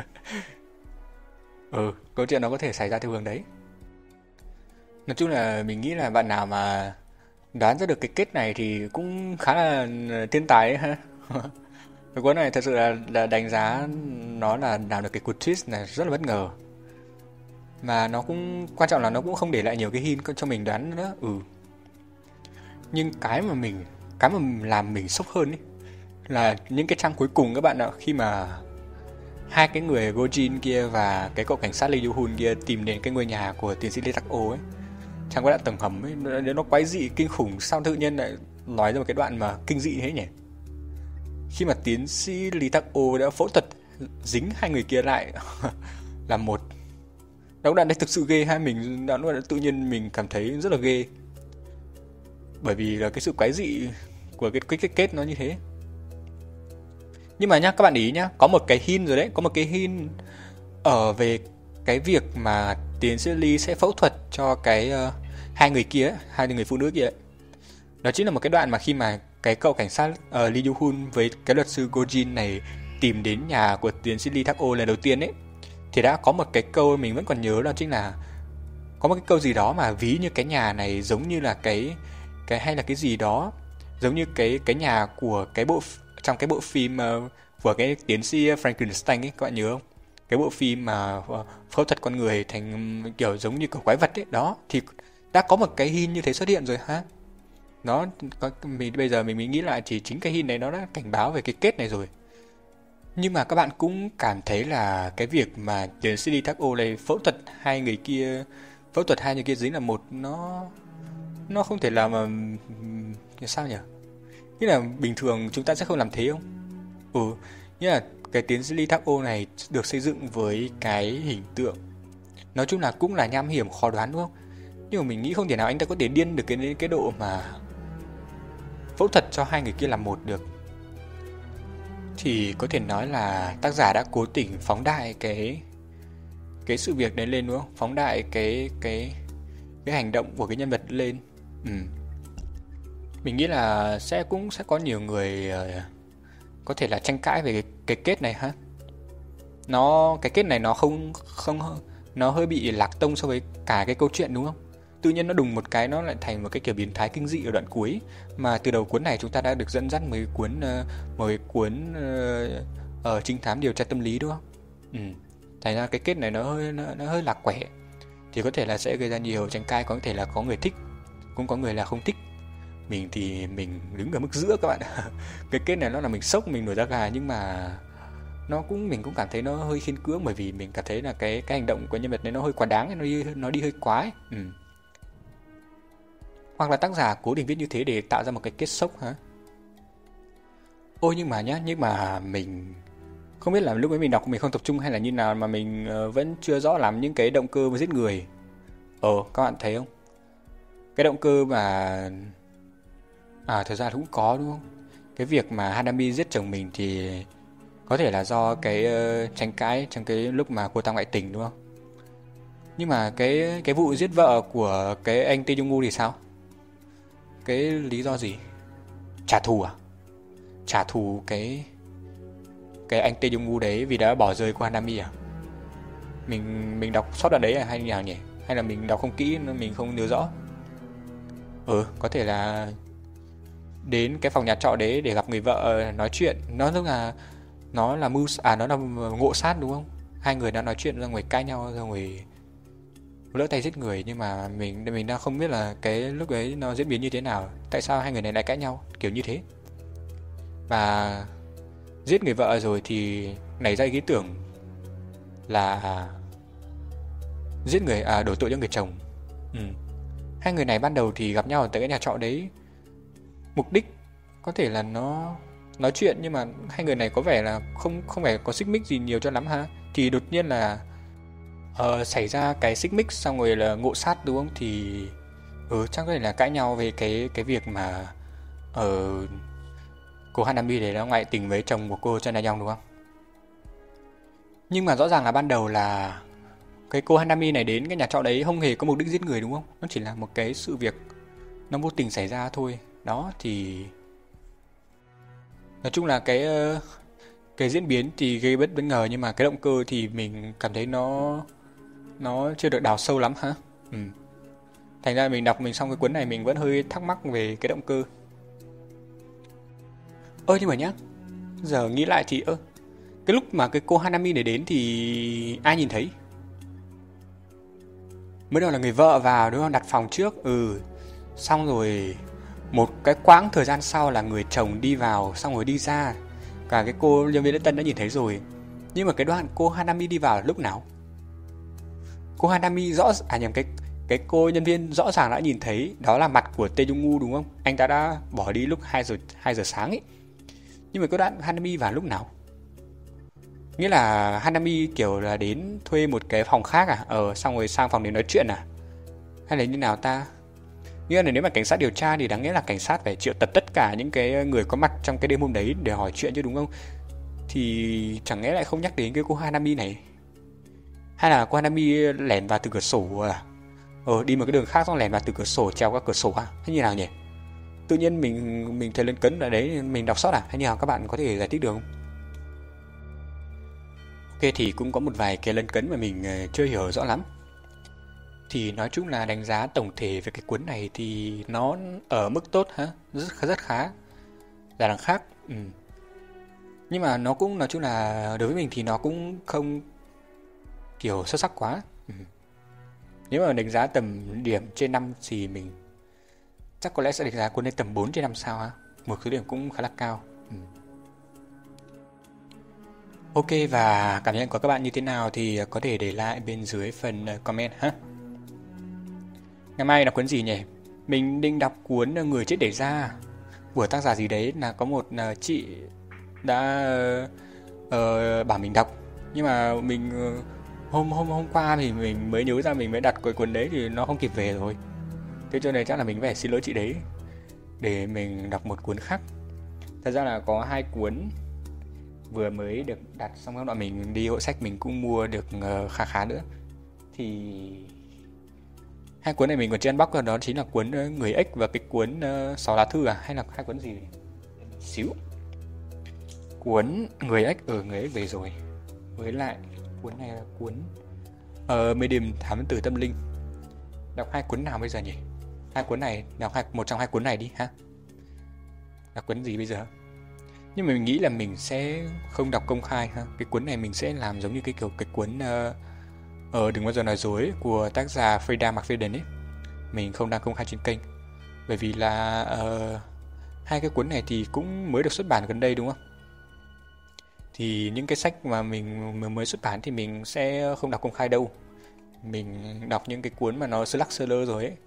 Ừ, câu chuyện nó có thể xảy ra theo hướng đấy. Nói chung là mình nghĩ là bạn nào mà đoán ra được cái kết này thì cũng khá là thiên tài ấy ha. Cái cuốn này thật sự là, là đánh giá nó là làm được cái cú twist này rất là bất ngờ. Mà nó cũng quan trọng là nó cũng không để lại nhiều cái hint cho mình đoán nữa. Ừ. Nhưng cái mà mình cái mà làm mình sốc hơn ấy là những cái trang cuối cùng các bạn ạ, khi mà hai cái người Go Jin kia và cái cậu cảnh sát Lee Yoo-hun kia tìm đến cái ngôi nhà của tiến sĩ Lee Tak-oh ấy, trong cái đoạn tầng hầm ấy, nó, nó quái dị kinh khủng. Sao tự nhiên lại nói ra một cái đoạn mà kinh dị thế nhỉ? Khi mà tiến sĩ Lee Tak-oh đã phẫu thuật dính hai người kia lại là một. Đó, đoạn đấy thực sự ghê ha, mình đã tự nhiên mình cảm thấy rất là ghê. Bởi vì là cái sự quái dị của cái, cái, cái kết nó như thế. Nhưng mà nhá, các bạn ý nhá, có một cái hint rồi đấy, có một cái hint ở về cái việc mà tiến sĩ Lee sẽ phẫu thuật cho cái uh, hai người kia, ấy, hai người phụ nữ kia ấy. Đó chính là một cái đoạn mà khi mà cái cậu cảnh sát uh, Lee Yoo-hun với cái luật sư Go Jin này tìm đến nhà của tiến sĩ Lee Tak-oh lần đầu tiên ấy, thì đã có một cái câu mình vẫn còn nhớ, đó chính là có một cái câu gì đó mà ví như cái nhà này giống như là cái cái hay là cái gì đó giống như cái cái nhà của cái bộ trong cái bộ phim uh, của cái tiến sĩ Frankenstein ấy, các bạn nhớ không? Cái bộ phim mà uh, phẫu thuật con người thành kiểu giống như kiểu quái vật ấy, đó thì đã có một cái hint như thế xuất hiện rồi ha. Nó có, mình bây giờ mình mới nghĩ lại thì chính cái hint này nó đã cảnh báo về cái kết này rồi. Nhưng mà các bạn cũng cảm thấy là cái việc mà tiến sĩ Lee Thak-o này phẫu thuật hai người kia, phẫu thuật hai người kia dính là một, nó nó không thể làm mà ừm, sao nhỉ? Nghĩa là bình thường chúng ta sẽ không làm thế không? Ừ, nghĩa là cái tiến sĩ Lee Thak-o này được xây dựng với cái hình tượng nói chung là cũng là nham hiểm khó đoán đúng không? Nhưng mà mình nghĩ không thể nào anh ta có thể điên được cái cái độ mà phẫu thuật cho hai người kia làm một được. Thì có thể nói là tác giả đã cố tình phóng đại cái cái sự việc đấy lên đúng không? Phóng đại cái cái cái hành động của cái nhân vật lên. Ừ. Mình nghĩ là sẽ cũng sẽ có nhiều người ờ, có thể là tranh cãi về cái, cái kết này ha. Nó cái kết này nó không không nó hơi bị lạc tông so với cả cái câu chuyện đúng không? Tự nhiên nó đùng một cái nó lại thành một cái kiểu biến thái kinh dị ở đoạn cuối, mà từ đầu cuốn này chúng ta đã được dẫn dắt mấy cuốn uh, mấy cuốn ở uh, uh, trinh thám điều tra tâm lý đúng không? Ừ. Thành ra cái kết này nó hơi nó, nó hơi lạc quẻ. Thì có thể là sẽ gây ra nhiều tranh cãi, có thể là có người thích, cũng có người là không thích. Mình thì mình đứng ở mức giữa các bạn. Cái kết này nó là mình sốc, mình nổi da gà, nhưng mà nó cũng mình cũng cảm thấy nó hơi khiên cưỡng, bởi vì mình cảm thấy là cái cái hành động của nhân vật này nó hơi quá đáng, nó đi nó đi hơi quá ấy. Ừ. Hoặc là tác giả cố tình viết như thế để tạo ra một cái kết sốc hả? Ôi nhưng mà nhá, nhưng mà mình không biết là lúc ấy mình đọc mình không tập trung hay là như nào mà mình uh, vẫn chưa rõ lắm những cái động cơ mà giết người. Ờ, các bạn thấy không? Cái động cơ mà à thật ra cũng có đúng không? Cái việc mà Hanami giết chồng mình thì có thể là do cái uh, tranh cãi trong cái lúc mà cô ta ngoại tình đúng không? Nhưng mà cái cái vụ giết vợ của cái anh Tae Jung-woo thì sao? Cái lý do gì? Trả thù à? Trả thù cái cái anh Tae Jung-woo đấy vì đã bỏ rơi cô Hanami à? Mình mình đọc sót đoạn đấy à hay như nào nhỉ? Hay là mình đọc không kỹ nên mình không nhớ rõ. Ừ, có thể là đến cái phòng nhà trọ đấy để gặp người vợ nói chuyện, nó tức là nó là mưu à nó là ngộ sát đúng không? Hai người đã nói chuyện ra ngoài cãi nhau ra ngoài lỡ tay giết người, nhưng mà mình mình đang không biết là cái lúc ấy nó diễn biến như thế nào, tại sao hai người này lại cãi nhau kiểu như thế. Và giết người vợ rồi thì nảy ra ý tưởng là giết người à đổ tội cho người chồng. Ừ. Hai người này ban đầu thì gặp nhau tại cái nhà trọ đấy, mục đích có thể là nó nói chuyện, nhưng mà hai người này có vẻ là không không phải có xích mích gì nhiều cho lắm ha. Thì đột nhiên là Ờ, xảy ra cái xích mích xong rồi là ngộ sát đúng không? Thì ừ chắc có thể là cãi nhau về cái cái việc mà ở cô Hanami đấy đã ngoại tình với chồng của cô Chân Na Young đúng không? Nhưng mà rõ ràng là ban đầu là cái cô Hanami này đến cái nhà trọ đấy không hề có mục đích giết người đúng không? Nó chỉ là một cái sự việc nó vô tình xảy ra thôi. Đó thì nói chung là cái ờ, cái diễn biến thì gây bất bất ngờ, nhưng mà cái động cơ thì mình cảm thấy nó nó chưa được đào sâu lắm hả? Ừ. Thành ra mình đọc mình xong cái cuốn này mình vẫn hơi thắc mắc về cái động cơ. Ơ nhưng mà nhá, giờ nghĩ lại thì ơ cái lúc mà cái cô Hanami này đến thì ai nhìn thấy? Mới đầu là người vợ vào đúng không? Đặt phòng trước. Ừ. Xong rồi một cái quãng thời gian sau là người chồng đi vào xong rồi đi ra. Cả cái cô nhân viên lễ tân đã nhìn thấy rồi. Nhưng mà cái đoạn cô Hanami đi vào là lúc nào? Cô Hanami rõ à nhầm cái cái cô nhân viên rõ ràng đã nhìn thấy đó là mặt của Tae Jung Woo đúng không? Anh ta đã bỏ đi lúc hai giờ hai giờ sáng ấy. Nhưng mà cái đoạn Hanami vào lúc nào? Nghĩa là Hanami kiểu là đến thuê một cái phòng khác à? Ờ xong rồi sang phòng để nói chuyện à? Hay là như nào ta? Nghĩa là nếu mà cảnh sát điều tra thì đáng nghĩa là cảnh sát phải triệu tập tất cả những cái người có mặt trong cái đêm hôm đấy để hỏi chuyện chứ đúng không? Thì chẳng lẽ lại không nhắc đến cái cô Hanami này? Hay là cô Hanami lẻn vào từ cửa sổ à? Ờ đi một cái đường khác xong lẻn vào từ cửa sổ treo qua cửa sổ à? Hay như nào nhỉ? Tự nhiên mình mình thấy lấn cấn ở đấy mình đọc sót à? Hay như nào các bạn có thể giải thích được không? Ok thì cũng có một vài cái lấn cấn mà mình chưa hiểu rõ lắm. Thì nói chung là đánh giá tổng thể về cái cuốn này thì nó ở mức tốt ha, rất rất khá. Là đằng khác. Ừ. Nhưng mà nó cũng nói chung là đối với mình thì nó cũng không kiểu xuất sắc quá. Ừ. Nếu mà đánh giá tầm điểm trên năm thì mình chắc có lẽ sẽ đánh giá cuốn này tầm bốn trên năm sao ha. Một số điểm cũng khá là cao. Ừ. Ok, và cảm nhận của các bạn như thế nào thì có thể để lại bên dưới phần ờ, comment ha. Ngày mai đọc cuốn gì nhỉ? Mình định đọc cuốn ờ, Người chết để ra của tác giả gì đấy, là có một ờ, chị đã ờ, bảo mình đọc, nhưng mà mình ờ, hôm hôm hôm qua thì mình mới nhớ ra mình mới đặt cái cuốn đấy thì nó không kịp về rồi. Thế cho nên chắc là mình phải xin lỗi chị đấy để mình đọc một cuốn khác. Thật ra là có hai cuốn vừa mới được đặt xong, các đoạn mình đi hội sách mình cũng mua được ờ, khá khá nữa. Thì hai cuốn này mình còn chưa unbox, đó chính là cuốn ờ, Người ếch và cái cuốn uh, Sáu lá thư à, hay là hai cuốn gì xíu. Cuốn Người ếch ở Người ếch về rồi, với lại cuốn này là cuốn ờ Medium thám tử tâm linh. Đọc hai cuốn nào bây giờ nhỉ? Hai cuốn này, đọc hai, một trong hai cuốn này đi ha. Đọc cuốn gì bây giờ? Nhưng mà mình nghĩ là mình sẽ không đọc công khai ha. Cái cuốn này mình sẽ làm giống như cái kiểu cái cuốn ờ uh, Đừng bao giờ nói dối của tác giả Freida McFadden ấy. Mình không đăng công khai trên kênh. Bởi vì là uh, hai cái cuốn này thì cũng mới được xuất bản gần đây đúng không? Thì những cái sách mà mình mới xuất bản thì mình sẽ không đọc công khai đâu. Mình đọc những cái cuốn mà nó slash seller rồi ấy.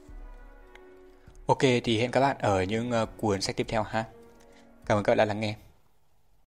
Ok, thì hẹn các bạn ở những uh, cuốn sách tiếp theo ha. Cảm ơn các bạn đã lắng nghe.